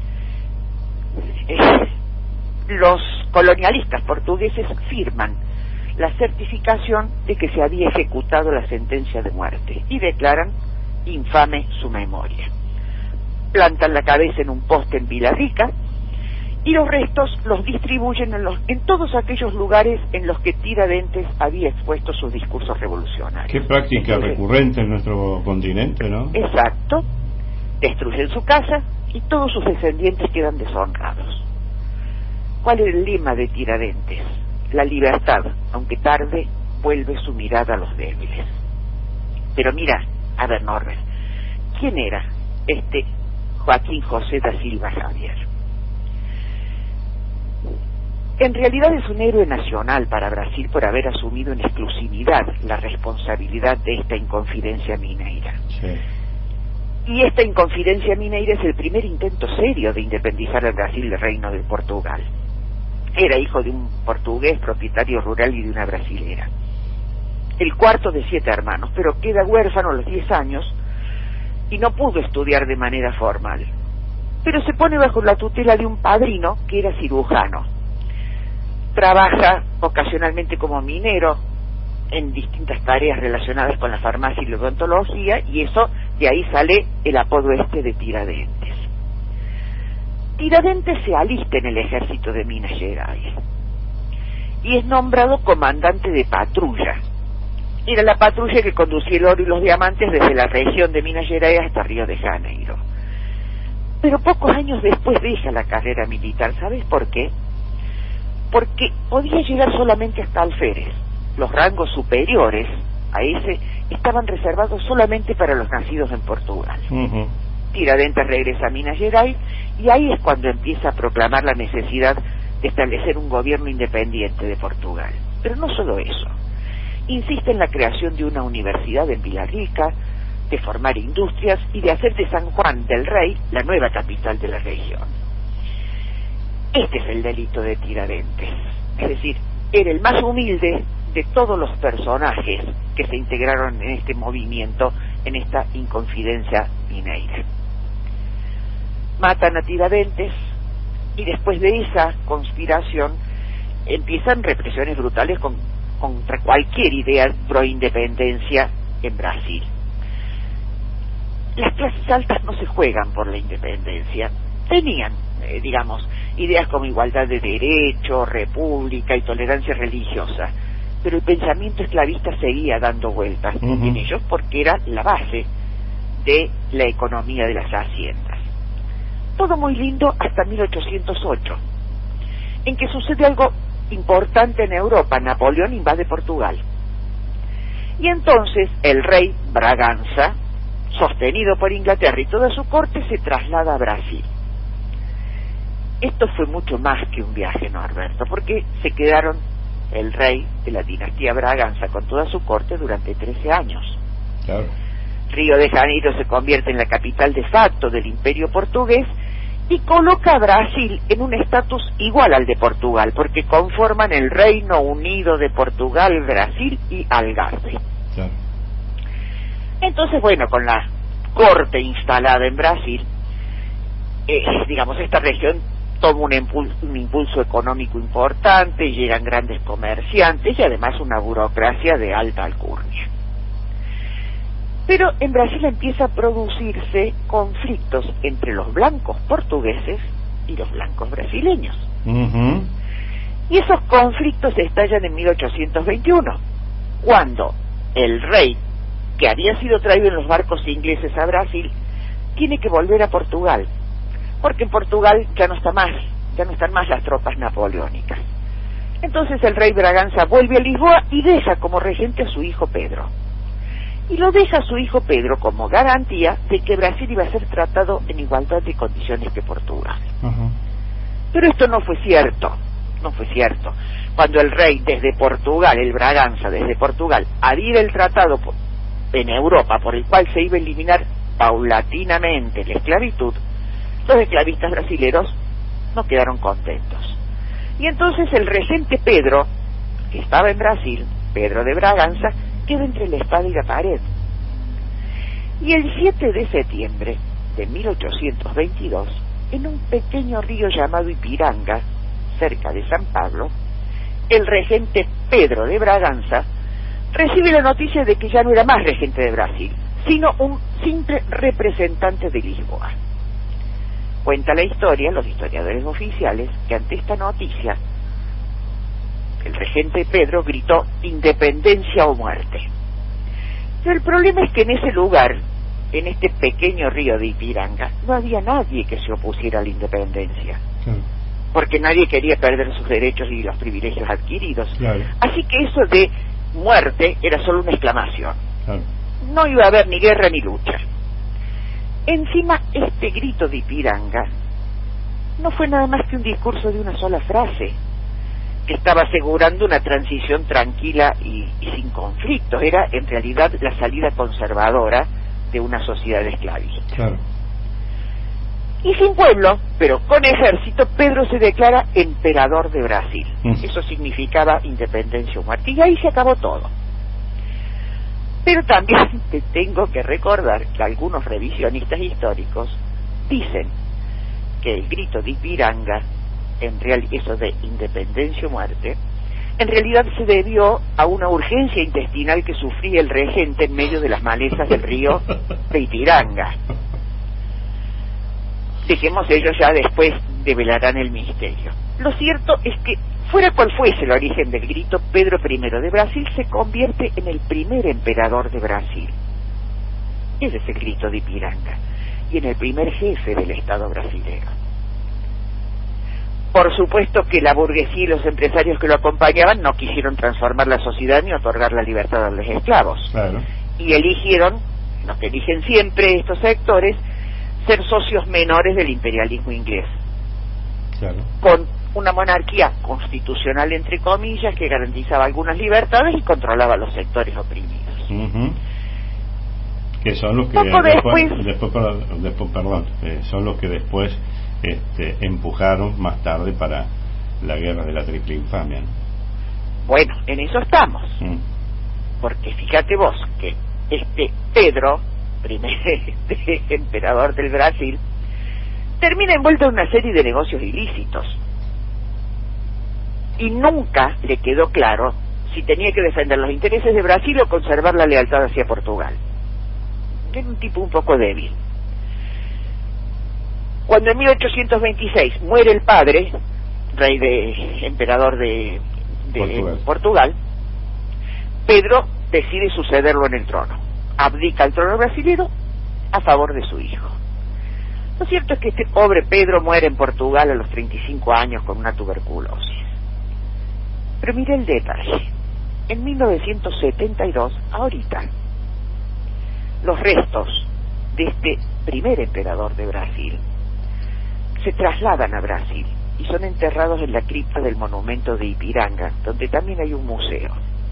eh, los colonialistas portugueses firman la certificación de que se había ejecutado la sentencia de muerte y declaran infame su memoria. Plantan la cabeza en un poste en Villarrica y los restos los distribuyen en, los, en todos aquellos lugares en los que Tiradentes había expuesto sus discursos revolucionarios. Qué práctica Entonces, recurrente en nuestro continente, ¿no? Exacto. Destruyen su casa y todos sus descendientes quedan deshonrados. ¿Cuál era el lema de Tiradentes? la libertad, aunque tarde, vuelve su mirada a los débiles. Pero mira, a ver, Norbert, ¿quién era este Joaquín José da Silva Xavier? En realidad es un héroe nacional para Brasil por haber asumido en exclusividad la responsabilidad de esta inconfidencia mineira. Sí. Y esta inconfidencia mineira es el primer intento serio de independizar al Brasil del Reino de Portugal. Era hijo de un portugués, propietario rural, y de una brasilera. El cuarto de siete hermanos, pero queda huérfano a los diez años y no pudo estudiar de manera formal. Pero se pone bajo la tutela de un padrino que era cirujano. Trabaja ocasionalmente como minero en distintas tareas relacionadas con la farmacia y la odontología, y eso, de ahí sale el apodo este de Tiradentes. Tiradentes se alista en el ejército de Minas Gerais y es nombrado comandante de patrulla. Era la patrulla que conducía el oro y los diamantes desde la región de Minas Gerais hasta Río de Janeiro. Pero pocos años después deja la carrera militar. ¿Sabes por qué? Porque podía llegar solamente hasta alférez. Los rangos superiores a ese estaban reservados solamente para los nacidos en Portugal. Uh-huh. Tiradentes regresa a Minas Gerais y ahí es cuando empieza a proclamar la necesidad de establecer un gobierno independiente de Portugal. Pero no solo eso. Insiste en la creación de una universidad en Villarrica, de formar industrias y de hacer de San Juan del Rey la nueva capital de la región. Este es el delito de Tiradentes. Es decir, era el más humilde de todos los personajes que se integraron en este movimiento, en esta inconfidencia mineira. Matan a Tiradentes y después de esa conspiración empiezan represiones brutales con, contra cualquier idea pro independencia en Brasil. Las clases altas no se juegan por la independencia. Tenían, eh, digamos, ideas como igualdad de derecho, república y tolerancia religiosa, pero el pensamiento esclavista seguía dando vueltas uh-huh. en ellos porque era la base de la economía de las haciendas. Todo muy lindo hasta mil ochocientos ocho, en que sucede algo importante en Europa. Napoleón invade Portugal. Y entonces el rey Braganza, sostenido por Inglaterra y toda su corte, se traslada a Brasil. Esto fue mucho más que un viaje, Norberto, porque se quedaron el rey de la dinastía Braganza con toda su corte durante trece años. Claro. Río de Janeiro se convierte en la capital de facto del imperio portugués y coloca a Brasil en un estatus igual al de Portugal, porque conforman el Reino Unido de Portugal, Brasil y Algarve. Claro. Entonces, bueno, con la corte instalada en Brasil, eh, digamos, esta región toma un impulso, un impulso económico importante, llegan grandes comerciantes y además una burocracia de alta alcurnia. Pero en Brasil empieza a producirse conflictos entre los blancos portugueses y los blancos brasileños. Uh-huh. Y esos conflictos estallan en mil ochocientos veintiuno, cuando el rey, que había sido traído en los barcos ingleses a Brasil, tiene que volver a Portugal, porque en Portugal ya no está más, ya no están más las tropas napoleónicas. Entonces el rey Braganza vuelve a Lisboa y deja como regente a su hijo Pedro. Y lo deja a su hijo Pedro como garantía de que Brasil iba a ser tratado en igualdad de condiciones que Portugal. Uh-huh. Pero esto no fue cierto, no fue cierto. Cuando el rey desde Portugal, el Braganza desde Portugal, adhiere el tratado en Europa por el cual se iba a eliminar paulatinamente la esclavitud, los esclavistas brasileros no quedaron contentos. Y entonces el regente Pedro, que estaba en Brasil, Pedro de Braganza, queda entre la espada y la pared. Y el siete de septiembre de mil ochocientos veintidós, en un pequeño río llamado Ipiranga, cerca de San Pablo, el regente Pedro de Braganza recibe la noticia de que ya no era más regente de Brasil, sino un simple representante de Lisboa. Cuenta la historia, los historiadores oficiales, que ante esta noticia el regente Pedro gritó independencia o muerte. Pero el problema es que en ese lugar, en este pequeño río de Ipiranga, no había nadie que se opusiera a la independencia. Sí. porque nadie quería perder sus derechos y los privilegios adquiridos. Claro. Así que eso de muerte era solo una exclamación. Claro. No iba a haber ni guerra ni lucha. Encima, este grito de Ipiranga no fue nada más que un discurso de una sola frase, que estaba asegurando una transición tranquila y, y sin conflictos. Era, en realidad, la salida conservadora de una sociedad esclavista. Claro. Y sin pueblo, pero con ejército, Pedro se declara emperador de Brasil. Mm. Eso significaba independencia o muerte. Y ahí se acabó todo. Pero también te tengo que recordar que algunos revisionistas históricos dicen que el grito de Ipiranga, en real, eso de independencia o muerte, en realidad se debió a una urgencia intestinal que sufría el regente en medio de las malezas del río de Ipiranga. Dejemos ellos, ya después develarán el misterio. Lo cierto es que, fuera cual fuese el origen del grito, Pedro primero de Brasil se convierte en el primer emperador de Brasil. Es ese grito de Ipiranga, y en el primer jefe del Estado brasileño. Por supuesto que la burguesía y los empresarios que lo acompañaban no quisieron transformar la sociedad ni otorgar la libertad a los esclavos. Claro. Y eligieron, los que eligen siempre estos sectores, ser socios menores del imperialismo inglés. Claro. Con una monarquía constitucional, entre comillas, que garantizaba algunas libertades y controlaba a los sectores oprimidos. Uh-huh. Que son los que Poco después, después, después, después perdón, eh, son los que después este, empujaron más tarde para la guerra de la triple infamia, ¿no? Bueno, en eso estamos. Mm. Porque fíjate vos que este Pedro, primer este, emperador del Brasil, termina envuelto en una serie de negocios ilícitos. Y nunca le quedó claro si tenía que defender los intereses de Brasil o conservar la lealtad hacia Portugal. Era un tipo un poco débil. Cuando en mil ochocientos veintiséis muere el padre, rey de emperador de, de Portugal. Portugal, Pedro decide sucederlo en el trono. Abdica el trono brasileño a favor de su hijo. Lo cierto es que este pobre Pedro muere en Portugal a los treinta y cinco años con una tuberculosis. Pero mire el detalle. En mil novecientos setenta y dos, ahorita, los restos de este primer emperador de Brasil se trasladan a Brasil y son enterrados en la cripta del monumento de Ipiranga, donde también hay un museo.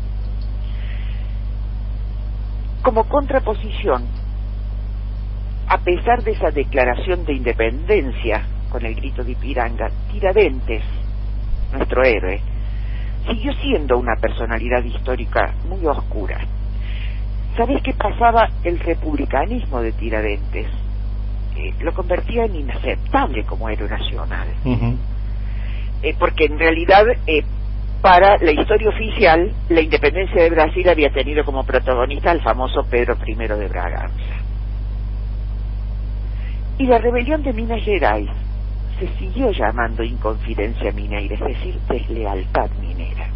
Como contraposición, a pesar de esa declaración de independencia con el grito de Ipiranga, Tiradentes, nuestro héroe, siguió siendo una personalidad histórica muy oscura. ¿Sabés qué pasaba? El republicanismo de Tiradentes eh, lo convertía en inaceptable como héroe nacional. Uh-huh. eh, porque en realidad, eh, para la historia oficial, la independencia de Brasil había tenido como protagonista al famoso Pedro primero de Braganza. Y la rebelión de Minas Gerais se siguió llamando inconfidencia minera, es decir, deslealtad minera.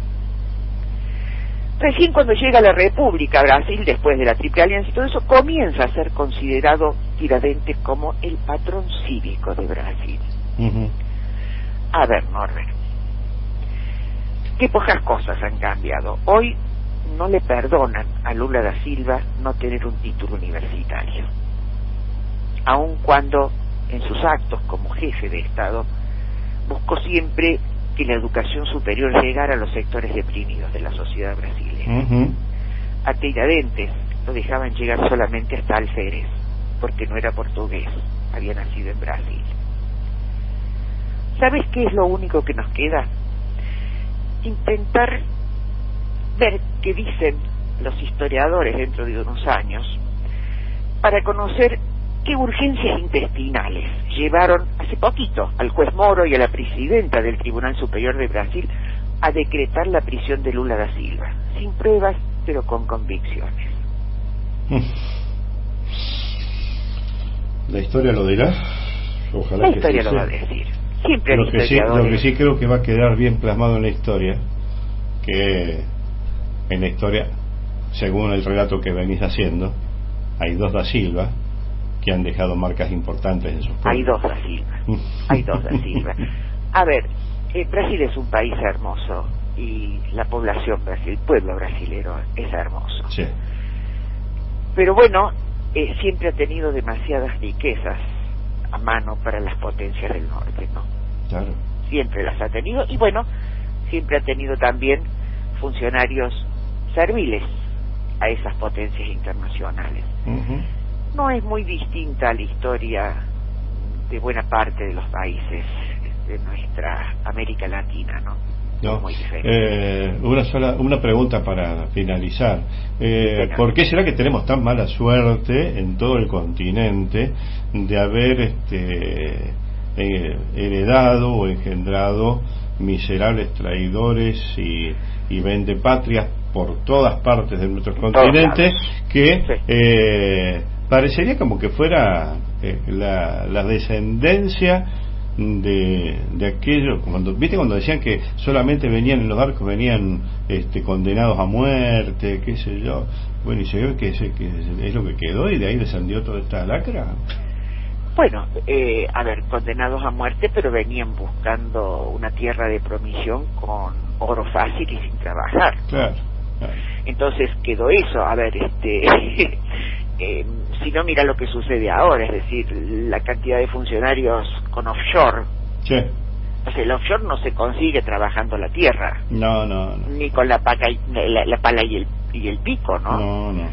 Recién cuando llega la República Brasil, después de la Triple Alianza y todo eso, comienza a ser considerado Tiradentes como el patrón cívico de Brasil. Uh-huh. A ver, Norbert, qué pocas cosas han cambiado. Hoy no le perdonan a Lula da Silva no tener un título universitario, aun cuando en sus actos como jefe de Estado buscó siempre que la educación superior llegara a los sectores deprimidos de la sociedad brasileña. Uh-huh. A Tiradentes lo dejaban llegar solamente hasta alférez, porque no era portugués, había nacido en Brasil. ¿Sabes qué es lo único que nos queda? Intentar ver qué dicen los historiadores dentro de unos años, para conocer qué urgencias intestinales llevaron hace poquito al juez Moro y a la presidenta del Tribunal Superior de Brasil a decretar la prisión de Lula da Silva, sin pruebas, pero con convicciones. La historia lo dirá. Ojalá la que historia sí lo sea. va a decir. Siempre lo que, sí, lo que sí creo que va a quedar bien plasmado en la historia, que en la historia, según el relato que venís haciendo, hay dos da Silva que han dejado marcas importantes en sus pueblos. Hay dos da Silva. Hay dos da Silva. A ver, eh, Brasil es un país hermoso y la población brasileña, el pueblo brasilero es hermoso. Sí. Pero bueno, eh, siempre ha tenido demasiadas riquezas a mano para las potencias del norte, ¿no? Claro. Siempre las ha tenido y bueno, siempre ha tenido también funcionarios serviles a esas potencias internacionales. Uh-huh. No es muy distinta a la historia de buena parte de los países de nuestra América Latina, ¿no? No. Muy diferente. Eh, una sola, una pregunta para finalizar. Eh, ¿Por qué será que tenemos tan mala suerte en todo el continente de haber este, eh, heredado o engendrado miserables traidores y, y vendepatrias por todas partes de nuestro continente que sí. eh, parecería como que fuera eh, la, la descendencia de, de aquellos, cuando viste cuando decían que solamente venían en los barcos venían este, condenados a muerte, qué sé yo, bueno, y se ve que, ese, que es lo que quedó y de ahí descendió toda esta lacra. Bueno, eh, a ver, condenados a muerte, pero venían buscando una tierra de promisión con oro fácil y sin trabajar. Claro, claro. Entonces quedó eso, a ver, este eh, si no, mira lo que sucede ahora, es decir, la cantidad de funcionarios con offshore. Sí. O sea, el offshore no se consigue trabajando la tierra. No, no, no. Ni con la, paca y, la, la pala y el, y el pico, ¿no? No, no.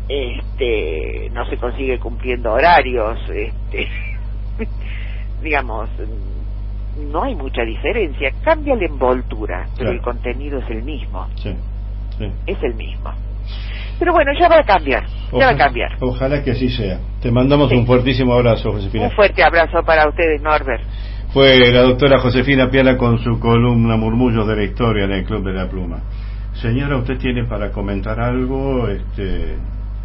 Este, no se consigue cumpliendo horarios, este, digamos, no hay mucha diferencia. Cambia la envoltura, pero claro. el contenido es el mismo. Sí, sí. Es el mismo. Pero bueno, ya va a cambiar, ya ojalá, va a cambiar. Ojalá que así sea. Te mandamos sí. un fuertísimo abrazo, Josefina. Un fuerte abrazo para ustedes, Norbert. Fue la doctora Josefina Piana con su columna Murmullos de la Historia en el Club de la Pluma. Señora, ¿usted tiene para comentar algo? Este...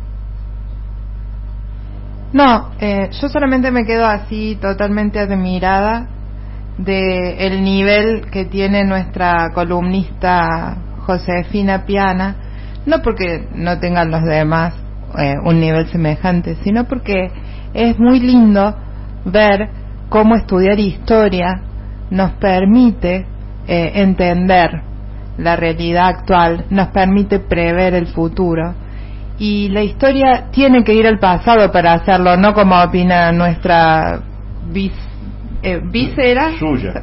No, eh, yo solamente me quedo así totalmente admirada de el nivel que tiene nuestra columnista Josefina Piana, no porque no tengan los demás eh, un nivel semejante, sino porque es muy lindo ver cómo estudiar historia nos permite eh, entender la realidad actual, nos permite prever el futuro. Y la historia tiene que ir al pasado para hacerlo, no como opina nuestra vice, eh, vicera. Suya.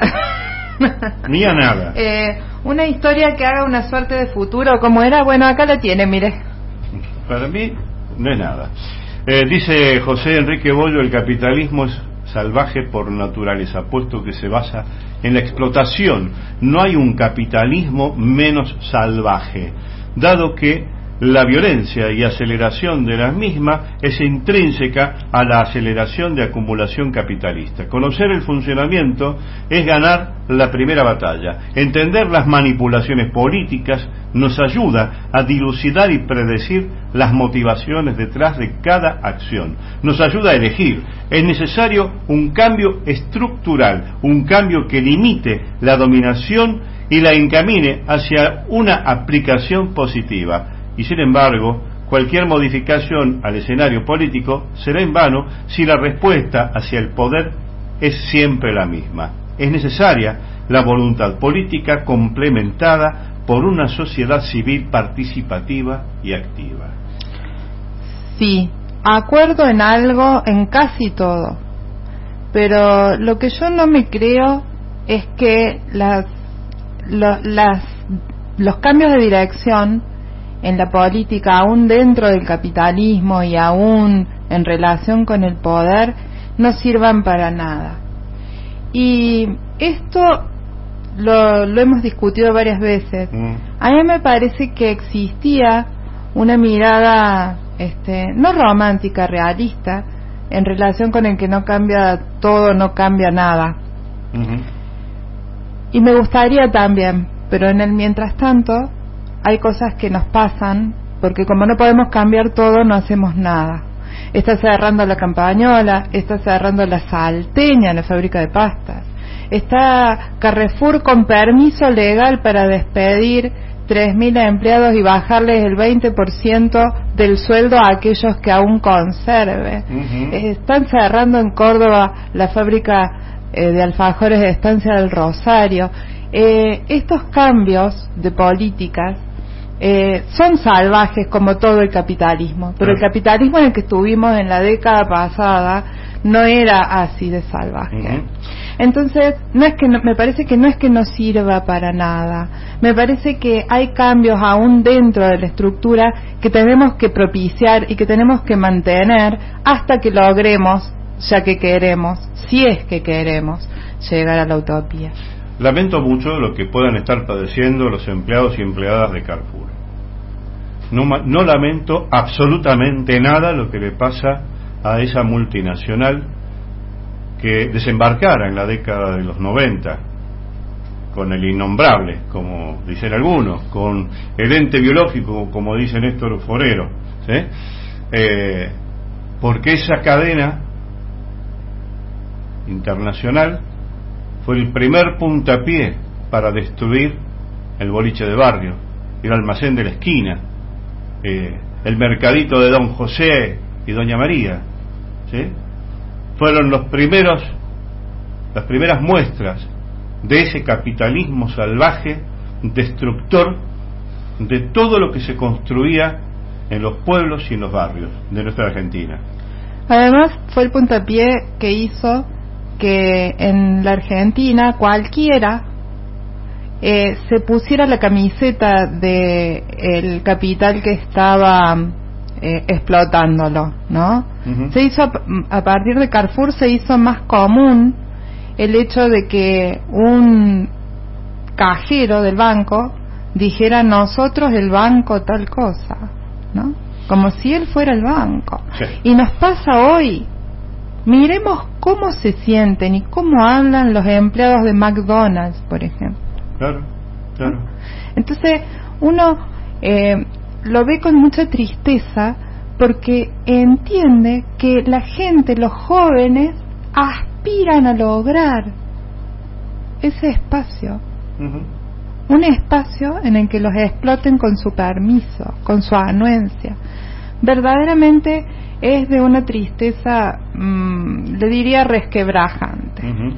Mía nada. Eh, una historia que haga una suerte de futuro, como era, bueno, acá la tiene, mire. Para mí no es nada. Eh, dice José Enrique Bollo, el capitalismo es salvaje por naturaleza, puesto que se basa en la explotación. No hay un capitalismo menos salvaje, dado que la violencia y aceleración de las mismas es intrínseca a la aceleración de acumulación capitalista. Conocer el funcionamiento es ganar la primera batalla. Entender las manipulaciones políticas nos ayuda a dilucidar y predecir las motivaciones detrás de cada acción. Nos ayuda a elegir. Es necesario un cambio estructural, un cambio que limite la dominación y la encamine hacia una aplicación positiva. Y sin embargo, cualquier modificación al escenario político será en vano si la respuesta hacia el poder es siempre la misma. Es necesaria la voluntad política complementada por una sociedad civil participativa y activa. Sí, acuerdo en algo, en casi todo. Pero lo que yo no me creo es que las, lo, las, los cambios de dirección en la política, aún dentro del capitalismo y aún en relación con el poder, no sirvan para nada. Y esto lo, lo hemos discutido varias veces. Mm. A mí me parece que existía una mirada este, no romántica, realista, en relación con el que no cambia todo, no cambia nada. Uh-huh. Y me gustaría también, pero en el mientras tanto hay cosas que nos pasan, porque como no podemos cambiar todo, no hacemos nada. Está cerrando la Campañola, está cerrando la Salteña, la fábrica de pastas. Está Carrefour con permiso legal para despedir tres mil empleados y bajarles el veinte por ciento del sueldo a aquellos que aún conserven. Uh-huh. Están cerrando en Córdoba la fábrica eh, de alfajores de Estancia del Rosario. Eh, estos cambios de políticas eh, son salvajes como todo el capitalismo, pero el capitalismo en el que estuvimos en la década pasada no era así de salvaje. Uh-huh. Entonces, no es que no, me parece que no es que no sirva para nada. Me parece que hay cambios aún dentro de la estructura que tenemos que propiciar y que tenemos que mantener hasta que logremos, ya que queremos, si es que queremos, llegar a la utopía. Lamento mucho lo que puedan estar padeciendo los empleados y empleadas de Carrefour. No, no lamento absolutamente nada lo que le pasa a esa multinacional que desembarcara en la década de los noventa con el innombrable, como dicen algunos, con el ente biológico, como dice Néstor Forero, ¿sí? Eh, porque esa cadena internacional fue el primer puntapié para destruir el boliche de barrio, el almacén de la esquina, eh, el mercadito de Don José y Doña María, ¿sí? Fueron los primeros, las primeras muestras de ese capitalismo salvaje, destructor de todo lo que se construía en los pueblos y en los barrios de nuestra Argentina. Además, fue el puntapié que hizo que en la Argentina cualquiera eh, se pusiera la camiseta de el capital que estaba eh, explotándolo, ¿no? Uh-huh. Se hizo a, a partir de Carrefour se hizo más común el hecho de que un cajero del banco dijera nosotros el banco tal cosa, ¿no? Como si él fuera el banco. Sí. Y nos pasa hoy. Miremos cómo se sienten y cómo hablan los empleados de McDonald's, por ejemplo. Claro, claro. Entonces, uno eh, lo ve con mucha tristeza porque entiende que la gente, los jóvenes, aspiran a lograr ese espacio. Uh-huh. Un espacio en el que los exploten con su permiso, con su anuencia. Verdaderamente es de una tristeza, mmm, le diría resquebrajante. Uh-huh.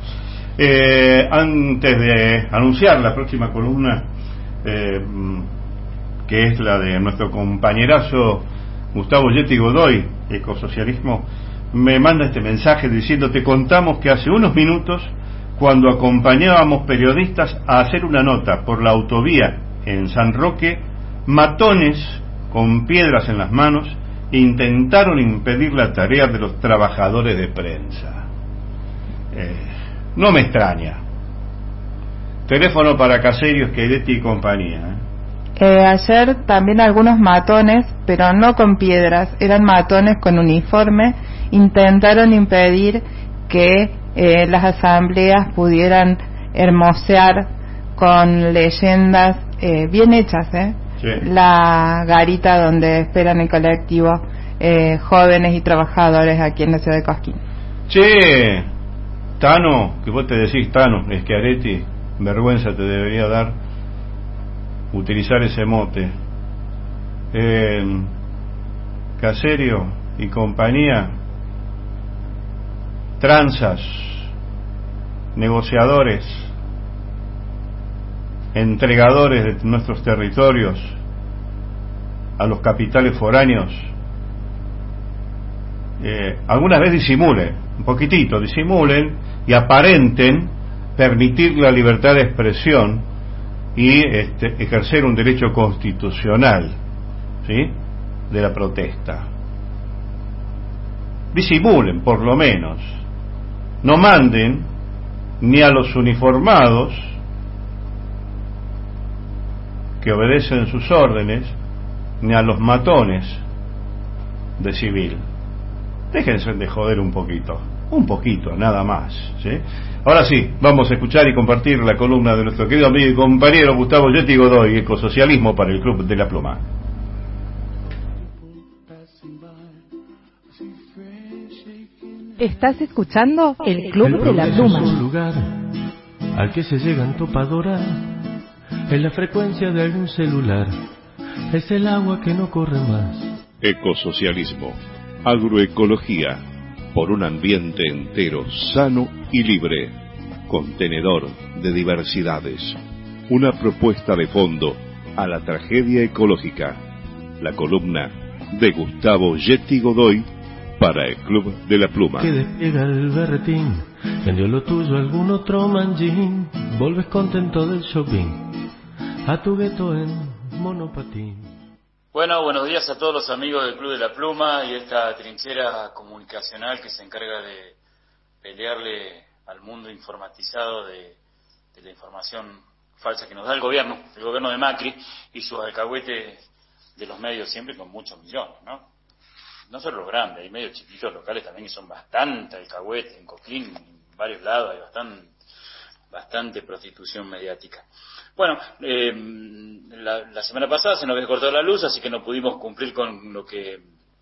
Eh, antes de anunciar la próxima columna, eh, que es la de nuestro compañerazo Gustavo Yeti Godoy, Ecosocialismo, me manda este mensaje diciendo: te contamos que hace unos minutos, cuando acompañábamos periodistas a hacer una nota por la autovía en San Roque, matones con piedras en las manos intentaron impedir la tarea de los trabajadores de prensa. Eh, no me extraña. Teléfono para Caserio, Scheretti y compañía. ¿eh? Eh, ayer también algunos matones, pero no con piedras, eran matones con uniforme, intentaron impedir que eh, las asambleas pudieran hermosear con leyendas eh, bien hechas, ¿eh? Sí. La garita donde esperan el colectivo eh, jóvenes y trabajadores aquí en la ciudad de Cosquín. Che, Tano, que vos te decís Tano, Schiaretti, vergüenza te debería dar utilizar ese mote. eh, Caserio y compañía, tranzas, negociadores, entregadores de nuestros territorios a los capitales foráneos, eh, algunas veces disimulen, un poquitito disimulen y aparenten permitir la libertad de expresión y este, ejercer un derecho constitucional, ¿sí?, de la protesta. Disimulen, por lo menos. No manden ni a los uniformados que obedecen sus órdenes, ni a los matones de civil. Déjense de joder un poquito, un poquito, nada más, ¿sí? Ahora sí, vamos a escuchar y compartir la columna de nuestro querido amigo y compañero Gustavo Yeti Godoy, Ecosocialismo para el Club de la Pluma. Estás escuchando el Club el de la Pluma. Es un lugar al que se llegan topadora en la frecuencia de algún celular. Es el agua que no corre más. Ecosocialismo, agroecología, por un ambiente entero, sano y libre, contenedor de diversidades. Una propuesta de fondo a la tragedia ecológica. La columna de Gustavo Yeti Godoy para el Club de la Pluma. Que despliega el berretín, vendió lo tuyo algún otro manjín, volves contento del shopping, a tu gueto en monopatín. Bueno, buenos días a todos los amigos del Club de la Pluma y esta trinchera comunicacional que se encarga de pelearle al mundo informatizado de, de la información falsa que nos da el gobierno, el gobierno de Macri y sus alcahuetes de los medios, siempre con muchos millones, ¿no? No solo los grandes, hay medios chiquitos locales también que son bastante alcahuetes, en Coquín, en varios lados hay bastante, bastante prostitución mediática. Bueno, eh, la, la semana pasada se nos había cortado la luz, así que no pudimos cumplir con lo que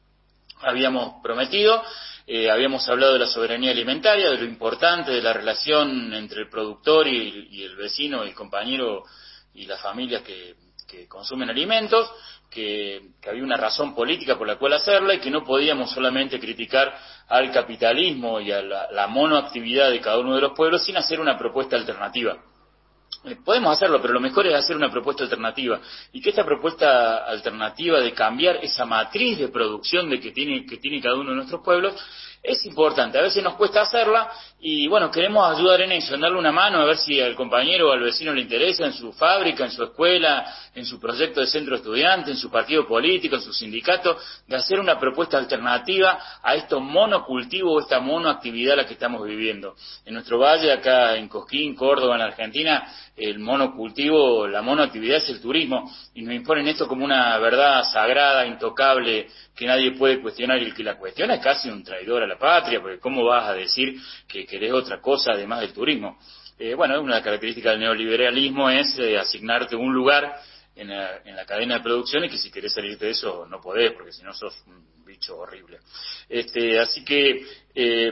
habíamos prometido. Eh, habíamos hablado de la soberanía alimentaria, de lo importante de la relación entre el productor y, y el vecino, el compañero y la familia que, que consumen alimentos, que, que había una razón política por la cual hacerla y que no podíamos solamente criticar al capitalismo y a la, la monoactividad de cada uno de los pueblos sin hacer una propuesta alternativa. Eh, podemos hacerlo, pero lo mejor es hacer una propuesta alternativa y que esta propuesta alternativa de cambiar esa matriz de producción de que tiene que tiene cada uno de nuestros pueblos es importante. A veces nos cuesta hacerla y bueno, queremos ayudar en eso, en darle una mano a ver si al compañero o al vecino le interesa en su fábrica, en su escuela, en su proyecto de centro estudiante, en su partido político, en su sindicato, de hacer una propuesta alternativa a estos monocultivos o esta monoactividad a la que estamos viviendo. En nuestro valle, acá en Cosquín, Córdoba, en Argentina, el monocultivo, la monoactividad es el turismo y nos imponen esto como una verdad sagrada, intocable, que nadie puede cuestionar y el que la cuestiona es casi un traidor a la patria, porque ¿cómo vas a decir que querés otra cosa además del turismo? Eh, bueno, una característica del neoliberalismo es eh, asignarte un lugar en la, en la cadena de producción y que si querés salirte de eso no podés, porque si no sos un bicho horrible. Este, así que eh,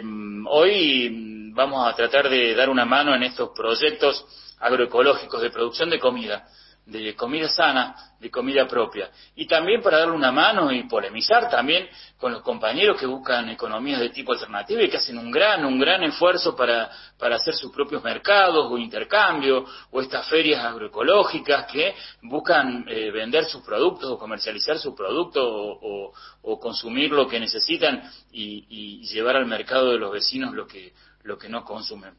hoy vamos a tratar de dar una mano en estos proyectos agroecológicos de producción de comida, de comida sana, de comida propia. Y también para darle una mano y polemizar también con los compañeros que buscan economías de tipo alternativo y que hacen un gran, un gran esfuerzo para, para hacer sus propios mercados o intercambios o estas ferias agroecológicas que buscan eh, vender sus productos o comercializar sus productos o, o, o consumir lo que necesitan y, y llevar al mercado de los vecinos lo que, lo que no consumen.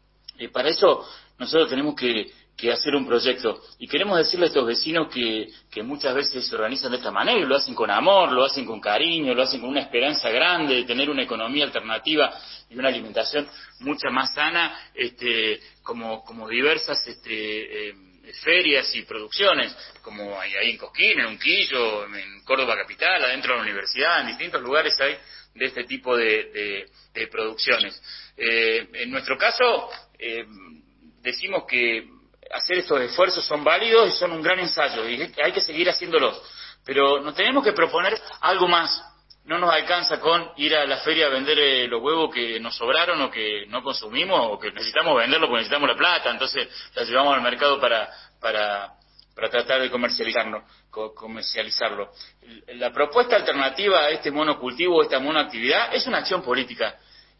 Y para eso nosotros tenemos que, que hacer un proyecto y queremos decirle a estos vecinos que, que muchas veces se organizan de esta manera y lo hacen con amor, lo hacen con cariño, lo hacen con una esperanza grande de tener una economía alternativa y una alimentación mucha más sana, este, como, como diversas este, eh, ferias y producciones, como hay ahí en Cosquín, en Unquillo, en Córdoba capital, adentro de la universidad, en distintos lugares hay de este tipo de, de, de producciones. Eh, en nuestro caso, eh, decimos que hacer estos esfuerzos son válidos y son un gran ensayo y hay que seguir haciéndolos, pero nos tenemos que proponer algo más. No nos alcanza con ir a la feria a vender eh, los huevos que nos sobraron o que no consumimos o que necesitamos venderlo porque necesitamos la plata, entonces la llevamos al mercado para para para tratar de comercializarlo. comercializarlo. La propuesta alternativa a este monocultivo, a esta monoactividad, es una acción política.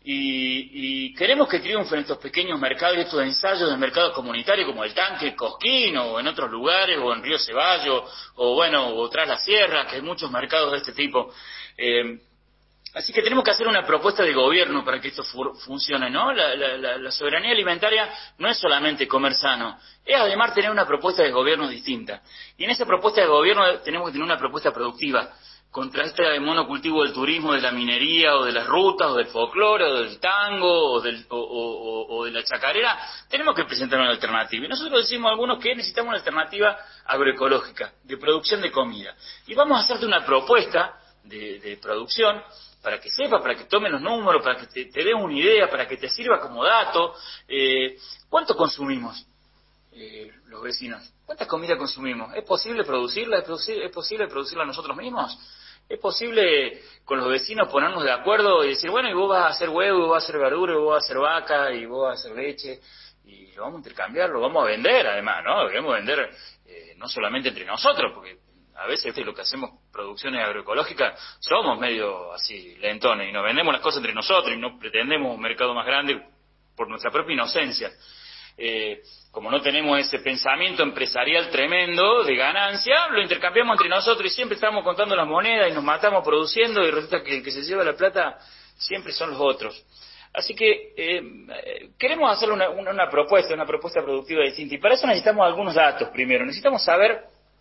Y, y queremos que triunfen estos pequeños mercados, estos ensayos de mercados comunitarios como el Tanque, Cosquín, o en otros lugares, o en Río Ceballo, o bueno, o tras la sierra, que hay muchos mercados de este tipo. Eh, así que tenemos que hacer una propuesta de gobierno para que esto fu- funcione, ¿no? La, la, la, la soberanía alimentaria no es solamente comer sano, es además tener una propuesta de gobierno distinta. Y en esa propuesta de gobierno tenemos que tener una propuesta productiva. Contra este monocultivo del turismo, de la minería, o de las rutas, o del folclore, o del tango, o, del, o, o, o de la chacarera, tenemos que presentar una alternativa. Y nosotros decimos a algunos que necesitamos una alternativa agroecológica, de producción de comida. Y vamos a hacerte una propuesta de, de producción para que sepas, para que tomes los números, para que te, te dé una idea, para que te sirva como dato. Eh, ¿Cuánto consumimos eh, los vecinos? ¿Cuánta comida consumimos? ¿Es posible producirla? ¿Es, posible, ¿Es posible producirla nosotros mismos? ¿Es posible con los vecinos ponernos de acuerdo y decir, bueno, y vos vas a hacer huevo, y vos vas a hacer verdura, y vos vas a hacer vaca, y vos vas a hacer leche, y lo vamos a intercambiar, lo vamos a vender además, ¿no? Lo queremos vender eh, no solamente entre nosotros, porque a veces lo que hacemos, producciones agroecológicas, somos medio así lentones y nos vendemos las cosas entre nosotros y no pretendemos un mercado más grande por nuestra propia inocencia. Eh, como no tenemos ese pensamiento empresarial tremendo de ganancia, lo intercambiamos entre nosotros y siempre estamos contando las monedas y nos matamos produciendo y resulta que el que se lleva la plata siempre son los otros. Así que eh, queremos hacer una, una, una propuesta, una propuesta productiva distinta y para eso necesitamos algunos datos primero. Necesitamos saber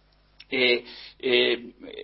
eh, eh,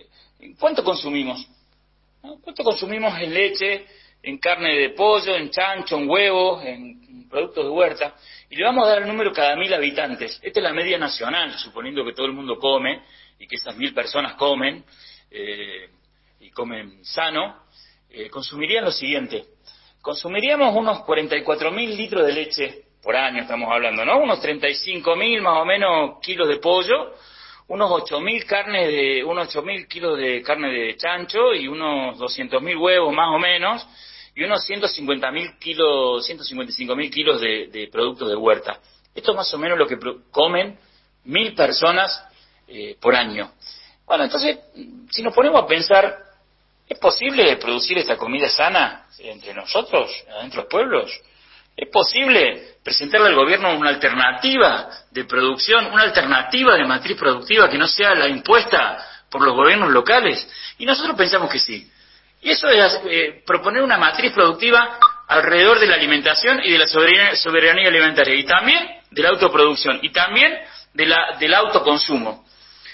cuánto consumimos, ¿no? Cuánto consumimos en leche, en carne de pollo, en chancho, en huevos, en productos de huerta, y le vamos a dar el número cada mil habitantes. Esta es la media nacional, suponiendo que todo el mundo come, y que esas mil personas comen, eh, y comen sano, eh, consumirían lo siguiente. Consumiríamos unos cuarenta y cuatro mil litros de leche por año, estamos hablando, ¿no? Unos treinta y cinco mil más o menos kilos de pollo, unos ocho mil carnes de, unos ocho mil kilos de carne de chancho y unos doscientos mil huevos más o menos, y unos ciento cincuenta mil kilos, ciento cincuenta y cinco mil kilos de, de productos de huerta. Esto es más o menos lo que comen mil personas eh, por año. Bueno, entonces, si nos ponemos a pensar, ¿es posible producir esta comida sana entre nosotros, adentro de los pueblos? ¿Es posible presentarle al gobierno una alternativa de producción, una alternativa de matriz productiva que no sea la impuesta por los gobiernos locales? Y nosotros pensamos que sí. Y eso es eh, proponer una matriz productiva alrededor de la alimentación y de la soberanía, soberanía alimentaria, y también de la autoproducción, y también de la, del autoconsumo.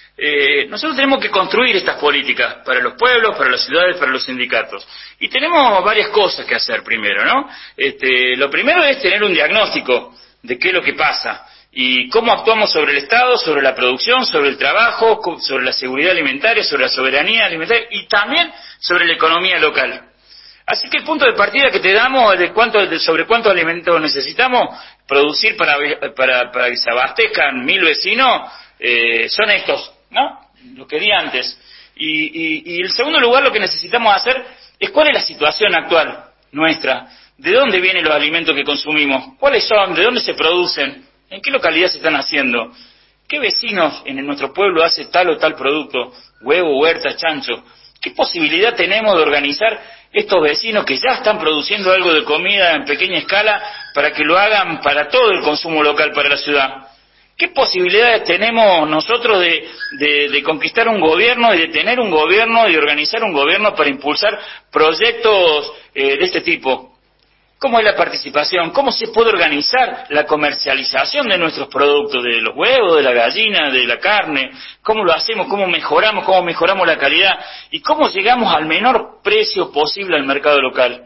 Eh, nosotros tenemos que construir estas políticas para los pueblos, para las ciudades, para los sindicatos. Y tenemos varias cosas que hacer primero, ¿no? Este, lo primero es tener un diagnóstico de qué es lo que pasa y cómo actuamos sobre el Estado, sobre la producción, sobre el trabajo, sobre la seguridad alimentaria, sobre la soberanía alimentaria y también sobre la economía local. Así que el punto de partida que te damos de cuánto, de sobre cuántos alimentos necesitamos producir para, para, para que se abastezcan mil vecinos eh, son estos, ¿no? Lo que di antes. Y, y, y en segundo lugar lo que necesitamos hacer es cuál es la situación actual nuestra, de dónde vienen los alimentos que consumimos, cuáles son, de dónde se producen, en qué localidad se están haciendo, qué vecinos en nuestro pueblo hace tal o tal producto, huevo, huerta, chancho, qué posibilidad tenemos de organizar estos vecinos que ya están produciendo algo de comida en pequeña escala para que lo hagan para todo el consumo local para la ciudad. ¿Qué posibilidades tenemos nosotros de, de, de conquistar un gobierno y de tener un gobierno y de organizar un gobierno para impulsar proyectos eh, de este tipo? ¿Cómo es la participación? ¿Cómo se puede organizar la comercialización de nuestros productos, de los huevos, de la gallina, de la carne? ¿Cómo lo hacemos? ¿Cómo mejoramos? ¿Cómo mejoramos la calidad? ¿Y cómo llegamos al menor precio posible al mercado local?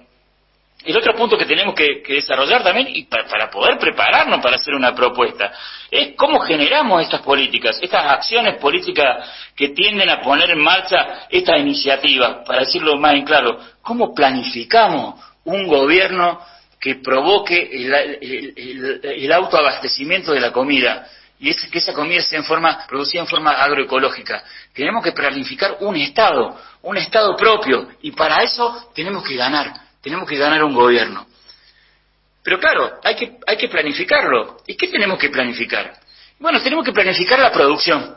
El otro punto que tenemos que, que desarrollar también, y para, para poder prepararnos para hacer una propuesta, es cómo generamos estas políticas, estas acciones políticas que tienden a poner en marcha esta iniciativa, para decirlo más en claro, cómo planificamos un gobierno que provoque el, el, el, el autoabastecimiento de la comida, y es que esa comida sea en forma, producida en forma agroecológica. Tenemos que planificar un Estado, un Estado propio, y para eso tenemos que ganar. Tenemos que ganar un gobierno. Pero claro, hay que, hay que planificarlo. ¿Y qué tenemos que planificar? Bueno, tenemos que planificar la producción.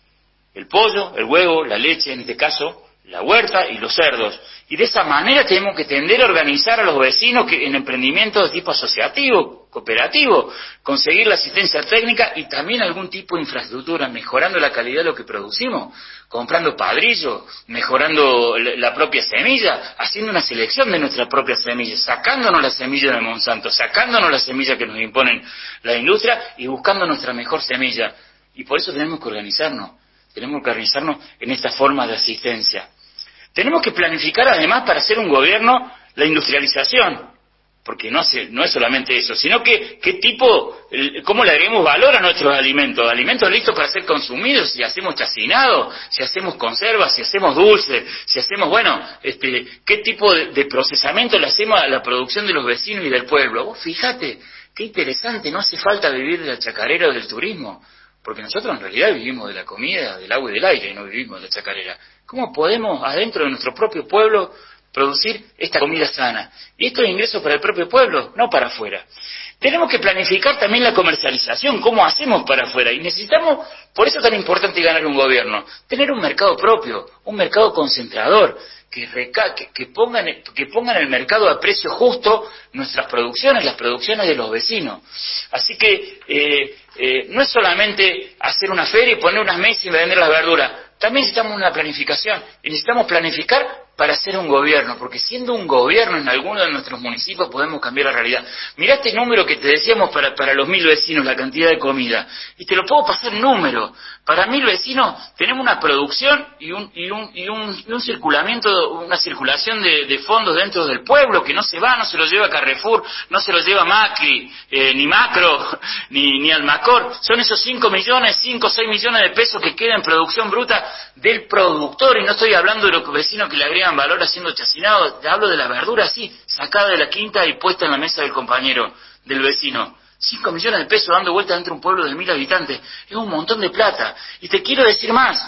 El pollo, el huevo, la leche, en este caso, la huerta y los cerdos. Y de esa manera tenemos que tender a organizar a los vecinos que, en emprendimientos de tipo asociativo, cooperativo, conseguir la asistencia técnica y también algún tipo de infraestructura, mejorando la calidad de lo que producimos, comprando padrillos, mejorando la propia semilla, haciendo una selección de nuestra propia semilla, sacándonos la semilla de Monsanto, sacándonos la semilla que nos imponen la industria y buscando nuestra mejor semilla. Y por eso tenemos que organizarnos, tenemos que organizarnos en esta forma de asistencia. Tenemos que planificar además para hacer un gobierno la industrialización, porque no, hace, no es solamente eso, sino que qué tipo, cómo le agregamos valor a nuestros alimentos, alimentos listos para ser consumidos, si hacemos chacinado, si hacemos conservas, si hacemos dulces, si hacemos, bueno, este, qué tipo de, de procesamiento le hacemos a la producción de los vecinos y del pueblo. Vos fíjate, qué interesante, no hace falta vivir de la chacarera o del turismo, porque nosotros en realidad vivimos de la comida, del agua y del aire, no vivimos de la chacarera. ¿Cómo podemos, adentro de nuestro propio pueblo, producir esta comida sana. Y esto es ingreso para el propio pueblo, no para afuera. Tenemos que planificar también la comercialización, cómo hacemos para afuera. Y necesitamos, por eso es tan importante ganar un gobierno, tener un mercado propio, un mercado concentrador, que, reca que, que, pongan, que pongan el mercado a precio justo nuestras producciones, las producciones de los vecinos. Así que eh, eh, no es solamente hacer una feria y poner unas mesas y vender las verduras. También necesitamos una planificación, y necesitamos planificar para hacer un gobierno, porque siendo un gobierno en alguno de nuestros municipios podemos cambiar la realidad. Mirá este número que te decíamos para, para los mil vecinos, la cantidad de comida, y te lo puedo pasar en número. Para mil vecinos tenemos una producción y un, y un, y un, y un circulamiento, una circulación de, de fondos dentro del pueblo, que no se va, no se lo lleva Carrefour, no se lo lleva Macri, eh, ni Macro, ni, ni Almacor. Son esos cinco millones, cinco o seis millones de pesos que quedan en producción bruta del productor, y no estoy hablando de los vecinos que le agregan valor haciendo chacinado, te hablo de la verdura así, sacada de la quinta y puesta en la mesa del compañero, del vecino. Cinco millones de pesos dando vueltas dentro de un pueblo de mil habitantes, es un montón de plata. Y te quiero decir más,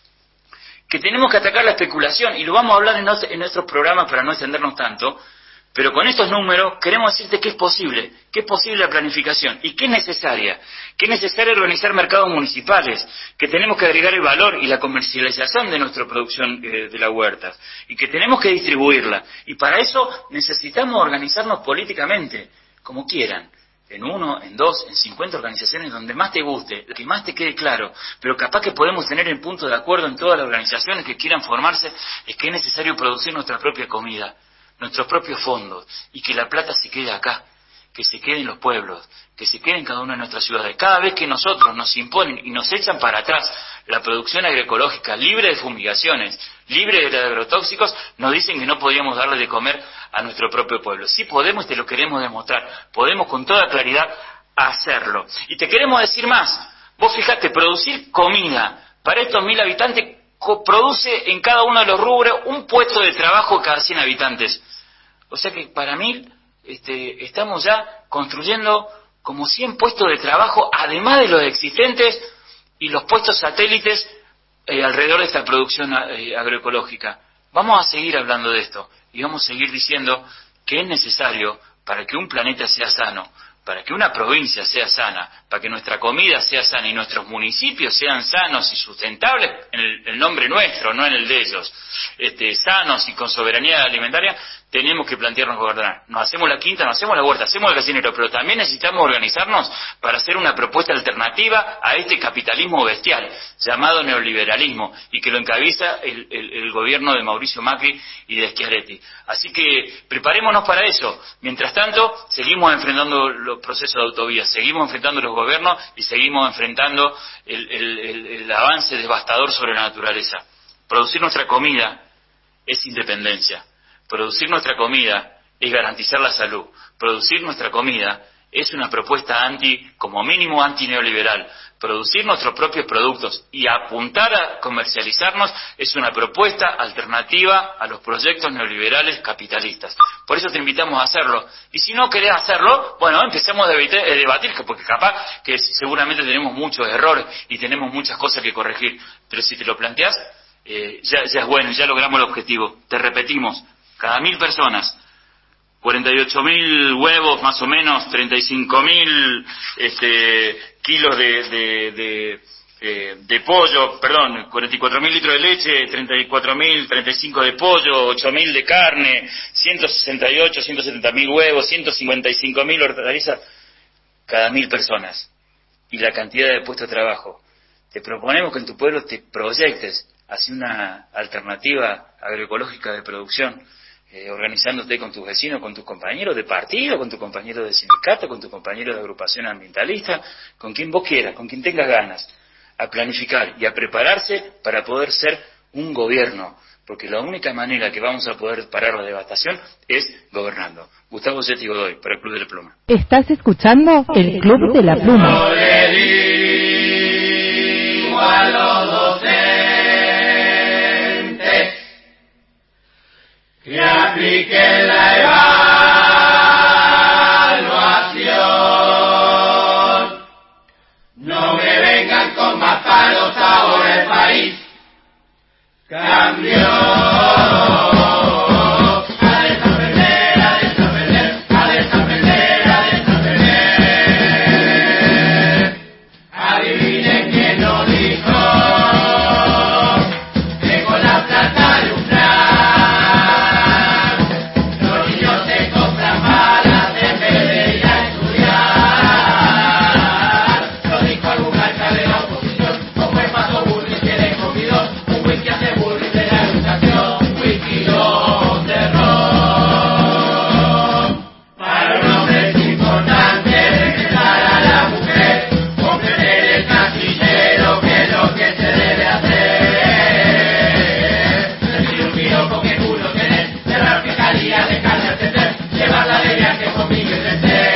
que tenemos que atacar la especulación, y lo vamos a hablar en, en nuestros programas para no extendernos tanto, pero con estos números queremos decirte que es posible, que es posible la planificación, y que es necesaria, que es necesario organizar mercados municipales, que tenemos que agregar el valor y la comercialización de nuestra producción eh, de las huertas, y que tenemos que distribuirla, y para eso necesitamos organizarnos políticamente, como quieran, en uno, en dos, en cincuenta organizaciones, donde más te guste, que más te quede claro, pero capaz que podemos tener el punto de acuerdo en todas las organizaciones que quieran formarse, es que es necesario producir nuestra propia comida, nuestros propios fondos, y que la plata se quede acá, que se quede en los pueblos, que se quede en cada una de nuestras ciudades. Cada vez que nosotros nos imponen y nos echan para atrás la producción agroecológica libre de fumigaciones, libre de agrotóxicos, nos dicen que no podíamos darle de comer a nuestro propio pueblo. Sí podemos y te lo queremos demostrar, podemos con toda claridad hacerlo. Y te queremos decir más, vos fijate, producir comida para estos mil habitantes produce en cada uno de los rubros un puesto de trabajo cada cien habitantes. O sea que para mí este, estamos ya construyendo como cien puestos de trabajo, además de los existentes y los puestos satélites eh, alrededor de esta producción eh, agroecológica. Vamos a seguir hablando de esto y vamos a seguir diciendo que es necesario, para que un planeta sea sano, para que una provincia sea sana, para que nuestra comida sea sana y nuestros municipios sean sanos y sustentables, en el, el nombre nuestro, no en el de ellos, este, sanos y con soberanía alimentaria, tenemos que plantearnos gobernar. Nos hacemos la quinta, nos hacemos la huerta, hacemos el gallinero, pero también necesitamos organizarnos para hacer una propuesta alternativa a este capitalismo bestial llamado neoliberalismo, y que lo encabeza el, el, el gobierno de Mauricio Macri y de Schiaretti. Así que preparémonos para eso. Mientras tanto, seguimos enfrentando los procesos de autovías, seguimos enfrentando los gobiernos y seguimos enfrentando el, el, el, el avance devastador sobre la naturaleza. Producir nuestra comida es independencia. Producir nuestra comida es garantizar la salud. Producir nuestra comida es una propuesta anti, como mínimo antineoliberal. Producir nuestros propios productos y apuntar a comercializarnos es una propuesta alternativa a los proyectos neoliberales capitalistas. Por eso te invitamos a hacerlo. Y si no querés hacerlo, bueno, empecemos a debatir, a debatir porque capaz que seguramente tenemos muchos errores y tenemos muchas cosas que corregir. Pero si te lo planteás, eh, ya, ya es bueno, ya logramos el objetivo. Te repetimos, cada mil personas, cuarenta y ocho mil huevos más o menos, treinta y cinco mil este, kilos de, de, de, eh, de pollo, perdón, cuarenta y cuatro mil litros de leche, treinta y cuatro mil, treinta y cinco de pollo, ocho mil de carne, ciento sesenta y ocho, ciento setenta mil huevos, ciento cincuenta y cinco mil hortalizas, cada mil personas. Y la cantidad de puestos de trabajo. Te proponemos que en tu pueblo te proyectes hacia una alternativa agroecológica de producción, Eh, organizándote con tus vecinos, con tus compañeros de partido, con tus compañeros de sindicato, con tus compañeros de agrupación ambientalista, con quien vos quieras, con quien tengas ganas, a planificar y a prepararse para poder ser un gobierno, porque la única manera que vamos a poder parar la devastación es gobernando. Gustavo Yetti Godoy, para el Club de la Pluma. ¿Estás escuchando el Club de la Pluma? Yo le digo a los docentes que apliquen la evaluación, no me vengan con más palos, ahora el país cambió. loco que culo tenés, cerrar fiscalía, dejar de atender, llevarla de viaje conmigo y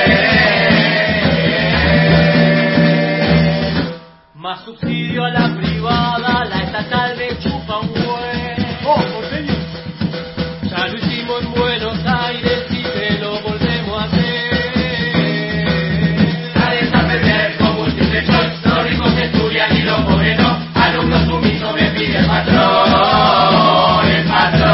crecer. Más subsidio a la privada, la estatal me chupa un buen. ¡Oh, porteño! Ya lo hicimos en Buenos Aires y te lo volvemos a hacer. Sales a perder con múltiples choice, los ricos estudian y los pobres no. Alumnos sumisos me pide el patrón, el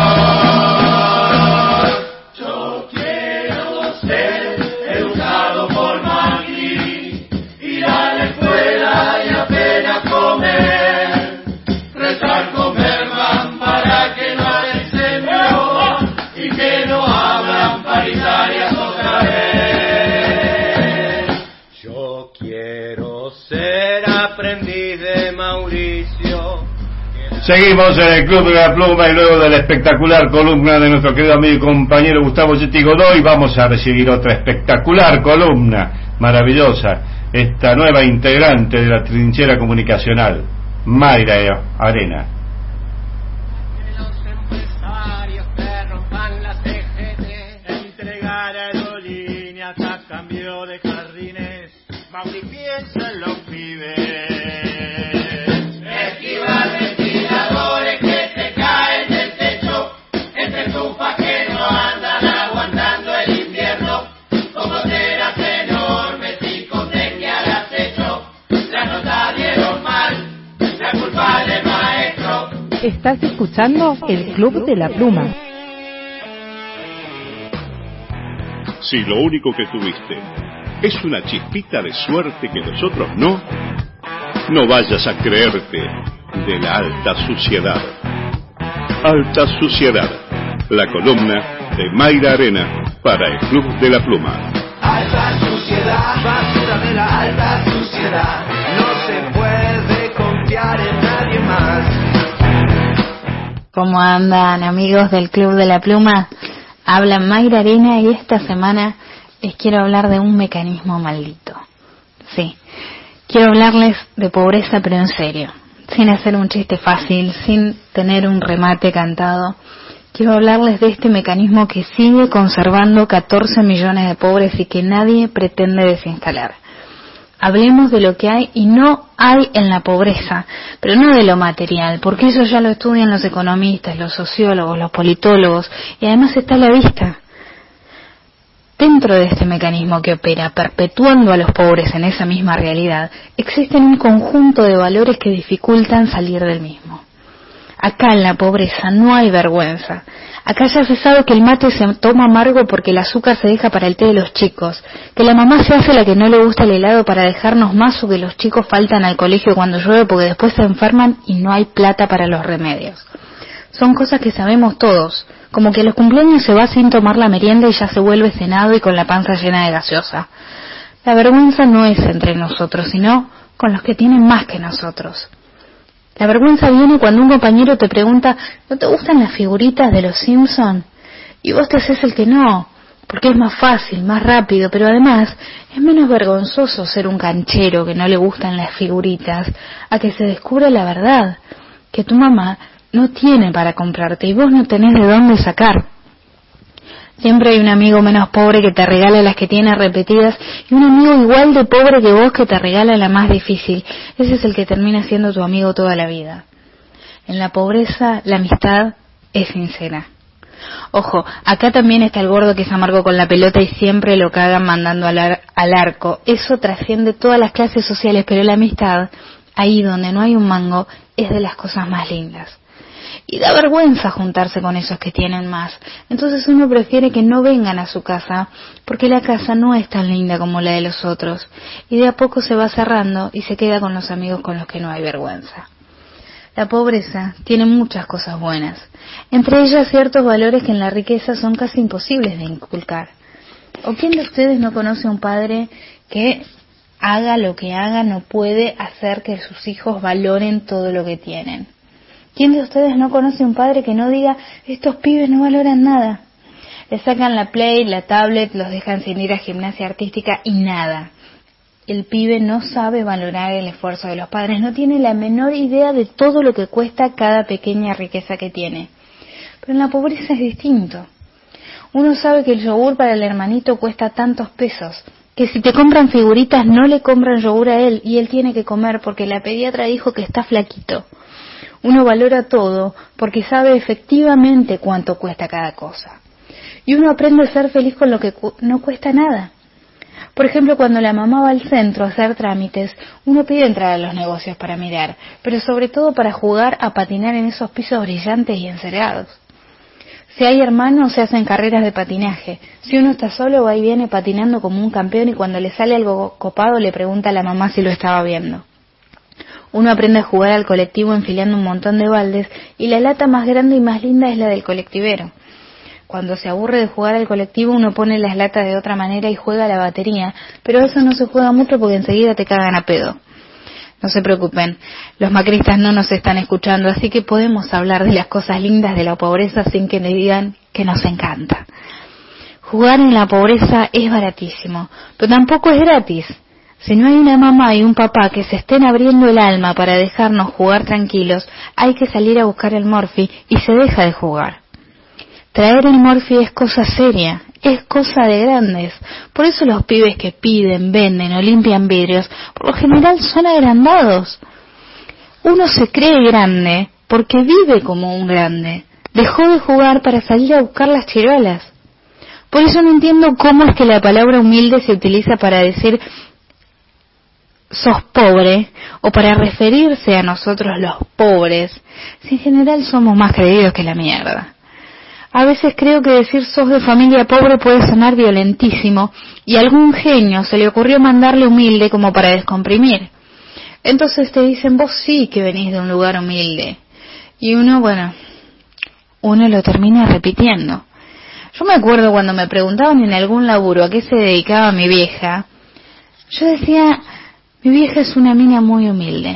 patrón. Yo quiero ser educado por Macri, ir a la escuela y apenas comer, rezar con Berman para que no haya incendio y que no abran paritarias otra vez. Yo quiero ser aprendiz de Mauricio. Seguimos en el Club de la Pluma y luego de la espectacular columna de nuestro querido amigo y compañero Gustavo Yetti Godoy vamos a recibir otra espectacular columna, maravillosa, esta nueva integrante de la trinchera comunicacional, Mayra Arena. Que los empresarios te rompan la C G T, entregar aerolíneas a cambio de jardines. Mauri piensa en los pibes. Esquivar ventiladores que te caen del techo, entre estufas que no andan aguantando el invierno, con goteras enormes y con dengue al acecho. Las notas dieron mal, la culpa del maestro. Estás escuchando el Club de la Pluma. Si lo único que tuviste es una chispita de suerte que nosotros no, no vayas a creerte de la alta suciedad. Alta Suciedad, la columna de Mayra Arena para el Club de la Pluma. Alta suciedad, basura de la alta suciedad. No se puede confiar en nadie más. ¿Cómo andan, amigos del Club de la Pluma? Habla Mayra Arena y esta semana les quiero hablar de un mecanismo maldito. Sí, quiero hablarles de pobreza, pero en serio, sin hacer un chiste fácil, sin tener un remate cantado. Quiero hablarles de este mecanismo que sigue conservando catorce millones de pobres y que nadie pretende desinstalar. Hablemos de lo que hay y no hay en la pobreza, pero no de lo material, porque eso ya lo estudian los economistas, los sociólogos, los politólogos, y además está a la vista. Dentro de este mecanismo que opera perpetuando a los pobres en esa misma realidad, existen un conjunto de valores que dificultan salir del mismo. Acá en la pobreza no hay vergüenza. Acá ya se sabe que el mate se toma amargo porque el azúcar se deja para el té de los chicos, que la mamá se hace la que no le gusta el helado para dejarnos más o que los chicos faltan al colegio cuando llueve porque después se enferman y no hay plata para los remedios. Son cosas que sabemos todos, como que a los cumpleaños se va sin tomar la merienda y ya se vuelve cenado y con la panza llena de gaseosa. La vergüenza no es entre nosotros, sino con los que tienen más que nosotros. La vergüenza viene cuando un compañero te pregunta, ¿no te gustan las figuritas de los Simpson? Y vos te haces el que no, porque es más fácil, más rápido, pero además es menos vergonzoso ser un canchero que no le gustan las figuritas, a que se descubra la verdad, que tu mamá no tiene para comprarte y vos no tenés de dónde sacar. Siempre hay un amigo menos pobre que te regala las que tiene repetidas y un amigo igual de pobre que vos que te regala la más difícil. Ese es el que termina siendo tu amigo toda la vida. En la pobreza la amistad es sincera. Ojo, acá también está el gordo que es amargo con la pelota y siempre lo cagan mandando al, ar- al arco. Eso trasciende todas las clases sociales, pero la amistad, ahí donde no hay un mango, es de las cosas más lindas. Y da vergüenza juntarse con esos que tienen más. Entonces uno prefiere que no vengan a su casa, porque la casa no es tan linda como la de los otros. Y de a poco se va cerrando y se queda con los amigos con los que no hay vergüenza. La pobreza tiene muchas cosas buenas, entre ellas ciertos valores que en la riqueza son casi imposibles de inculcar. ¿O quién de ustedes no conoce a un padre que haga lo que haga no puede hacer que sus hijos valoren todo lo que tienen? ¿Quién de ustedes no conoce a un padre que no diga, estos pibes no valoran nada? Le sacan la Play, la tablet, los dejan sin ir a gimnasia artística y nada. El pibe no sabe valorar el esfuerzo de los padres, no tiene la menor idea de todo lo que cuesta cada pequeña riqueza que tiene. Pero en la pobreza es distinto. Uno sabe que el yogur para el hermanito cuesta tantos pesos, que si te compran figuritas no le compran yogur a él y él tiene que comer porque la pediatra dijo que está flaquito. Uno valora todo porque sabe efectivamente cuánto cuesta cada cosa. Y uno aprende a ser feliz con lo que cu- no cuesta nada. Por ejemplo, cuando la mamá va al centro a hacer trámites, uno pide entrar a los negocios para mirar, pero sobre todo para jugar a patinar en esos pisos brillantes y encegados. Si hay hermanos, se hacen carreras de patinaje. Si uno está solo, va y viene patinando como un campeón y cuando le sale algo copado le pregunta a la mamá si lo estaba viendo. Uno aprende a jugar al colectivo enfilando un montón de baldes y la lata más grande y más linda es la del colectivero. Cuando se aburre de jugar al colectivo uno pone las latas de otra manera y juega a la batería, pero eso no se juega mucho porque enseguida te cagan a pedo. No se preocupen, los macristas no nos están escuchando, así que podemos hablar de las cosas lindas de la pobreza sin que le digan que nos encanta. Jugar en la pobreza es baratísimo, pero tampoco es gratis. Si no hay una mamá y un papá que se estén abriendo el alma para dejarnos jugar tranquilos, hay que salir a buscar el morfi y se deja de jugar. Traer el morfi es cosa seria, es cosa de grandes. Por eso los pibes que piden, venden o limpian vidrios, por lo general son agrandados. Uno se cree grande porque vive como un grande. Dejó de jugar para salir a buscar las chirolas. Por eso no entiendo cómo es que la palabra humilde se utiliza para decir sos pobre o para referirse a nosotros los pobres, si en general somos más creídos que la mierda. A veces creo que decir sos de familia pobre puede sonar violentísimo y a algún genio se le ocurrió mandarle humilde como para descomprimir. Entonces te dicen vos sí que venís de un lugar humilde. Y uno, bueno, uno lo termina repitiendo. Yo me acuerdo cuando me preguntaban en algún laburo a qué se dedicaba mi vieja, yo decía, mi vieja es una mina muy humilde.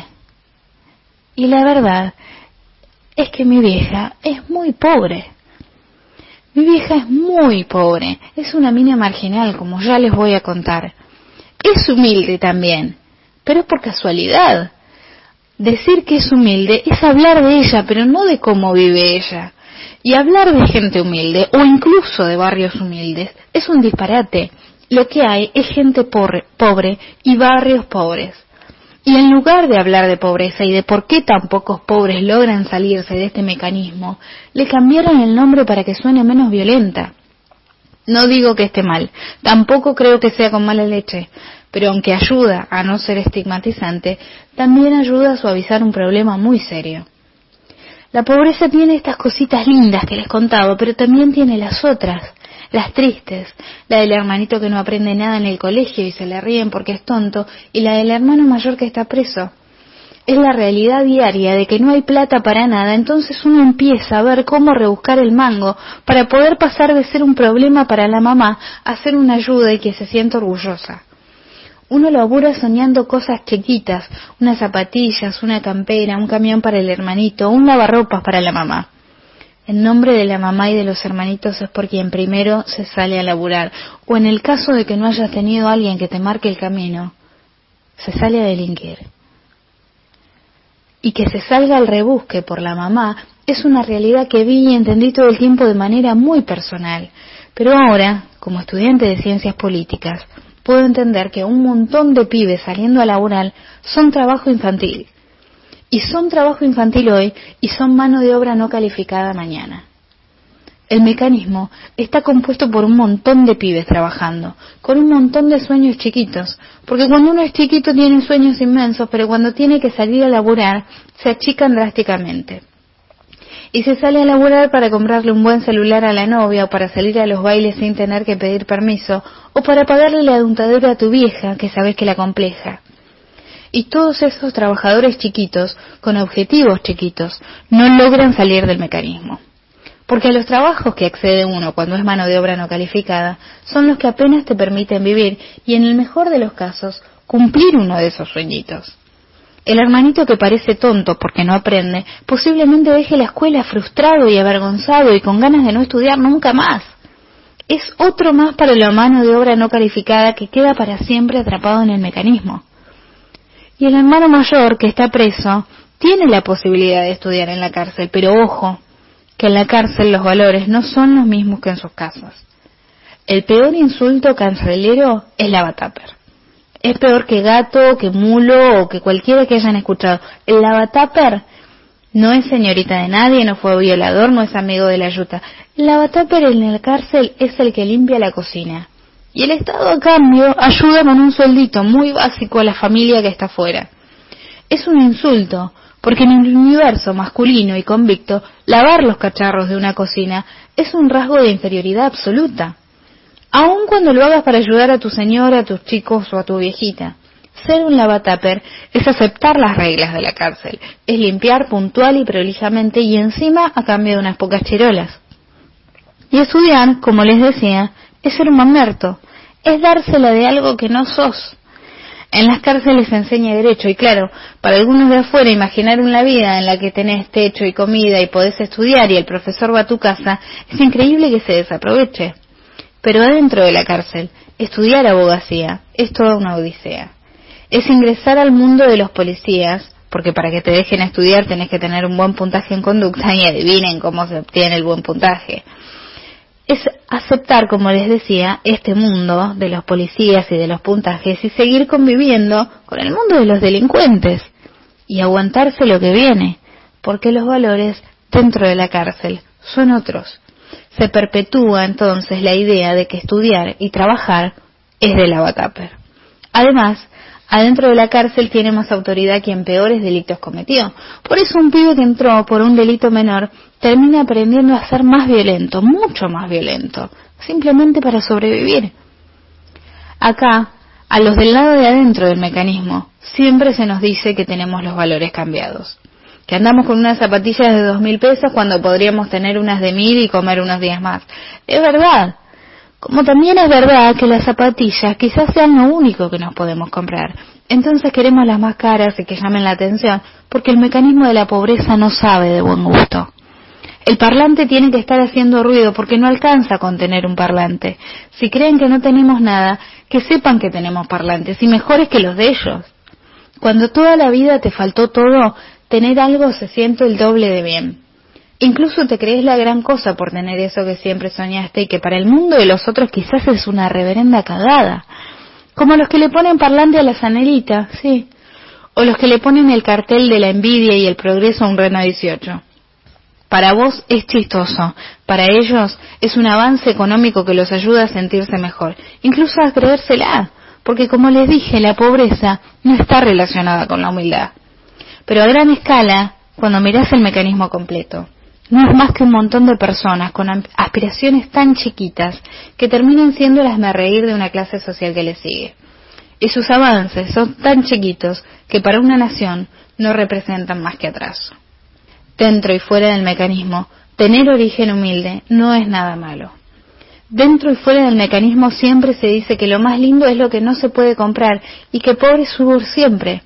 Y la verdad es que mi vieja es muy pobre. Mi vieja es muy pobre, es una mina marginal, como ya les voy a contar. Es humilde también, pero es por casualidad. Decir que es humilde es hablar de ella, pero no de cómo vive ella. Y hablar de gente humilde, o incluso de barrios humildes, es un disparate. Lo que hay es gente pobre, pobre y barrios pobres. Y en lugar de hablar de pobreza y de por qué tan pocos pobres logran salirse de este mecanismo, le cambiaron el nombre para que suene menos violenta. No digo que esté mal, tampoco creo que sea con mala leche, pero aunque ayuda a no ser estigmatizante, también ayuda a suavizar un problema muy serio. La pobreza tiene estas cositas lindas que les contaba, pero también tiene las otras, las tristes, la del hermanito que no aprende nada en el colegio y se le ríen porque es tonto, y la del hermano mayor que está preso. Es la realidad diaria de que no hay plata para nada, entonces uno empieza a ver cómo rebuscar el mango para poder pasar de ser un problema para la mamá a ser una ayuda y que se sienta orgullosa. Uno labura soñando cosas chiquitas, unas zapatillas, una campera, un camión para el hermanito, un lavarropas para la mamá. En nombre de la mamá y de los hermanitos es por quien primero se sale a laburar, o en el caso de que no hayas tenido a alguien que te marque el camino, se sale a delinquir. Y que se salga al rebusque por la mamá es una realidad que vi y entendí todo el tiempo de manera muy personal, pero ahora, como estudiante de ciencias políticas, puedo entender que un montón de pibes saliendo a laburar son trabajo infantil. Y son trabajo infantil hoy y son mano de obra no calificada mañana. El mecanismo está compuesto por un montón de pibes trabajando, con un montón de sueños chiquitos, porque cuando uno es chiquito tiene sueños inmensos, pero cuando tiene que salir a laburar se achican drásticamente. Y se sale a laburar para comprarle un buen celular a la novia, o para salir a los bailes sin tener que pedir permiso, o para pagarle la dentadura a tu vieja, que sabes que la compleja. Y todos esos trabajadores chiquitos, con objetivos chiquitos, no logran salir del mecanismo. Porque a los trabajos que accede uno cuando es mano de obra no calificada, son los que apenas te permiten vivir y en el mejor de los casos, cumplir uno de esos sueñitos. El hermanito que parece tonto porque no aprende, posiblemente deje la escuela frustrado y avergonzado y con ganas de no estudiar nunca más. Es otro más para la mano de obra no calificada que queda para siempre atrapado en el mecanismo. Y el hermano mayor, que está preso, tiene la posibilidad de estudiar en la cárcel, pero ojo, que en la cárcel los valores no son los mismos que en sus casas. El peor insulto carcelero es lavatáper. Es peor que gato, que mulo o que cualquiera que hayan escuchado. El lavatáper no es señorita de nadie, no fue violador, no es amigo de la yuta. El lavatáper en la cárcel es el que limpia la cocina. Y el Estado, a cambio, ayuda con un sueldito muy básico a la familia que está afuera. Es un insulto, porque en el universo masculino y convicto, lavar los cacharros de una cocina es un rasgo de inferioridad absoluta. Aun cuando lo hagas para ayudar a tu señora, a tus chicos o a tu viejita. Ser un lavatáper es aceptar las reglas de la cárcel, es limpiar puntual y prolijamente y encima a cambio de unas pocas chirolas. Y estudiar, como les decía, es ser un mamerto, es dársela de algo que no sos. En las cárceles se enseña derecho y claro, para algunos de afuera imaginar una vida en la que tenés techo y comida y podés estudiar y el profesor va a tu casa, es increíble que se desaproveche. Pero adentro de la cárcel, estudiar abogacía es toda una odisea. Es ingresar al mundo de los policías, porque para que te dejen estudiar tenés que tener un buen puntaje en conducta y adivinen cómo se obtiene el buen puntaje. Es aceptar, como les decía, este mundo de los policías y de los puntajes y seguir conviviendo con el mundo de los delincuentes y aguantarse lo que viene, porque los valores dentro de la cárcel son otros. Se perpetúa entonces la idea de que estudiar y trabajar es de lavatáper. Además, adentro de la cárcel tiene más autoridad quien peores delitos cometió. Por eso un pibe que entró por un delito menor termina aprendiendo a ser más violento, mucho más violento, simplemente para sobrevivir. Acá, a los del lado de adentro del mecanismo, siempre se nos dice que tenemos los valores cambiados. Que andamos con unas zapatillas de dos mil pesos cuando podríamos tener unas de mil y comer unos días más. Es verdad. Como también es verdad que las zapatillas quizás sean lo único que nos podemos comprar. Entonces queremos las más caras y que llamen la atención, porque el mecanismo de la pobreza no sabe de buen gusto. El parlante tiene que estar haciendo ruido porque no alcanza con tener un parlante. Si creen que no tenemos nada, que sepan que tenemos parlantes y mejores que los de ellos. Cuando toda la vida te faltó todo, tener algo se siente el doble de bien. Incluso te crees la gran cosa por tener eso que siempre soñaste y que para el mundo de los otros quizás es una reverenda cagada. Como los que le ponen parlante a la zanelita, sí. O los que le ponen el cartel de la envidia y el progreso a un Renault dieciocho. Para vos es chistoso, para ellos es un avance económico que los ayuda a sentirse mejor, incluso a creérsela, porque como les dije, la pobreza no está relacionada con la humildad. Pero a gran escala, cuando mirás el mecanismo completo, no es más que un montón de personas con aspiraciones tan chiquitas que terminan siendo las merreír de una clase social que les sigue. Y sus avances son tan chiquitos que para una nación no representan más que atraso. Dentro y fuera del mecanismo, tener origen humilde no es nada malo. Dentro y fuera del mecanismo siempre se dice que lo más lindo es lo que no se puede comprar y que pobre es subir siempre.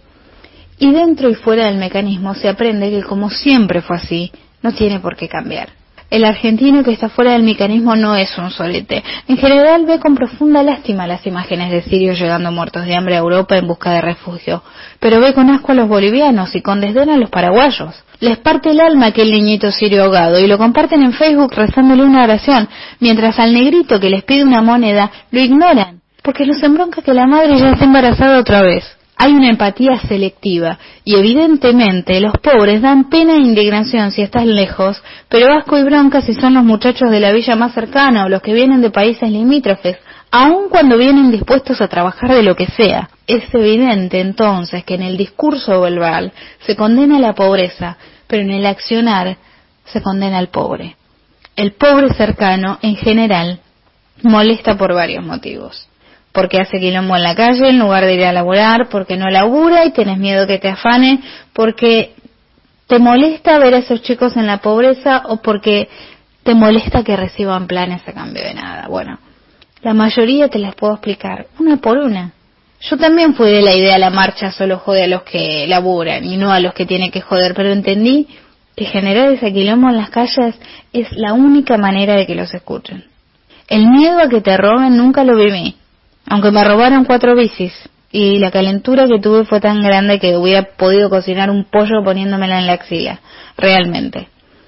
Y dentro y fuera del mecanismo se aprende que como siempre fue así, no tiene por qué cambiar. El argentino que está fuera del mecanismo no es un solete. En general ve con profunda lástima las imágenes de sirios llegando muertos de hambre a Europa en busca de refugio, pero ve con asco a los bolivianos y con desdén a los paraguayos. Les parte el alma aquel niñito sirio ahogado y lo comparten en Facebook rezándole una oración, mientras al negrito que les pide una moneda lo ignoran, porque los embronca que la madre ya está embarazada otra vez. Hay una empatía selectiva y evidentemente los pobres dan pena e indignación si estás lejos, pero asco y bronca si son los muchachos de la villa más cercana o los que vienen de países limítrofes, aun cuando vienen dispuestos a trabajar de lo que sea. Es evidente entonces que en el discurso verbal se condena la pobreza, pero en el accionar se condena al pobre. El pobre cercano, en general, molesta por varios motivos. Porque hace quilombo en la calle en lugar de ir a laburar, porque no labura y tenés miedo que te afane, porque te molesta ver a esos chicos en la pobreza o porque te molesta que reciban planes a cambio de nada. Bueno, la mayoría te las puedo explicar, una por una. Yo también fui de la idea la marcha solo jode a los que laburan y no a los que tienen que joder, pero entendí que generar ese quilombo en las calles es la única manera de que los escuchen. El miedo a que te roben nunca lo viví. Aunque me robaron cuatro bicis y la calentura que tuve fue tan grande que hubiera podido cocinar un pollo poniéndomela en la axila, realmente.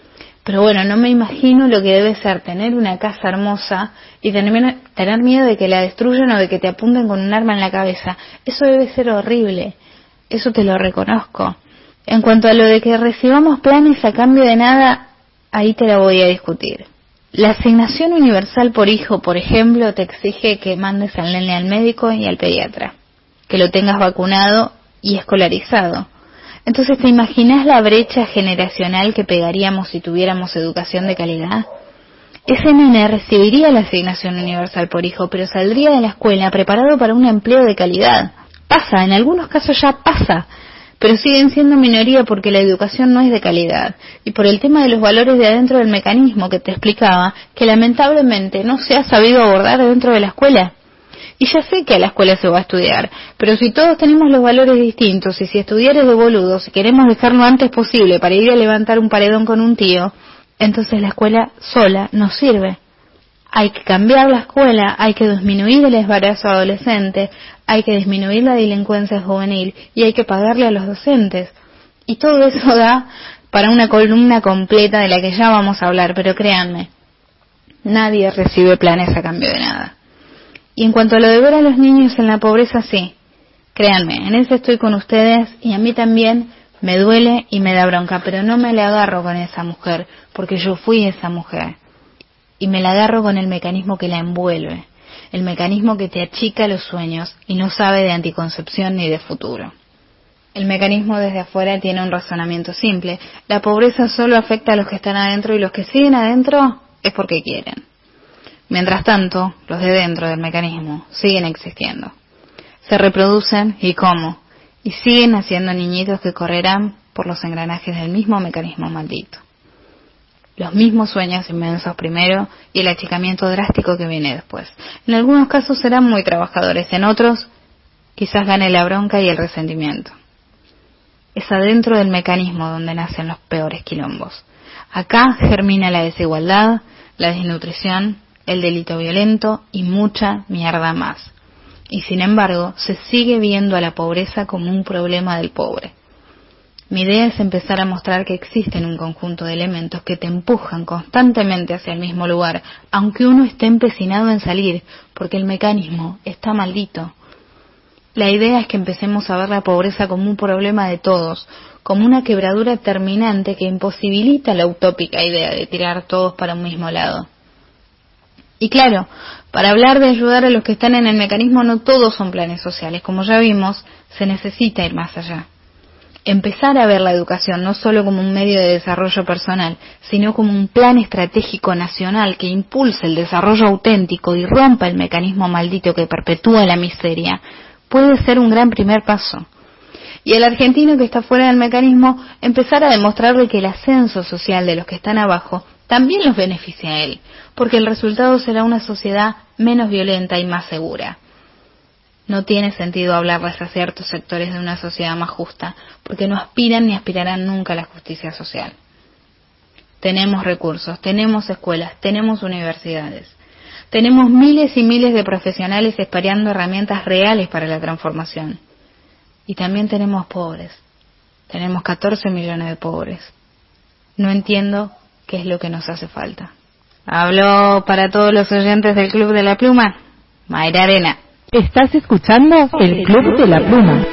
Pero bueno, no me imagino lo que debe ser tener una casa hermosa y tener, tener miedo de que la destruyan o de que te apunten con un arma en la cabeza. Eso debe ser horrible. Eso te lo reconozco. En cuanto a lo de que recibamos planes a cambio de nada, ahí te la voy a discutir. La asignación universal por hijo, por ejemplo, te exige que mandes al nene al médico y al pediatra, que lo tengas vacunado y escolarizado. Entonces, ¿te imaginas la brecha generacional que pegaríamos si tuviéramos educación de calidad? Ese nene recibiría la asignación universal por hijo, pero saldría de la escuela preparado para un empleo de calidad. Pasa, en algunos casos ya pasa, pero siguen siendo minoría porque la educación no es de calidad. Y por el tema de los valores de adentro del mecanismo que te explicaba, que lamentablemente no se ha sabido abordar dentro de la escuela. Y ya sé que a la escuela se va a estudiar, pero si todos tenemos los valores distintos y si estudiar es de boludo, si queremos dejarlo lo antes posible para ir a levantar un paredón con un tío, entonces la escuela sola no sirve. Hay que cambiar la escuela, hay que disminuir el embarazo adolescente, hay que disminuir la delincuencia juvenil y hay que pagarle a los docentes. Y todo eso da para una columna completa de la que ya vamos a hablar, pero créanme, nadie recibe planes a cambio de nada. Y en cuanto a lo de ver a los niños en la pobreza, sí, créanme, en eso estoy con ustedes y a mí también me duele y me da bronca, pero no me la agarro con esa mujer, porque yo fui esa mujer. Y me la agarro con el mecanismo que la envuelve, el mecanismo que te achica los sueños y no sabe de anticoncepción ni de futuro. El mecanismo desde afuera tiene un razonamiento simple, la pobreza solo afecta a los que están adentro y los que siguen adentro es porque quieren. Mientras tanto, los de dentro del mecanismo siguen existiendo. Se reproducen, ¿y cómo? Y siguen haciendo niñitos que correrán por los engranajes del mismo mecanismo maldito. Los mismos sueños inmensos primero y el achicamiento drástico que viene después. En algunos casos serán muy trabajadores, en otros quizás gane la bronca y el resentimiento. Es adentro del mecanismo donde nacen los peores quilombos. Acá germina la desigualdad, la desnutrición, el delito violento y mucha mierda más. Y sin embargo, se sigue viendo a la pobreza como un problema del pobre. Mi idea es empezar a mostrar que existen un conjunto de elementos que te empujan constantemente hacia el mismo lugar, aunque uno esté empecinado en salir, porque el mecanismo está maldito. La idea es que empecemos a ver la pobreza como un problema de todos, como una quebradura terminante que imposibilita la utópica idea de tirar todos para un mismo lado. Y claro, para hablar de ayudar a los que están en el mecanismo no todos son planes sociales. Como ya vimos, se necesita ir más allá. Empezar a ver la educación no solo como un medio de desarrollo personal, sino como un plan estratégico nacional que impulse el desarrollo auténtico y rompa el mecanismo maldito que perpetúa la miseria, puede ser un gran primer paso. Y el argentino que está fuera del mecanismo, empezar a demostrarle que el ascenso social de los que están abajo también los beneficia a él, porque el resultado será una sociedad menos violenta y más segura. No tiene sentido hablarles a ciertos sectores de una sociedad más justa, porque no aspiran ni aspirarán nunca a la justicia social. Tenemos recursos, tenemos escuelas, tenemos universidades, tenemos miles y miles de profesionales esperando herramientas reales para la transformación. Y también tenemos pobres, tenemos catorce millones de pobres. No entiendo qué es lo que nos hace falta. Hablo para todos los oyentes del Club de la Pluma, Mayra Arena. Estás escuchando el Club de la Pluma.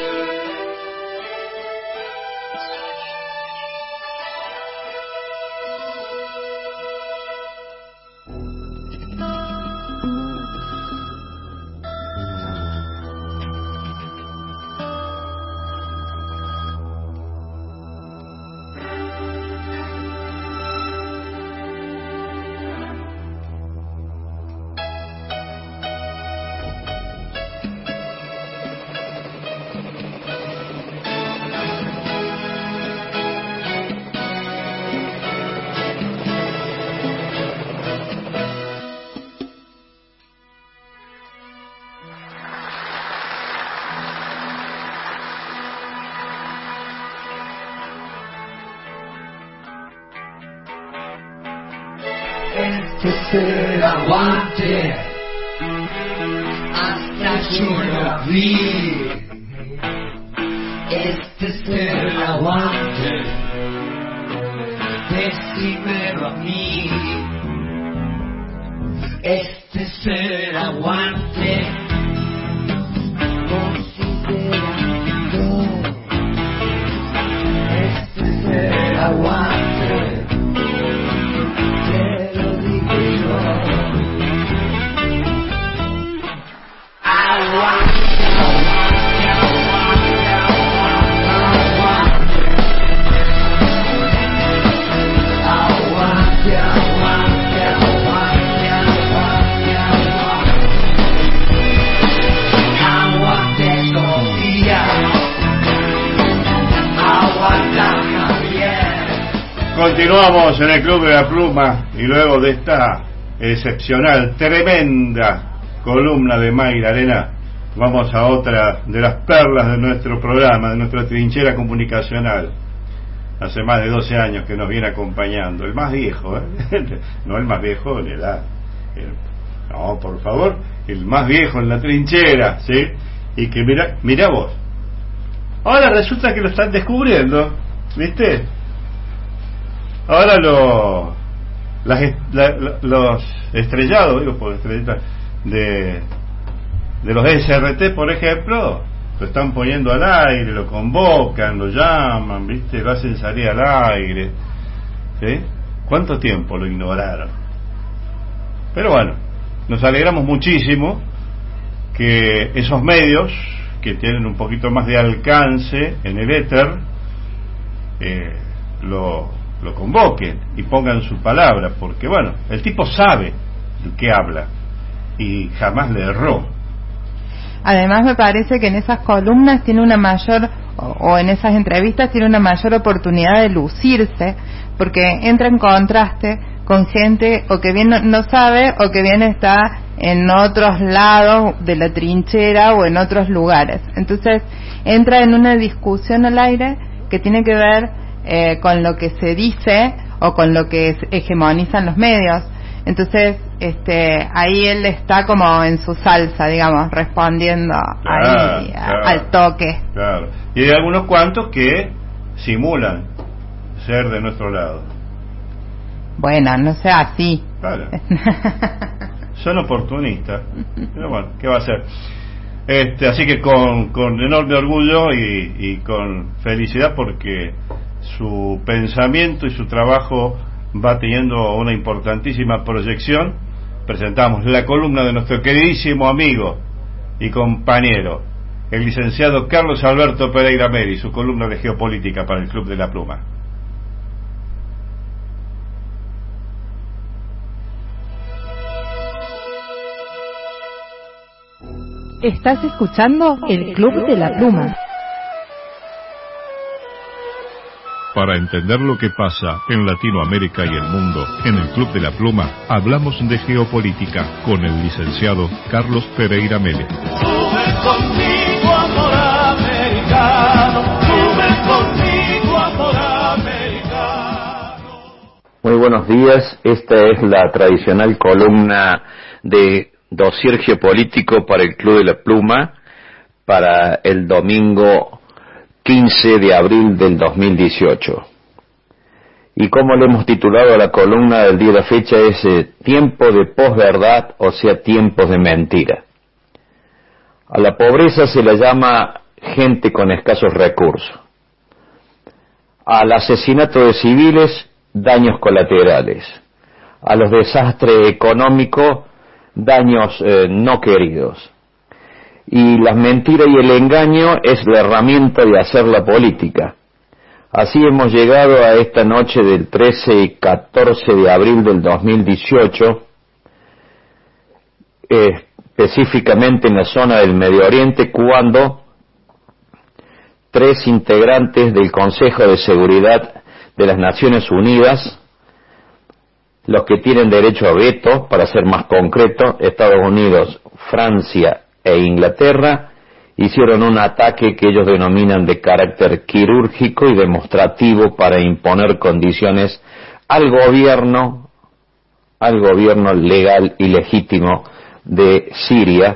Este es el aguante hasta yo lo vi. Este es el aguante de decímelo a mí. Este es el aguante. Considerando. Este es el aguante. Te lo digo yo. Aguante. Continuamos en el Club de la Pluma y luego de esta excepcional, tremenda columna de Mayra Arena, vamos a otra de las perlas de nuestro programa, de nuestra trinchera comunicacional. Hace más de doce años que nos viene acompañando, el más viejo, ¿eh? No el más viejo en edad, el, no, por favor, el más viejo en la trinchera, ¿sí? Y que mira, mira vos, ahora resulta que lo están descubriendo, ¿viste? Ahora lo, las, la, los estrellados, digo por estrellitas, de, de los S R T, por ejemplo, lo están poniendo al aire, lo convocan, lo llaman, ¿viste? Lo hacen salir al aire, ¿sí? ¿Cuánto tiempo lo ignoraron? Pero bueno, nos alegramos muchísimo que esos medios que tienen un poquito más de alcance en el éter eh, lo lo convoquen y pongan su palabra, porque bueno, el tipo sabe de qué habla y jamás le erró. Además me parece que en esas columnas tiene una mayor, o en esas entrevistas tiene una mayor oportunidad de lucirse, porque entra en contraste con gente o que bien no sabe o que bien está en otros lados de la trinchera o en otros lugares. Entonces entra en una discusión al aire que tiene que ver Eh, con lo que se dice o con lo que hegemonizan los medios. Entonces este ahí él está como en su salsa, digamos, respondiendo claro, ahí claro, al toque. Claro. Y hay algunos cuantos que simulan ser de nuestro lado. Bueno, no sea así. Claro. Son oportunistas. Pero bueno, ¿qué va a hacer? Este, así que con, con enorme orgullo y, y con felicidad, porque su pensamiento y su trabajo va teniendo una importantísima proyección, presentamos la columna de nuestro queridísimo amigo y compañero, el licenciado Carlos Alberto Pereira Meri, su columna de geopolítica para el Club de la Pluma. Estás escuchando el Club de la Pluma. Para entender lo que pasa en Latinoamérica y el mundo, en el Club de la Pluma hablamos de geopolítica con el licenciado Carlos Pereira Meli. Sube conmigo, amor americano, sube conmigo, amor americano. Muy buenos días, esta es la tradicional columna de dossier geopolítico para el Club de la Pluma para el domingo quince de abril del dos mil dieciocho. Y como le hemos titulado a la columna del día de la fecha es eh, tiempo de posverdad, o sea, tiempos de mentira. A la pobreza se la llama gente con escasos recursos. Al asesinato de civiles, daños colaterales. A los desastres económicos, daños eh, no queridos. Y las mentiras y el engaño es la herramienta de hacer la política. Así hemos llegado a esta noche del trece y catorce de abril del dos mil dieciocho, eh, específicamente en la zona del Medio Oriente, cuando tres integrantes del Consejo de Seguridad de las Naciones Unidas, los que tienen derecho a veto, para ser más concreto, Estados Unidos, Francia e Inglaterra, hicieron un ataque que ellos denominan de carácter quirúrgico y demostrativo para imponer condiciones al gobierno, al gobierno legal y legítimo de Siria.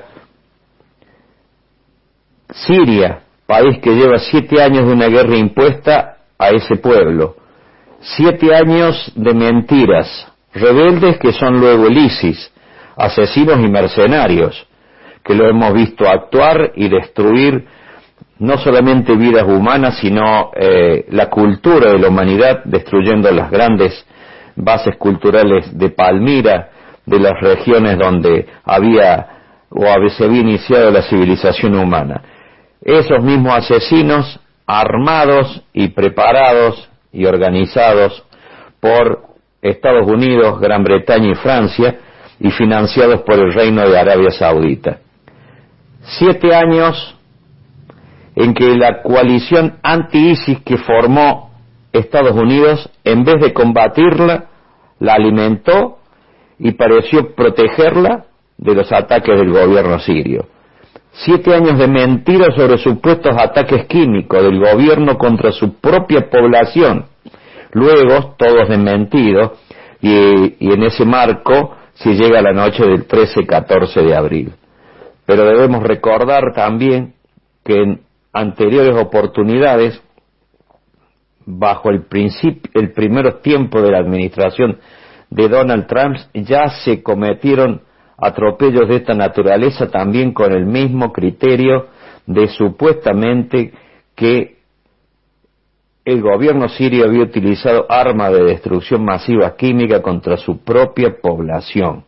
Siria, país que lleva siete años de una guerra impuesta a ese pueblo. Siete años de mentiras, rebeldes que son luego el ISIS, asesinos y mercenarios, que lo hemos visto actuar y destruir no solamente vidas humanas, sino eh, la cultura de la humanidad, destruyendo las grandes bases culturales de Palmira, de las regiones donde había o se había iniciado la civilización humana. Esos mismos asesinos, armados y preparados y organizados por Estados Unidos, Gran Bretaña y Francia, y financiados por el Reino de Arabia Saudita. Siete años en que la coalición anti-ISIS que formó Estados Unidos, en vez de combatirla, la alimentó y pareció protegerla de los ataques del gobierno sirio. Siete años de mentiras sobre supuestos ataques químicos del gobierno contra su propia población, luego todos desmentidos, y, y en ese marco se llega a la noche del trece catorce de abril. Pero debemos recordar también que en anteriores oportunidades, bajo el principio, el primer tiempo de la administración de Donald Trump, ya se cometieron atropellos de esta naturaleza también con el mismo criterio de supuestamente que el gobierno sirio había utilizado armas de destrucción masiva química contra su propia población.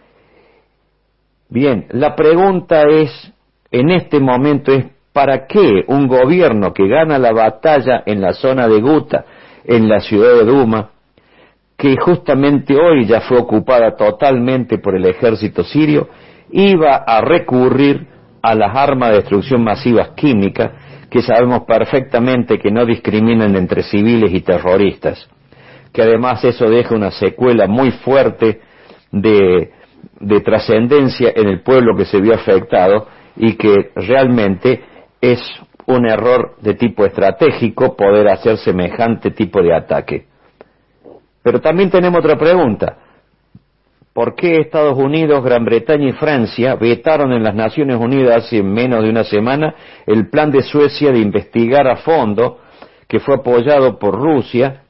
Bien, la pregunta es, en este momento es, ¿para qué un gobierno que gana la batalla en la zona de Guta, en la ciudad de Duma, que justamente hoy ya fue ocupada totalmente por el ejército sirio, iba a recurrir a las armas de destrucción masivas químicas, que sabemos perfectamente que no discriminan entre civiles y terroristas, que además eso deja una secuela muy fuerte de, de trascendencia en el pueblo que se vio afectado, y que realmente es un error de tipo estratégico poder hacer semejante tipo de ataque. Pero también tenemos otra pregunta. ¿Por qué Estados Unidos, Gran Bretaña y Francia vetaron en las Naciones Unidas hace menos de una semana el plan de Suecia de investigar a fondo, que fue apoyado por Rusia,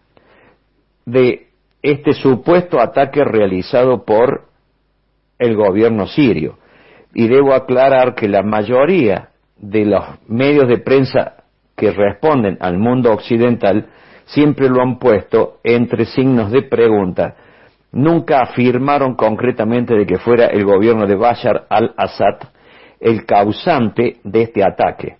de este supuesto ataque realizado por el gobierno sirio? Y debo aclarar que la mayoría de los medios de prensa que responden al mundo occidental siempre lo han puesto entre signos de pregunta. Nunca afirmaron concretamente de que fuera el gobierno de Bashar al-Assad el causante de este ataque.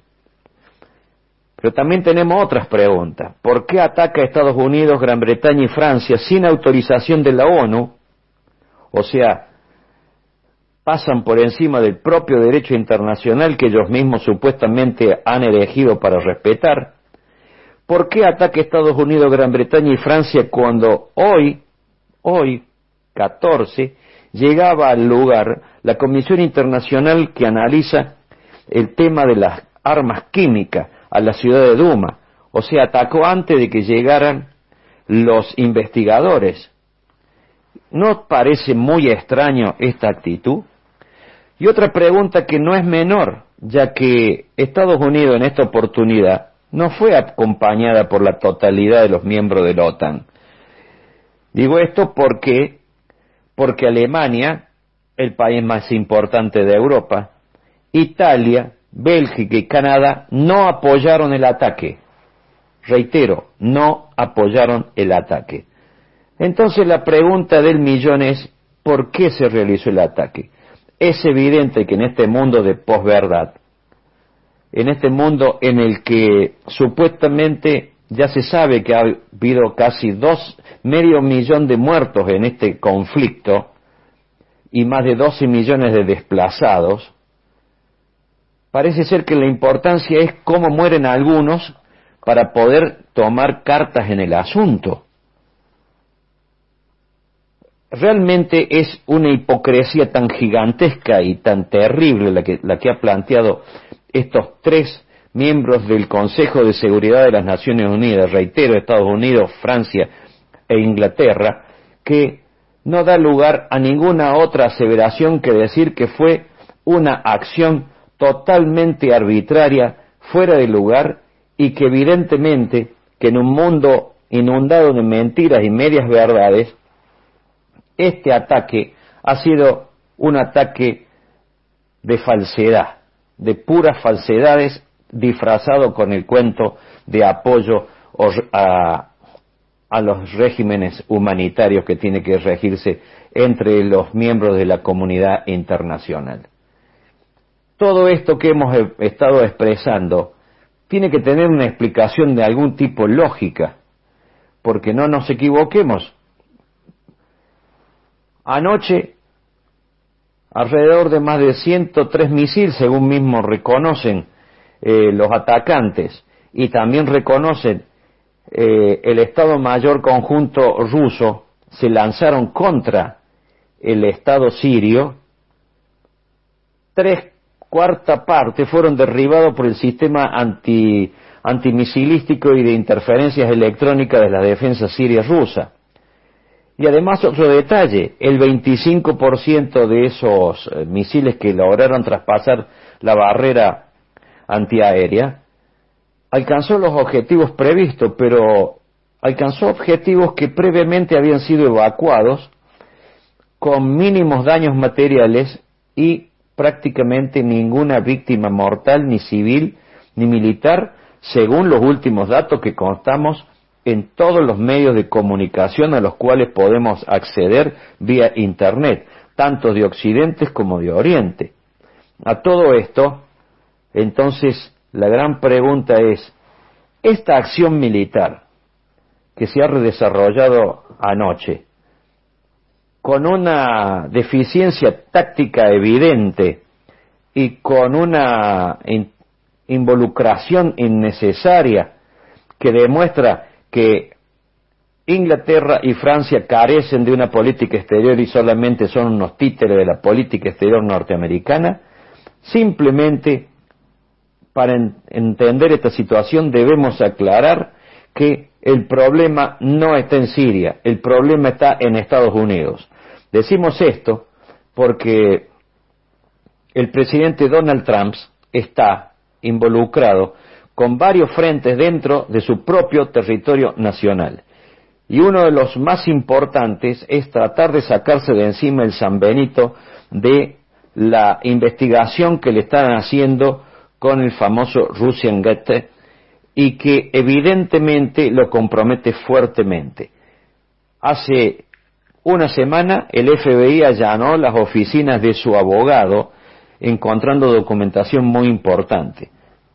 Pero también tenemos otras preguntas. ¿Por qué ataca a Estados Unidos, Gran Bretaña y Francia sin autorización de la ONU? O sea, pasan por encima del propio derecho internacional que ellos mismos supuestamente han elegido para respetar. ¿Por qué ataca Estados Unidos, Gran Bretaña y Francia cuando hoy, hoy, catorce, llegaba al lugar la Comisión Internacional que analiza el tema de las armas químicas a la ciudad de Duma? O sea, atacó antes de que llegaran los investigadores. ¿No parece muy extraño esta actitud? Y otra pregunta que no es menor, ya que Estados Unidos en esta oportunidad no fue acompañada por la totalidad de los miembros de la OTAN. Digo esto porque, porque Alemania, el país más importante de Europa, Italia, Bélgica y Canadá no apoyaron el ataque. Reitero, no apoyaron el ataque. Entonces la pregunta del millón es, ¿por qué se realizó el ataque? Es evidente que en este mundo de posverdad, en este mundo en el que supuestamente ya se sabe que ha habido casi dos, medio millón de muertos en este conflicto y más de doce millones de desplazados, parece ser que la importancia es cómo mueren algunos para poder tomar cartas en el asunto. Realmente es una hipocresía tan gigantesca y tan terrible la que, la que ha planteado estos tres miembros del Consejo de Seguridad de las Naciones Unidas, reitero, Estados Unidos, Francia e Inglaterra, que no da lugar a ninguna otra aseveración que decir que fue una acción totalmente arbitraria, fuera de lugar, y que evidentemente que en un mundo inundado de mentiras y medias verdades, este ataque ha sido un ataque de falsedad, de puras falsedades, disfrazado con el cuento de apoyo a, a los regímenes humanitarios que tiene que regirse entre los miembros de la comunidad internacional. Todo esto que hemos estado expresando tiene que tener una explicación de algún tipo lógica, porque no nos equivoquemos. Anoche, alrededor de más de ciento tres misiles, según mismos reconocen eh, los atacantes, y también reconocen eh, el Estado Mayor Conjunto ruso, se lanzaron contra el Estado sirio. Tres cuarta parte fueron derribados por el sistema anti, antimisilístico y de interferencias electrónicas de la defensa siria rusa. Y además otro detalle, el veinticinco por ciento de esos eh, misiles que lograron traspasar la barrera antiaérea alcanzó los objetivos previstos, pero alcanzó objetivos que previamente habían sido evacuados con mínimos daños materiales y prácticamente ninguna víctima mortal, ni civil, ni militar, según los últimos datos que constamos en todos los medios de comunicación a los cuales podemos acceder vía Internet, tanto de Occidente como de Oriente. A todo esto, entonces, la gran pregunta es, esta acción militar que se ha desarrollado anoche, con una deficiencia táctica evidente y con una in- involucración innecesaria que demuestra que Inglaterra y Francia carecen de una política exterior y solamente son unos títeres de la política exterior norteamericana, simplemente para en- entender esta situación debemos aclarar que el problema no está en Siria, el problema está en Estados Unidos. Decimos esto porque el presidente Donald Trump está involucrado con varios frentes dentro de su propio territorio nacional. Y uno de los más importantes es tratar de sacarse de encima el San Benito de la investigación que le están haciendo con el famoso Russian Gate y que evidentemente lo compromete fuertemente. Hace una semana el F B I allanó las oficinas de su abogado encontrando documentación muy importante.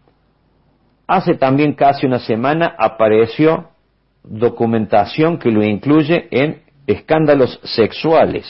Hace también casi una semana apareció documentación que lo incluye en escándalos sexuales.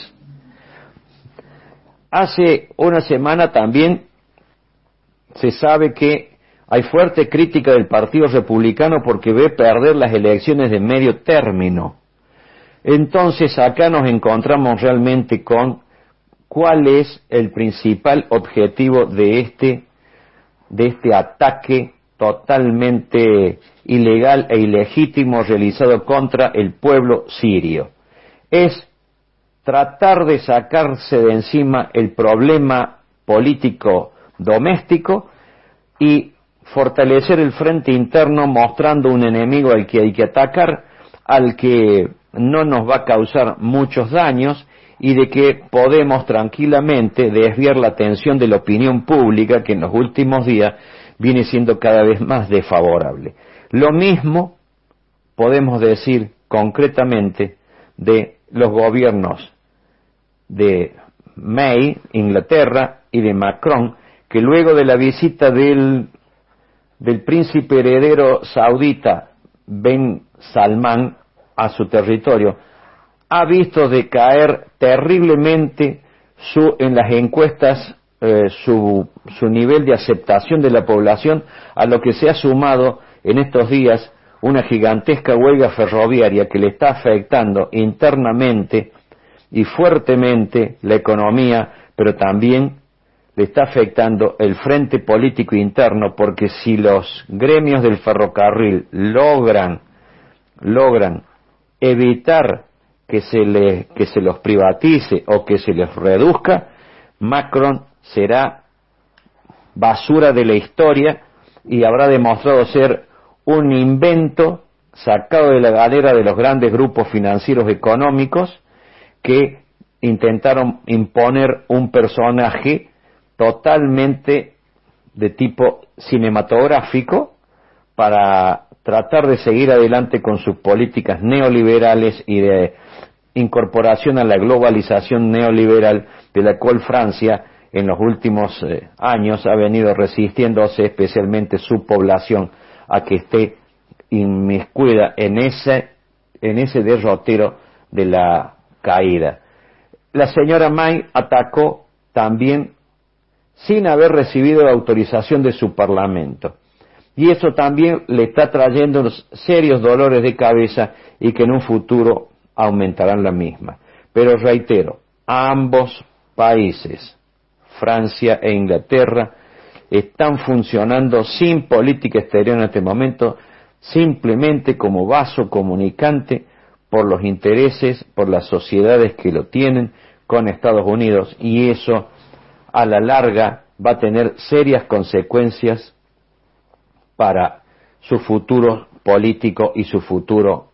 Hace una semana también se sabe que hay fuerte crítica del Partido Republicano porque ve perder las elecciones de medio término. Entonces acá nos encontramos realmente con cuál es el principal objetivo de este, de este ataque totalmente ilegal e ilegítimo realizado contra el pueblo sirio. Es tratar de sacarse de encima el problema político doméstico y fortalecer el frente interno mostrando un enemigo al que hay que atacar, al que no nos va a causar muchos daños y de que podemos tranquilamente desviar la atención de la opinión pública que en los últimos días viene siendo cada vez más desfavorable. Lo mismo podemos decir concretamente de los gobiernos de May, Inglaterra, y de Macron, que luego de la visita del, del príncipe heredero saudita Ben Salman a su territorio, ha visto decaer terriblemente su, en las encuestas eh, su, su nivel de aceptación de la población, a lo que se ha sumado en estos días una gigantesca huelga ferroviaria que le está afectando internamente y fuertemente la economía, pero también le está afectando el frente político interno, porque si los gremios del ferrocarril logran logran evitar que se le, que se los privatice o que se les reduzca, Macron será basura de la historia y habrá demostrado ser un invento sacado de la galera de los grandes grupos financieros económicos que intentaron imponer un personaje totalmente de tipo cinematográfico para tratar de seguir adelante con sus políticas neoliberales y de incorporación a la globalización neoliberal, de la cual Francia en los últimos eh, años ha venido resistiéndose, especialmente su población, a que esté inmiscuida en ese, en ese derrotero de la caída. La señora May atacó también sin haber recibido autorización de su parlamento. Y eso también le está trayendo unos serios dolores de cabeza y que en un futuro aumentarán la misma. Pero reitero, ambos países, Francia e Inglaterra, están funcionando sin política exterior en este momento, simplemente como vaso comunicante por los intereses, por las sociedades que lo tienen con Estados Unidos, y eso a la larga va a tener serias consecuencias para su futuro político y su futuro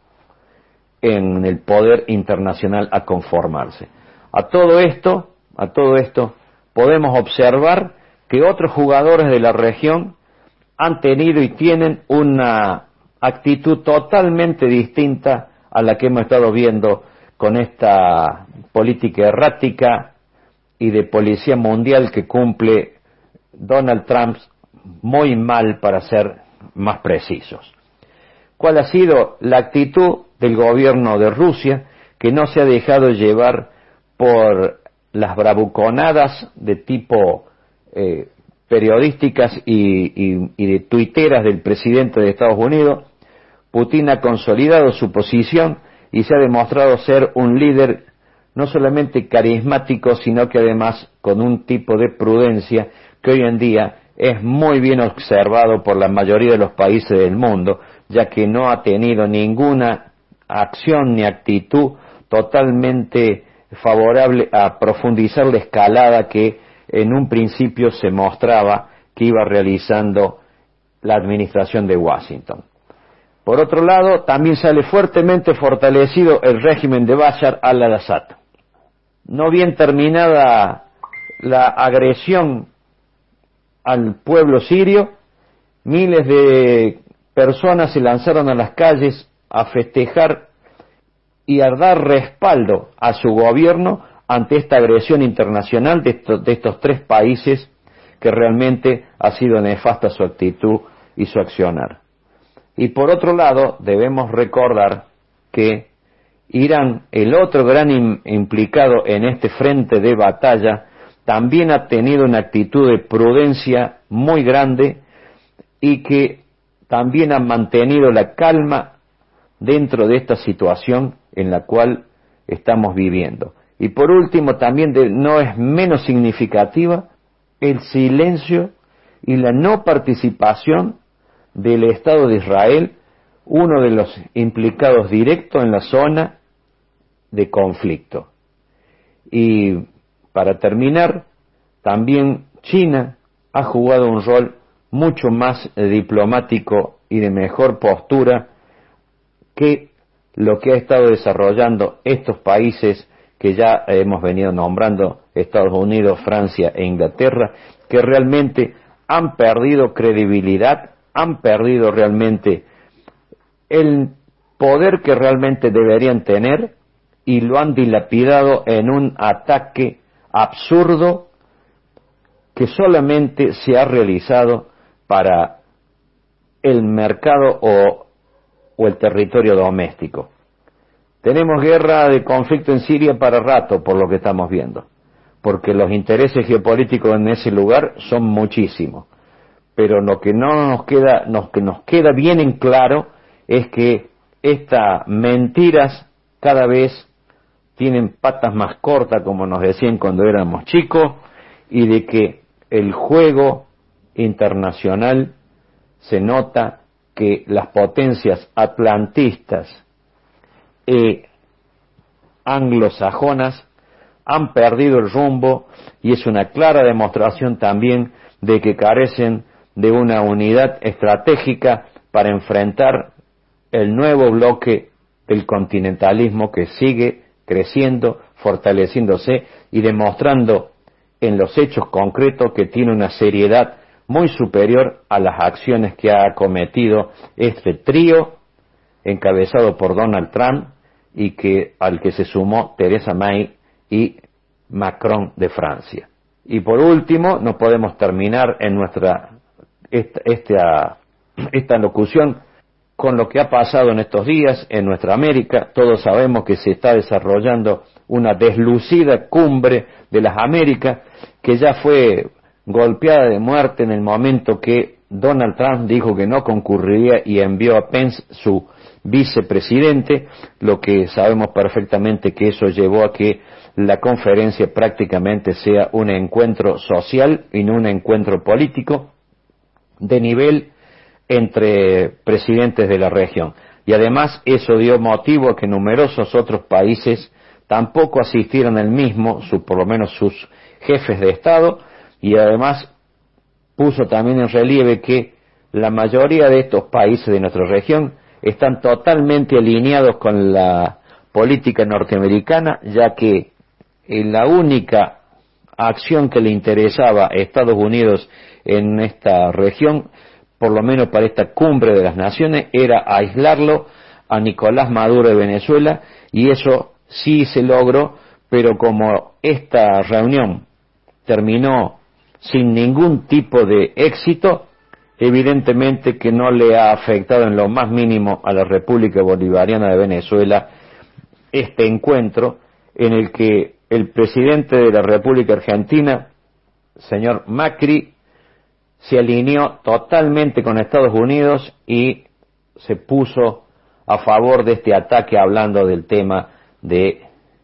en el poder internacional a conformarse. A todo esto, a todo esto, podemos observar que otros jugadores de la región han tenido y tienen una actitud totalmente distinta a la que hemos estado viendo con esta política errática y de policía mundial que cumple Donald Trump muy mal, para ser más precisos. ¿Cuál ha sido la actitud del gobierno de Rusia, que no se ha dejado llevar por las bravuconadas de tipo eh, periodísticas y, y, y de tuiteras del presidente de Estados Unidos? Putin ha consolidado su posición y se ha demostrado ser un líder no solamente carismático, sino que además con un tipo de prudencia que hoy en día es muy bien observado por la mayoría de los países del mundo, ya que no ha tenido ninguna acción ni actitud totalmente favorable a profundizar la escalada que en un principio se mostraba que iba realizando la administración de Washington. Por otro lado, también sale fuertemente fortalecido el régimen de Bashar al-Assad. No bien terminada la agresión al pueblo sirio, miles de personas se lanzaron a las calles a festejar y a dar respaldo a su gobierno ante esta agresión internacional de estos, de estos tres países, que realmente ha sido nefasta su actitud y su accionar. Y por otro lado, debemos recordar que Irán, el otro gran im- implicado en este frente de batalla, también ha tenido una actitud de prudencia muy grande y que también ha mantenido la calma dentro de esta situación en la cual estamos viviendo. Y por último, también de, no es menos significativa, el silencio y la no participación del Estado de Israel, uno de los implicados directos en la zona de conflicto. Y para terminar, también China ha jugado un rol mucho más eh, diplomático y de mejor postura que lo que ha estado desarrollando estos países que ya hemos venido nombrando, Estados Unidos, Francia e Inglaterra, que realmente han perdido credibilidad, han perdido realmente el poder que realmente deberían tener y lo han dilapidado en un ataque absurdo que solamente se ha realizado para el mercado o, o el territorio doméstico. Tenemos guerra de conflicto en Siria para rato, por lo que estamos viendo, porque los intereses geopolíticos en ese lugar son muchísimos. Pero lo que no nos queda, lo que nos queda bien en claro es que estas mentiras cada vez tienen patas más cortas, como nos decían cuando éramos chicos, y de que el juego internacional se nota que las potencias atlantistas e anglosajonas han perdido el rumbo, y es una clara demostración también de que carecen de una unidad estratégica para enfrentar el nuevo bloque del continentalismo que sigue creciendo, fortaleciéndose y demostrando en los hechos concretos que tiene una seriedad muy superior a las acciones que ha cometido este trío encabezado por Donald Trump y que al que se sumó Theresa May y Macron de Francia. Y por último, no podemos terminar en nuestra esta, esta, esta locución con lo que ha pasado en estos días en nuestra América. Todos sabemos que se está desarrollando una deslucida cumbre de las Américas que ya fue golpeada de muerte en el momento que Donald Trump dijo que no concurriría y envió a Pence, su vicepresidente, lo que sabemos perfectamente que eso llevó a que la conferencia prácticamente sea un encuentro social y no un encuentro político de nivel entre presidentes de la región. Y además eso dio motivo a que numerosos otros países tampoco asistieran al mismo, su, por lo menos sus jefes de Estado, y además puso también en relieve que la mayoría de estos países de nuestra región están totalmente alineados con la política norteamericana, ya que la única acción que le interesaba a Estados Unidos en esta región, por lo menos para esta cumbre de las naciones, era aislarlo a Nicolás Maduro de Venezuela, y eso sí se logró, pero como esta reunión terminó sin ningún tipo de éxito, evidentemente que no le ha afectado en lo más mínimo a la República Bolivariana de Venezuela este encuentro en el que el presidente de la República Argentina, señor Macri, se alineó totalmente con Estados Unidos y se puso a favor de este ataque hablando del tema de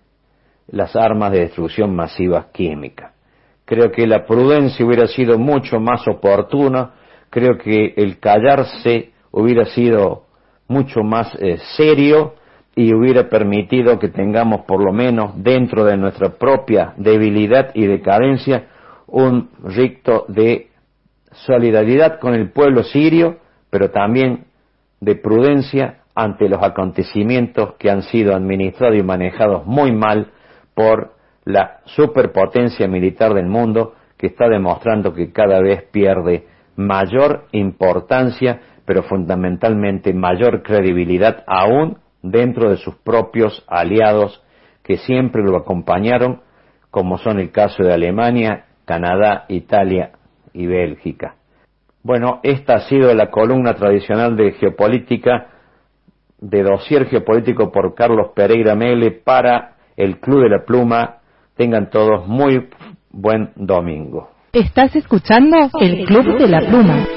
las armas de destrucción masiva química. Creo que la prudencia hubiera sido mucho más oportuna, creo que el callarse hubiera sido mucho más eh, serio y hubiera permitido que tengamos por lo menos dentro de nuestra propia debilidad y decadencia un rito de solidaridad con el pueblo sirio, pero también de prudencia ante los acontecimientos que han sido administrados y manejados muy mal por la superpotencia militar del mundo, que está demostrando que cada vez pierde mayor importancia, pero fundamentalmente mayor credibilidad aún dentro de sus propios aliados que siempre lo acompañaron, como son el caso de Alemania, Canadá, Italia y Bélgica. Bueno, esta ha sido la columna tradicional de geopolítica, de dossier geopolítico por Carlos Pereira Mele para el Club de la Pluma. Tengan todos muy buen domingo. Estás escuchando el Club de la Pluma.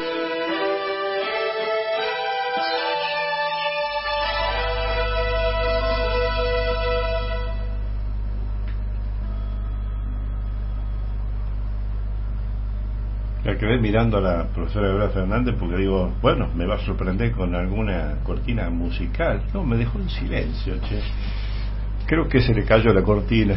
Me quedé mirando a la profesora Débora Fernández porque digo, bueno, me va a sorprender con alguna cortina musical. No, me dejó en silencio, che. Creo que se le cayó la cortina.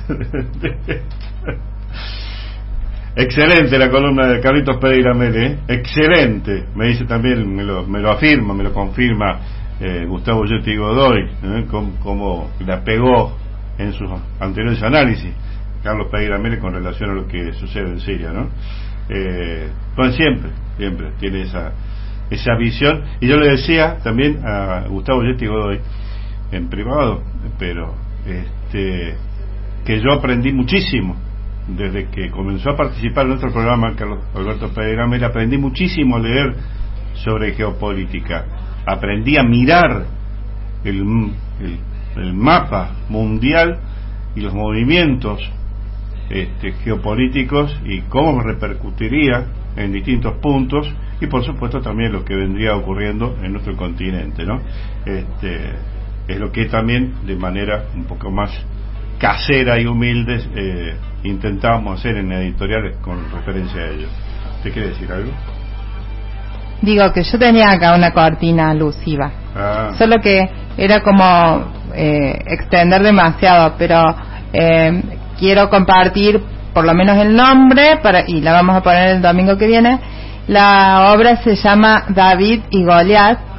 Excelente la columna de Carlitos Pereira Mele, ¿eh? Excelente. Me dice también, me lo, me lo afirma, me lo confirma eh, Gustavo Yetti Godoy, ¿eh? Como, como la pegó en sus anteriores análisis Carlos Pereira Mele con relación a lo que sucede en Siria, ¿no? Eh, pues siempre, siempre tiene esa esa visión. Y yo le decía también a Gustavo Yetti Godoy en privado, pero este que yo aprendí muchísimo desde que comenzó a participar en nuestro programa Carlos Alberto Pereira Mele. Aprendí muchísimo a leer sobre geopolítica, aprendí a mirar el, el, el mapa mundial y los movimientos este, geopolíticos y cómo repercutiría en distintos puntos, y por supuesto también lo que vendría ocurriendo en nuestro continente, ¿no? Este, es lo que también de manera un poco más casera y humilde eh, intentábamos hacer en editoriales con referencia a ello. ¿Te quiere decir algo? Digo que yo tenía acá una cortina alusiva, ah. solo que era como eh, extender demasiado, pero eh, quiero compartir por lo menos el nombre para, y la vamos a poner el domingo que viene. La obra se llama David y Goliat,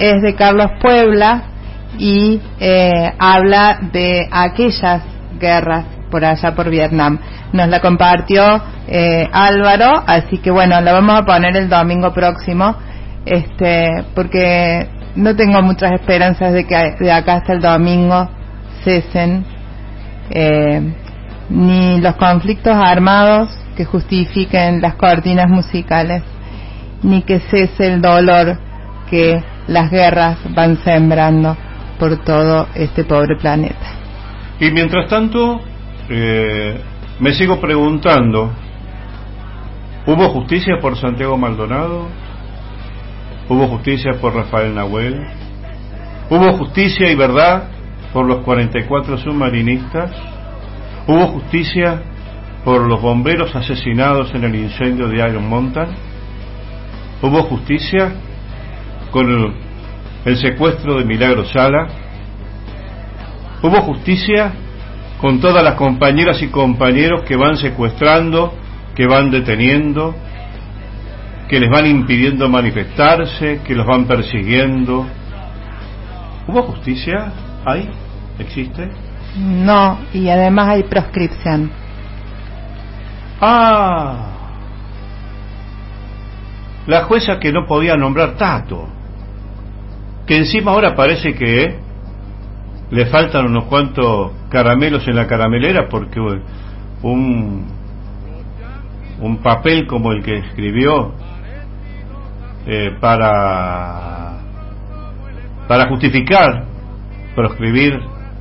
es de Carlos Puebla y eh, habla de aquellas guerras por allá por Vietnam. Nos la compartió eh, Álvaro, así que bueno, la vamos a poner el domingo próximo, este, porque no tengo muchas esperanzas de que de acá hasta el domingo cesen eh, ni los conflictos armados que justifiquen las cortinas musicales, ni que cese el dolor que las guerras van sembrando por todo este pobre planeta. Y mientras tanto, eh, me sigo preguntando, ¿hubo justicia por Santiago Maldonado? ¿Hubo justicia por Rafael Nahuel? ¿Hubo justicia y verdad por los cuarenta y cuatro submarinistas? ¿Hubo justicia por los bomberos asesinados en el incendio de Iron Mountain? ¿Hubo justicia con el, el secuestro de Milagro Sala? ¿Hubo justicia con todas las compañeras y compañeros que van secuestrando, que van deteniendo, que les van impidiendo manifestarse, que los van persiguiendo? ¿Hubo justicia? ¿Hay? ¿Existe? No, y además hay proscripción. Ah, la jueza que no podía nombrar Tato, que encima ahora parece que le faltan unos cuantos caramelos en la caramelera, porque un un papel como el que escribió eh, para para justificar proscribir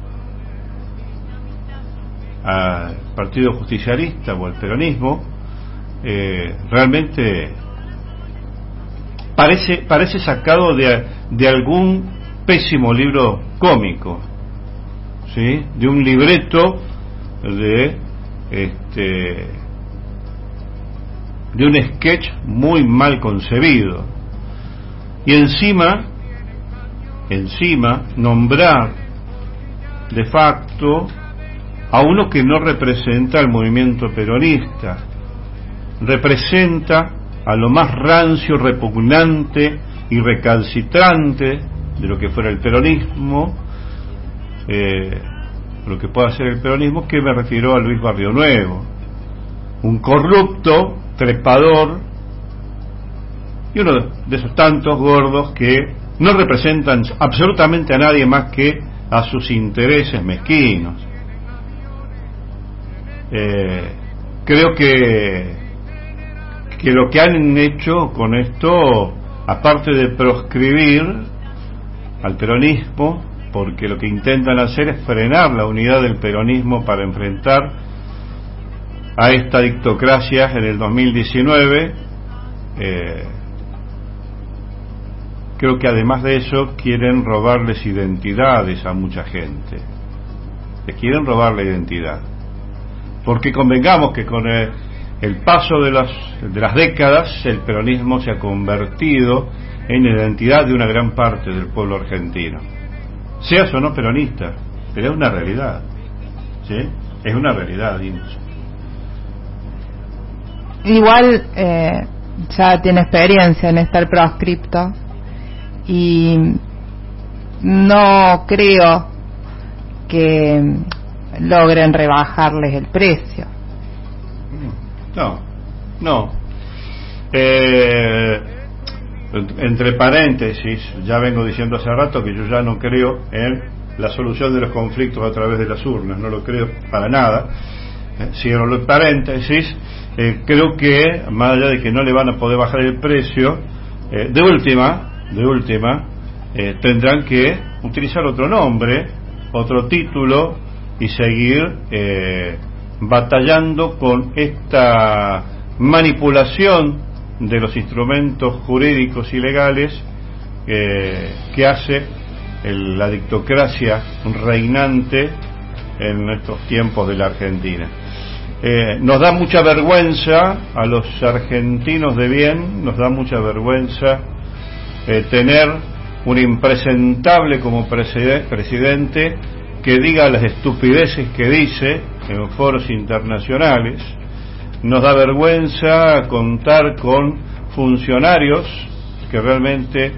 al Partido Justicialista o al peronismo, eh, realmente parece parece sacado de, de algún pésimo libro cómico, ¿sí? De un libreto de este de un sketch muy mal concebido, y encima encima nombrar de facto a uno que no representa al movimiento peronista, representa a lo más rancio, repugnante y recalcitrante de lo que fuera el peronismo, eh, lo que pueda ser el peronismo, que me refiero a Luis Barrio Nuevo, un corrupto, trepador, y uno de esos tantos gordos que no representan absolutamente a nadie más que a sus intereses mezquinos. Eh, creo que que lo que han hecho con esto, aparte de proscribir al peronismo, porque lo que intentan hacer es frenar la unidad del peronismo para enfrentar a esta dictocracia en el dos mil diecinueve, eh, creo que además de eso quieren robarles identidades a mucha gente, les quieren robar la identidad, porque convengamos que con el, el paso de las, de las décadas el peronismo se ha convertido en la identidad de una gran parte del pueblo argentino, seas o no peronista, pero es una realidad, ¿sí? Es una realidad, Dinos. Igual eh, ya tiene experiencia en estar proscripto y no creo que logren rebajarles el precio. No, no. Eh, entre paréntesis, ya vengo diciendo hace rato que yo ya no creo en la solución de los conflictos a través de las urnas, no lo creo para nada. Eh, cierro los paréntesis. Eh, creo que, más allá de que no le van a poder bajar el precio, eh, de última, de última, eh, tendrán que utilizar otro nombre, otro título, y seguir eh, batallando con esta manipulación de los instrumentos jurídicos y legales eh, que hace el, la dictocracia reinante en estos tiempos de la Argentina. Eh, nos da mucha vergüenza a los argentinos de bien, nos da mucha vergüenza eh, tener un impresentable como preside- presidente que diga las estupideces que dice en foros internacionales. Nos da vergüenza contar con funcionarios que realmente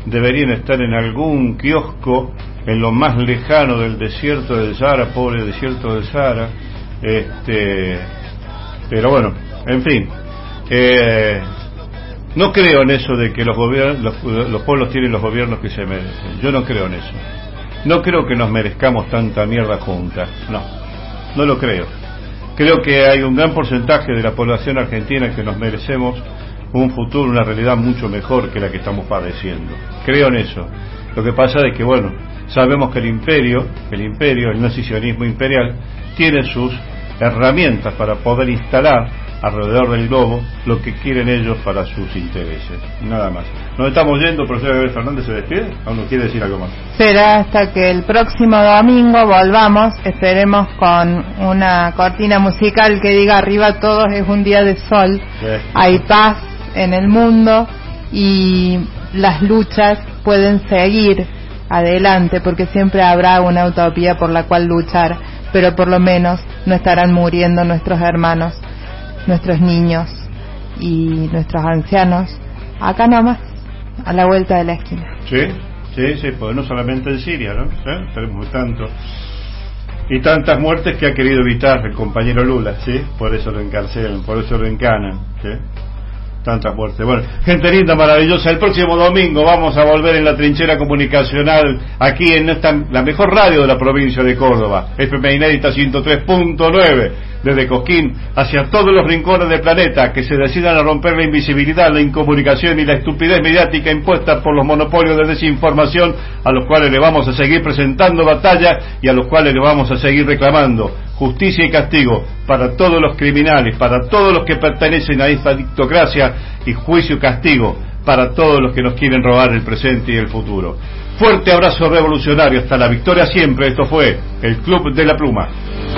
deberían estar en algún kiosco en lo más lejano del desierto del Sahara, pobre desierto del Sahara. Este, pero bueno, en fin, eh, no creo en eso de que los gobiernos, los, los pueblos tienen los gobiernos que se merecen. Yo no creo en eso. No creo que nos merezcamos tanta mierda junta. No, no lo creo. Creo que hay un gran porcentaje de la población argentina que nos merecemos un futuro, una realidad mucho mejor que la que estamos padeciendo. Creo en eso. Lo que pasa es que, bueno, sabemos que el imperio, el imperio, el nacionalismo imperial, tiene sus herramientas para poder instalar alrededor del globo lo que quieren ellos para sus intereses. Nada más. Nos estamos yendo, profesor Gabriel Fernández, ¿se despide? ¿O no quiere decir algo más? Será hasta que el próximo domingo volvamos, esperemos con una cortina musical que diga arriba todos es un día de sol, sí. Hay paz en el mundo y las luchas pueden seguir adelante porque siempre habrá una utopía por la cual luchar, pero por lo menos no estarán muriendo nuestros hermanos, nuestros niños y nuestros ancianos acá nomás, a la vuelta de la esquina. Sí, sí, sí, pues no solamente en Siria, ¿no? ¿Sí? Tenemos tanto y tantas muertes que ha querido evitar el compañero Lula, ¿sí? Por eso lo encarcelan, por eso lo encanan, ¿sí? Tantas muertes. Bueno, gente linda, maravillosa. El próximo domingo vamos a volver en la trinchera comunicacional aquí en esta, la mejor radio de la provincia de Córdoba, F M Inédita ciento tres punto nueve, desde Cosquín hacia todos los rincones del planeta que se decidan a romper la invisibilidad, la incomunicación y la estupidez mediática impuesta por los monopolios de desinformación, a los cuales le vamos a seguir presentando batalla y a los cuales le vamos a seguir reclamando justicia y castigo para todos los criminales, para todos los que pertenecen a esta dictocracia, y juicio y castigo para todos los que nos quieren robar el presente y el futuro. Fuerte abrazo revolucionario, hasta la victoria siempre. Esto fue el Club de la Pluma.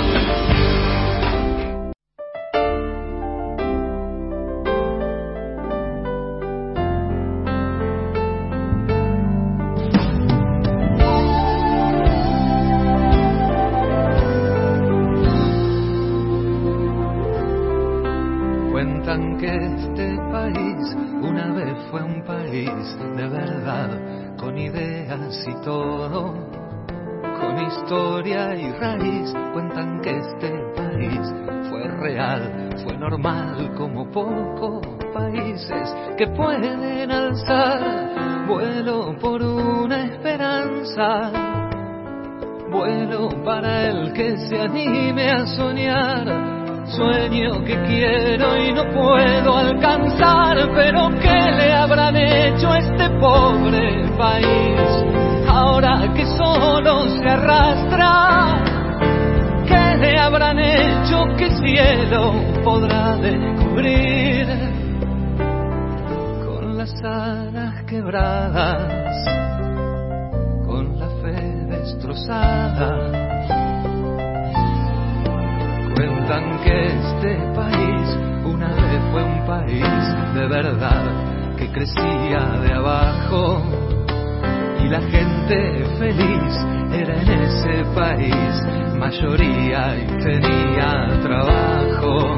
Que pueden alzar vuelo por una esperanza, vuelo para el que se anime a soñar, sueño que quiero y no puedo alcanzar, pero ¿qué le habrán hecho a este pobre país ahora que solo se arrastra? ¿Qué le habrán hecho que cielo podrá descubrir? Las alas quebradas, con la fe destrozada, cuentan que este país una vez fue un país de verdad, que crecía de abajo y la gente feliz era en ese país mayoría y tenía trabajo.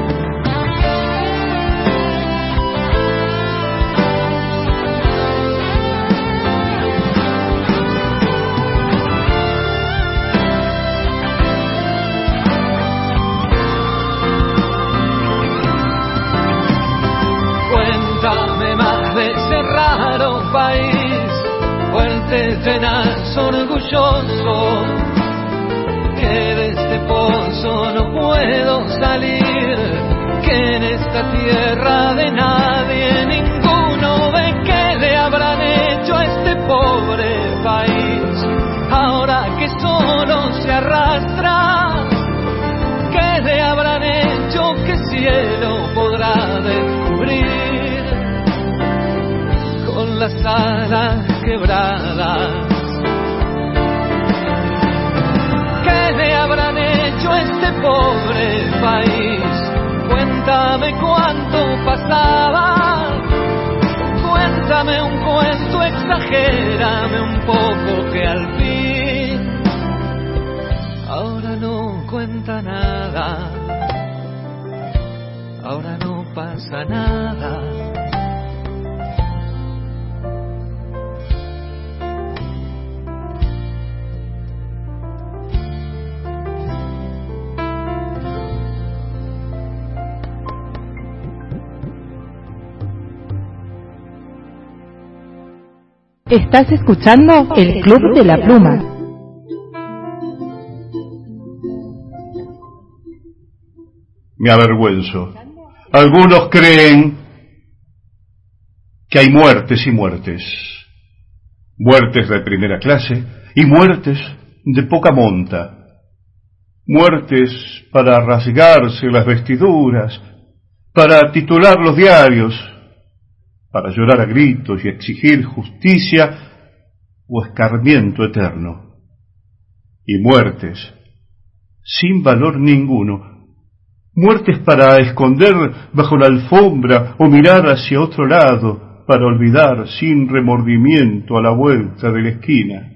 País fuerte, tenaz, orgulloso, que de este pozo no puedo salir, que en esta tierra de nadie ninguno ve. ¿Qué le habrán hecho a este pobre país ahora que solo se arrastra? ¿Qué le habrán hecho que cielo podrá descubrir? Con las alas quebradas, ¿qué le habrán hecho a este pobre país? Cuéntame cuánto pasaba, cuéntame un cuento, exagérame un poco que al fin ahora no cuenta nada, ahora no pasa nada. Estás escuchando el Club de la Pluma. Me avergüenzo. Algunos creen que hay muertes y muertes. Muertes de primera clase y muertes de poca monta. Muertes para rasgarse las vestiduras, para titular los diarios, para llorar a gritos y exigir justicia o escarmiento eterno. Y muertes sin valor ninguno. Muertes para esconder bajo la alfombra o mirar hacia otro lado, para olvidar sin remordimiento a la vuelta de la esquina.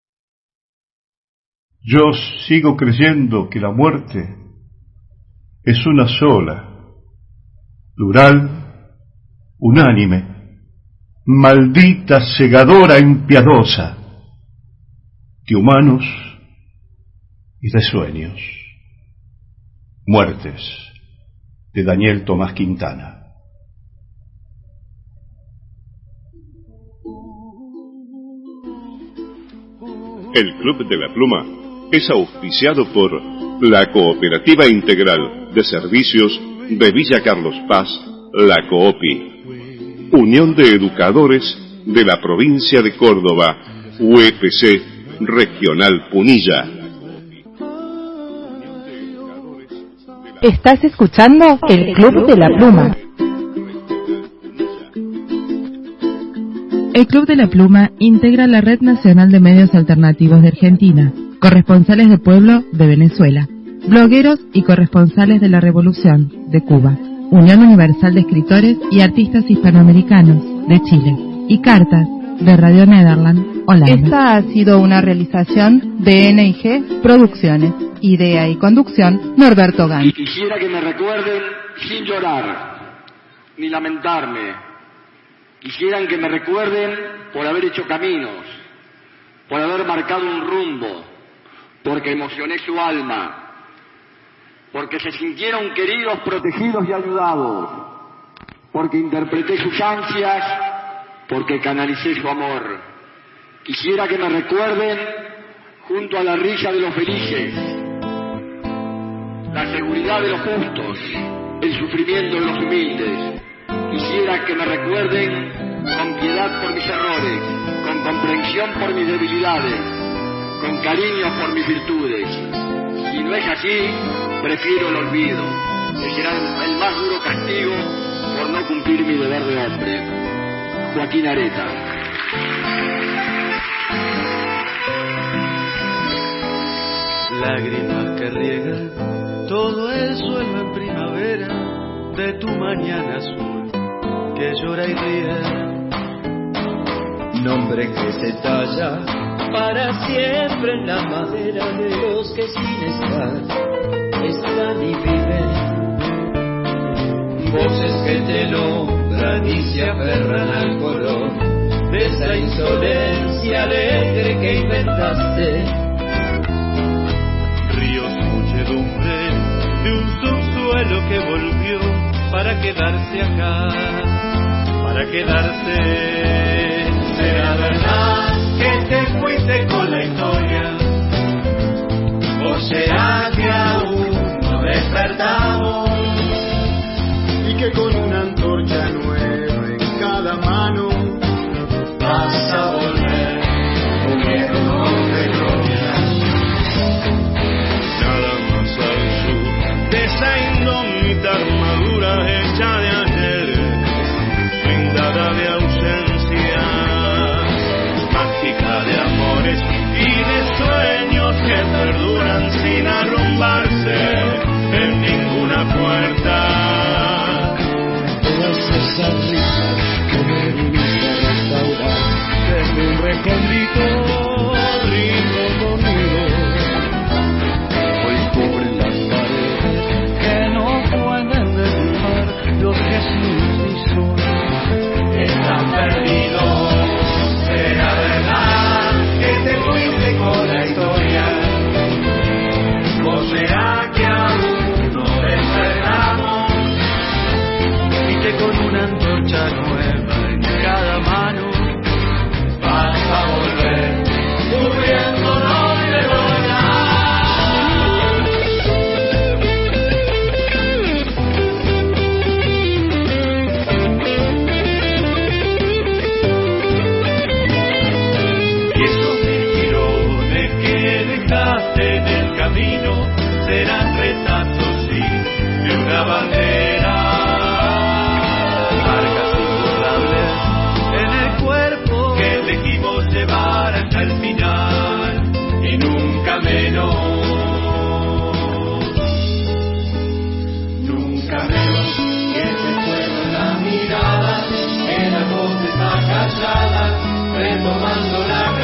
Yo sigo creyendo que la muerte es una sola, plural, unánime, maldita, cegadora, impiedosa, de humanos y de sueños. Muertes, de Daniel Tomás Quintana. El Club de la Pluma es auspiciado por la Cooperativa Integral de Servicios de Villa Carlos Paz, la COOPI, Unión de Educadores de la Provincia de Córdoba, U E P C Regional Punilla. Estás escuchando el Club de la Pluma. El Club de la Pluma integra la Red Nacional de Medios Alternativos de Argentina, corresponsales de pueblo de Venezuela, blogueros y corresponsales de la Revolución de Cuba, Unión Universal de Escritores y Artistas Hispanoamericanos de Chile, y Cartas de Radio Nederland, Holanda. Esta ha sido una realización de N I G Producciones. Idea y conducción, Norberto Gant. Y quisiera que me recuerden sin llorar, ni lamentarme. Quisieran que me recuerden por haber hecho caminos, por haber marcado un rumbo, porque emocioné su alma, porque se sintieron queridos, protegidos y ayudados, porque interpreté sus ansias, porque canalicé su amor. Quisiera que me recuerden junto a la risa de los felices, la seguridad de los justos, el sufrimiento de los humildes. Quisiera que me recuerden con piedad por mis errores, con comprensión por mis debilidades, con cariño por mis virtudes. Si no es así, prefiero el olvido, que será el más duro castigo por no cumplir mi deber de hombre. Joaquín Areta. Lágrimas que riegan todo el suelo en primavera de tu mañana azul que llora y ríe. Nombre que se talla para siempre en la madera de los que sin estar están y viven. Voces que te nombran y se aferran al color de esa insolencia alegre que inventaste. Muchedumbre de un subsuelo que volvió para quedarse acá, para quedarse. ¿Será verdad que te fuiste con la historia? ¿O será que aún no despertamos? Y que con una antorcha nueva en cada mano vas a volver un viejo de gloria. Esa indómita armadura hecha de ayer, blindada de ausencia, mágica de amores y de sueños que perduran sin arrumbarse en ninguna puerta. Todas esas risas que me viniste a restaurar desde un recóndito ritmo conmigo. Hoy cubren las paredes que no pueden derribar retomando la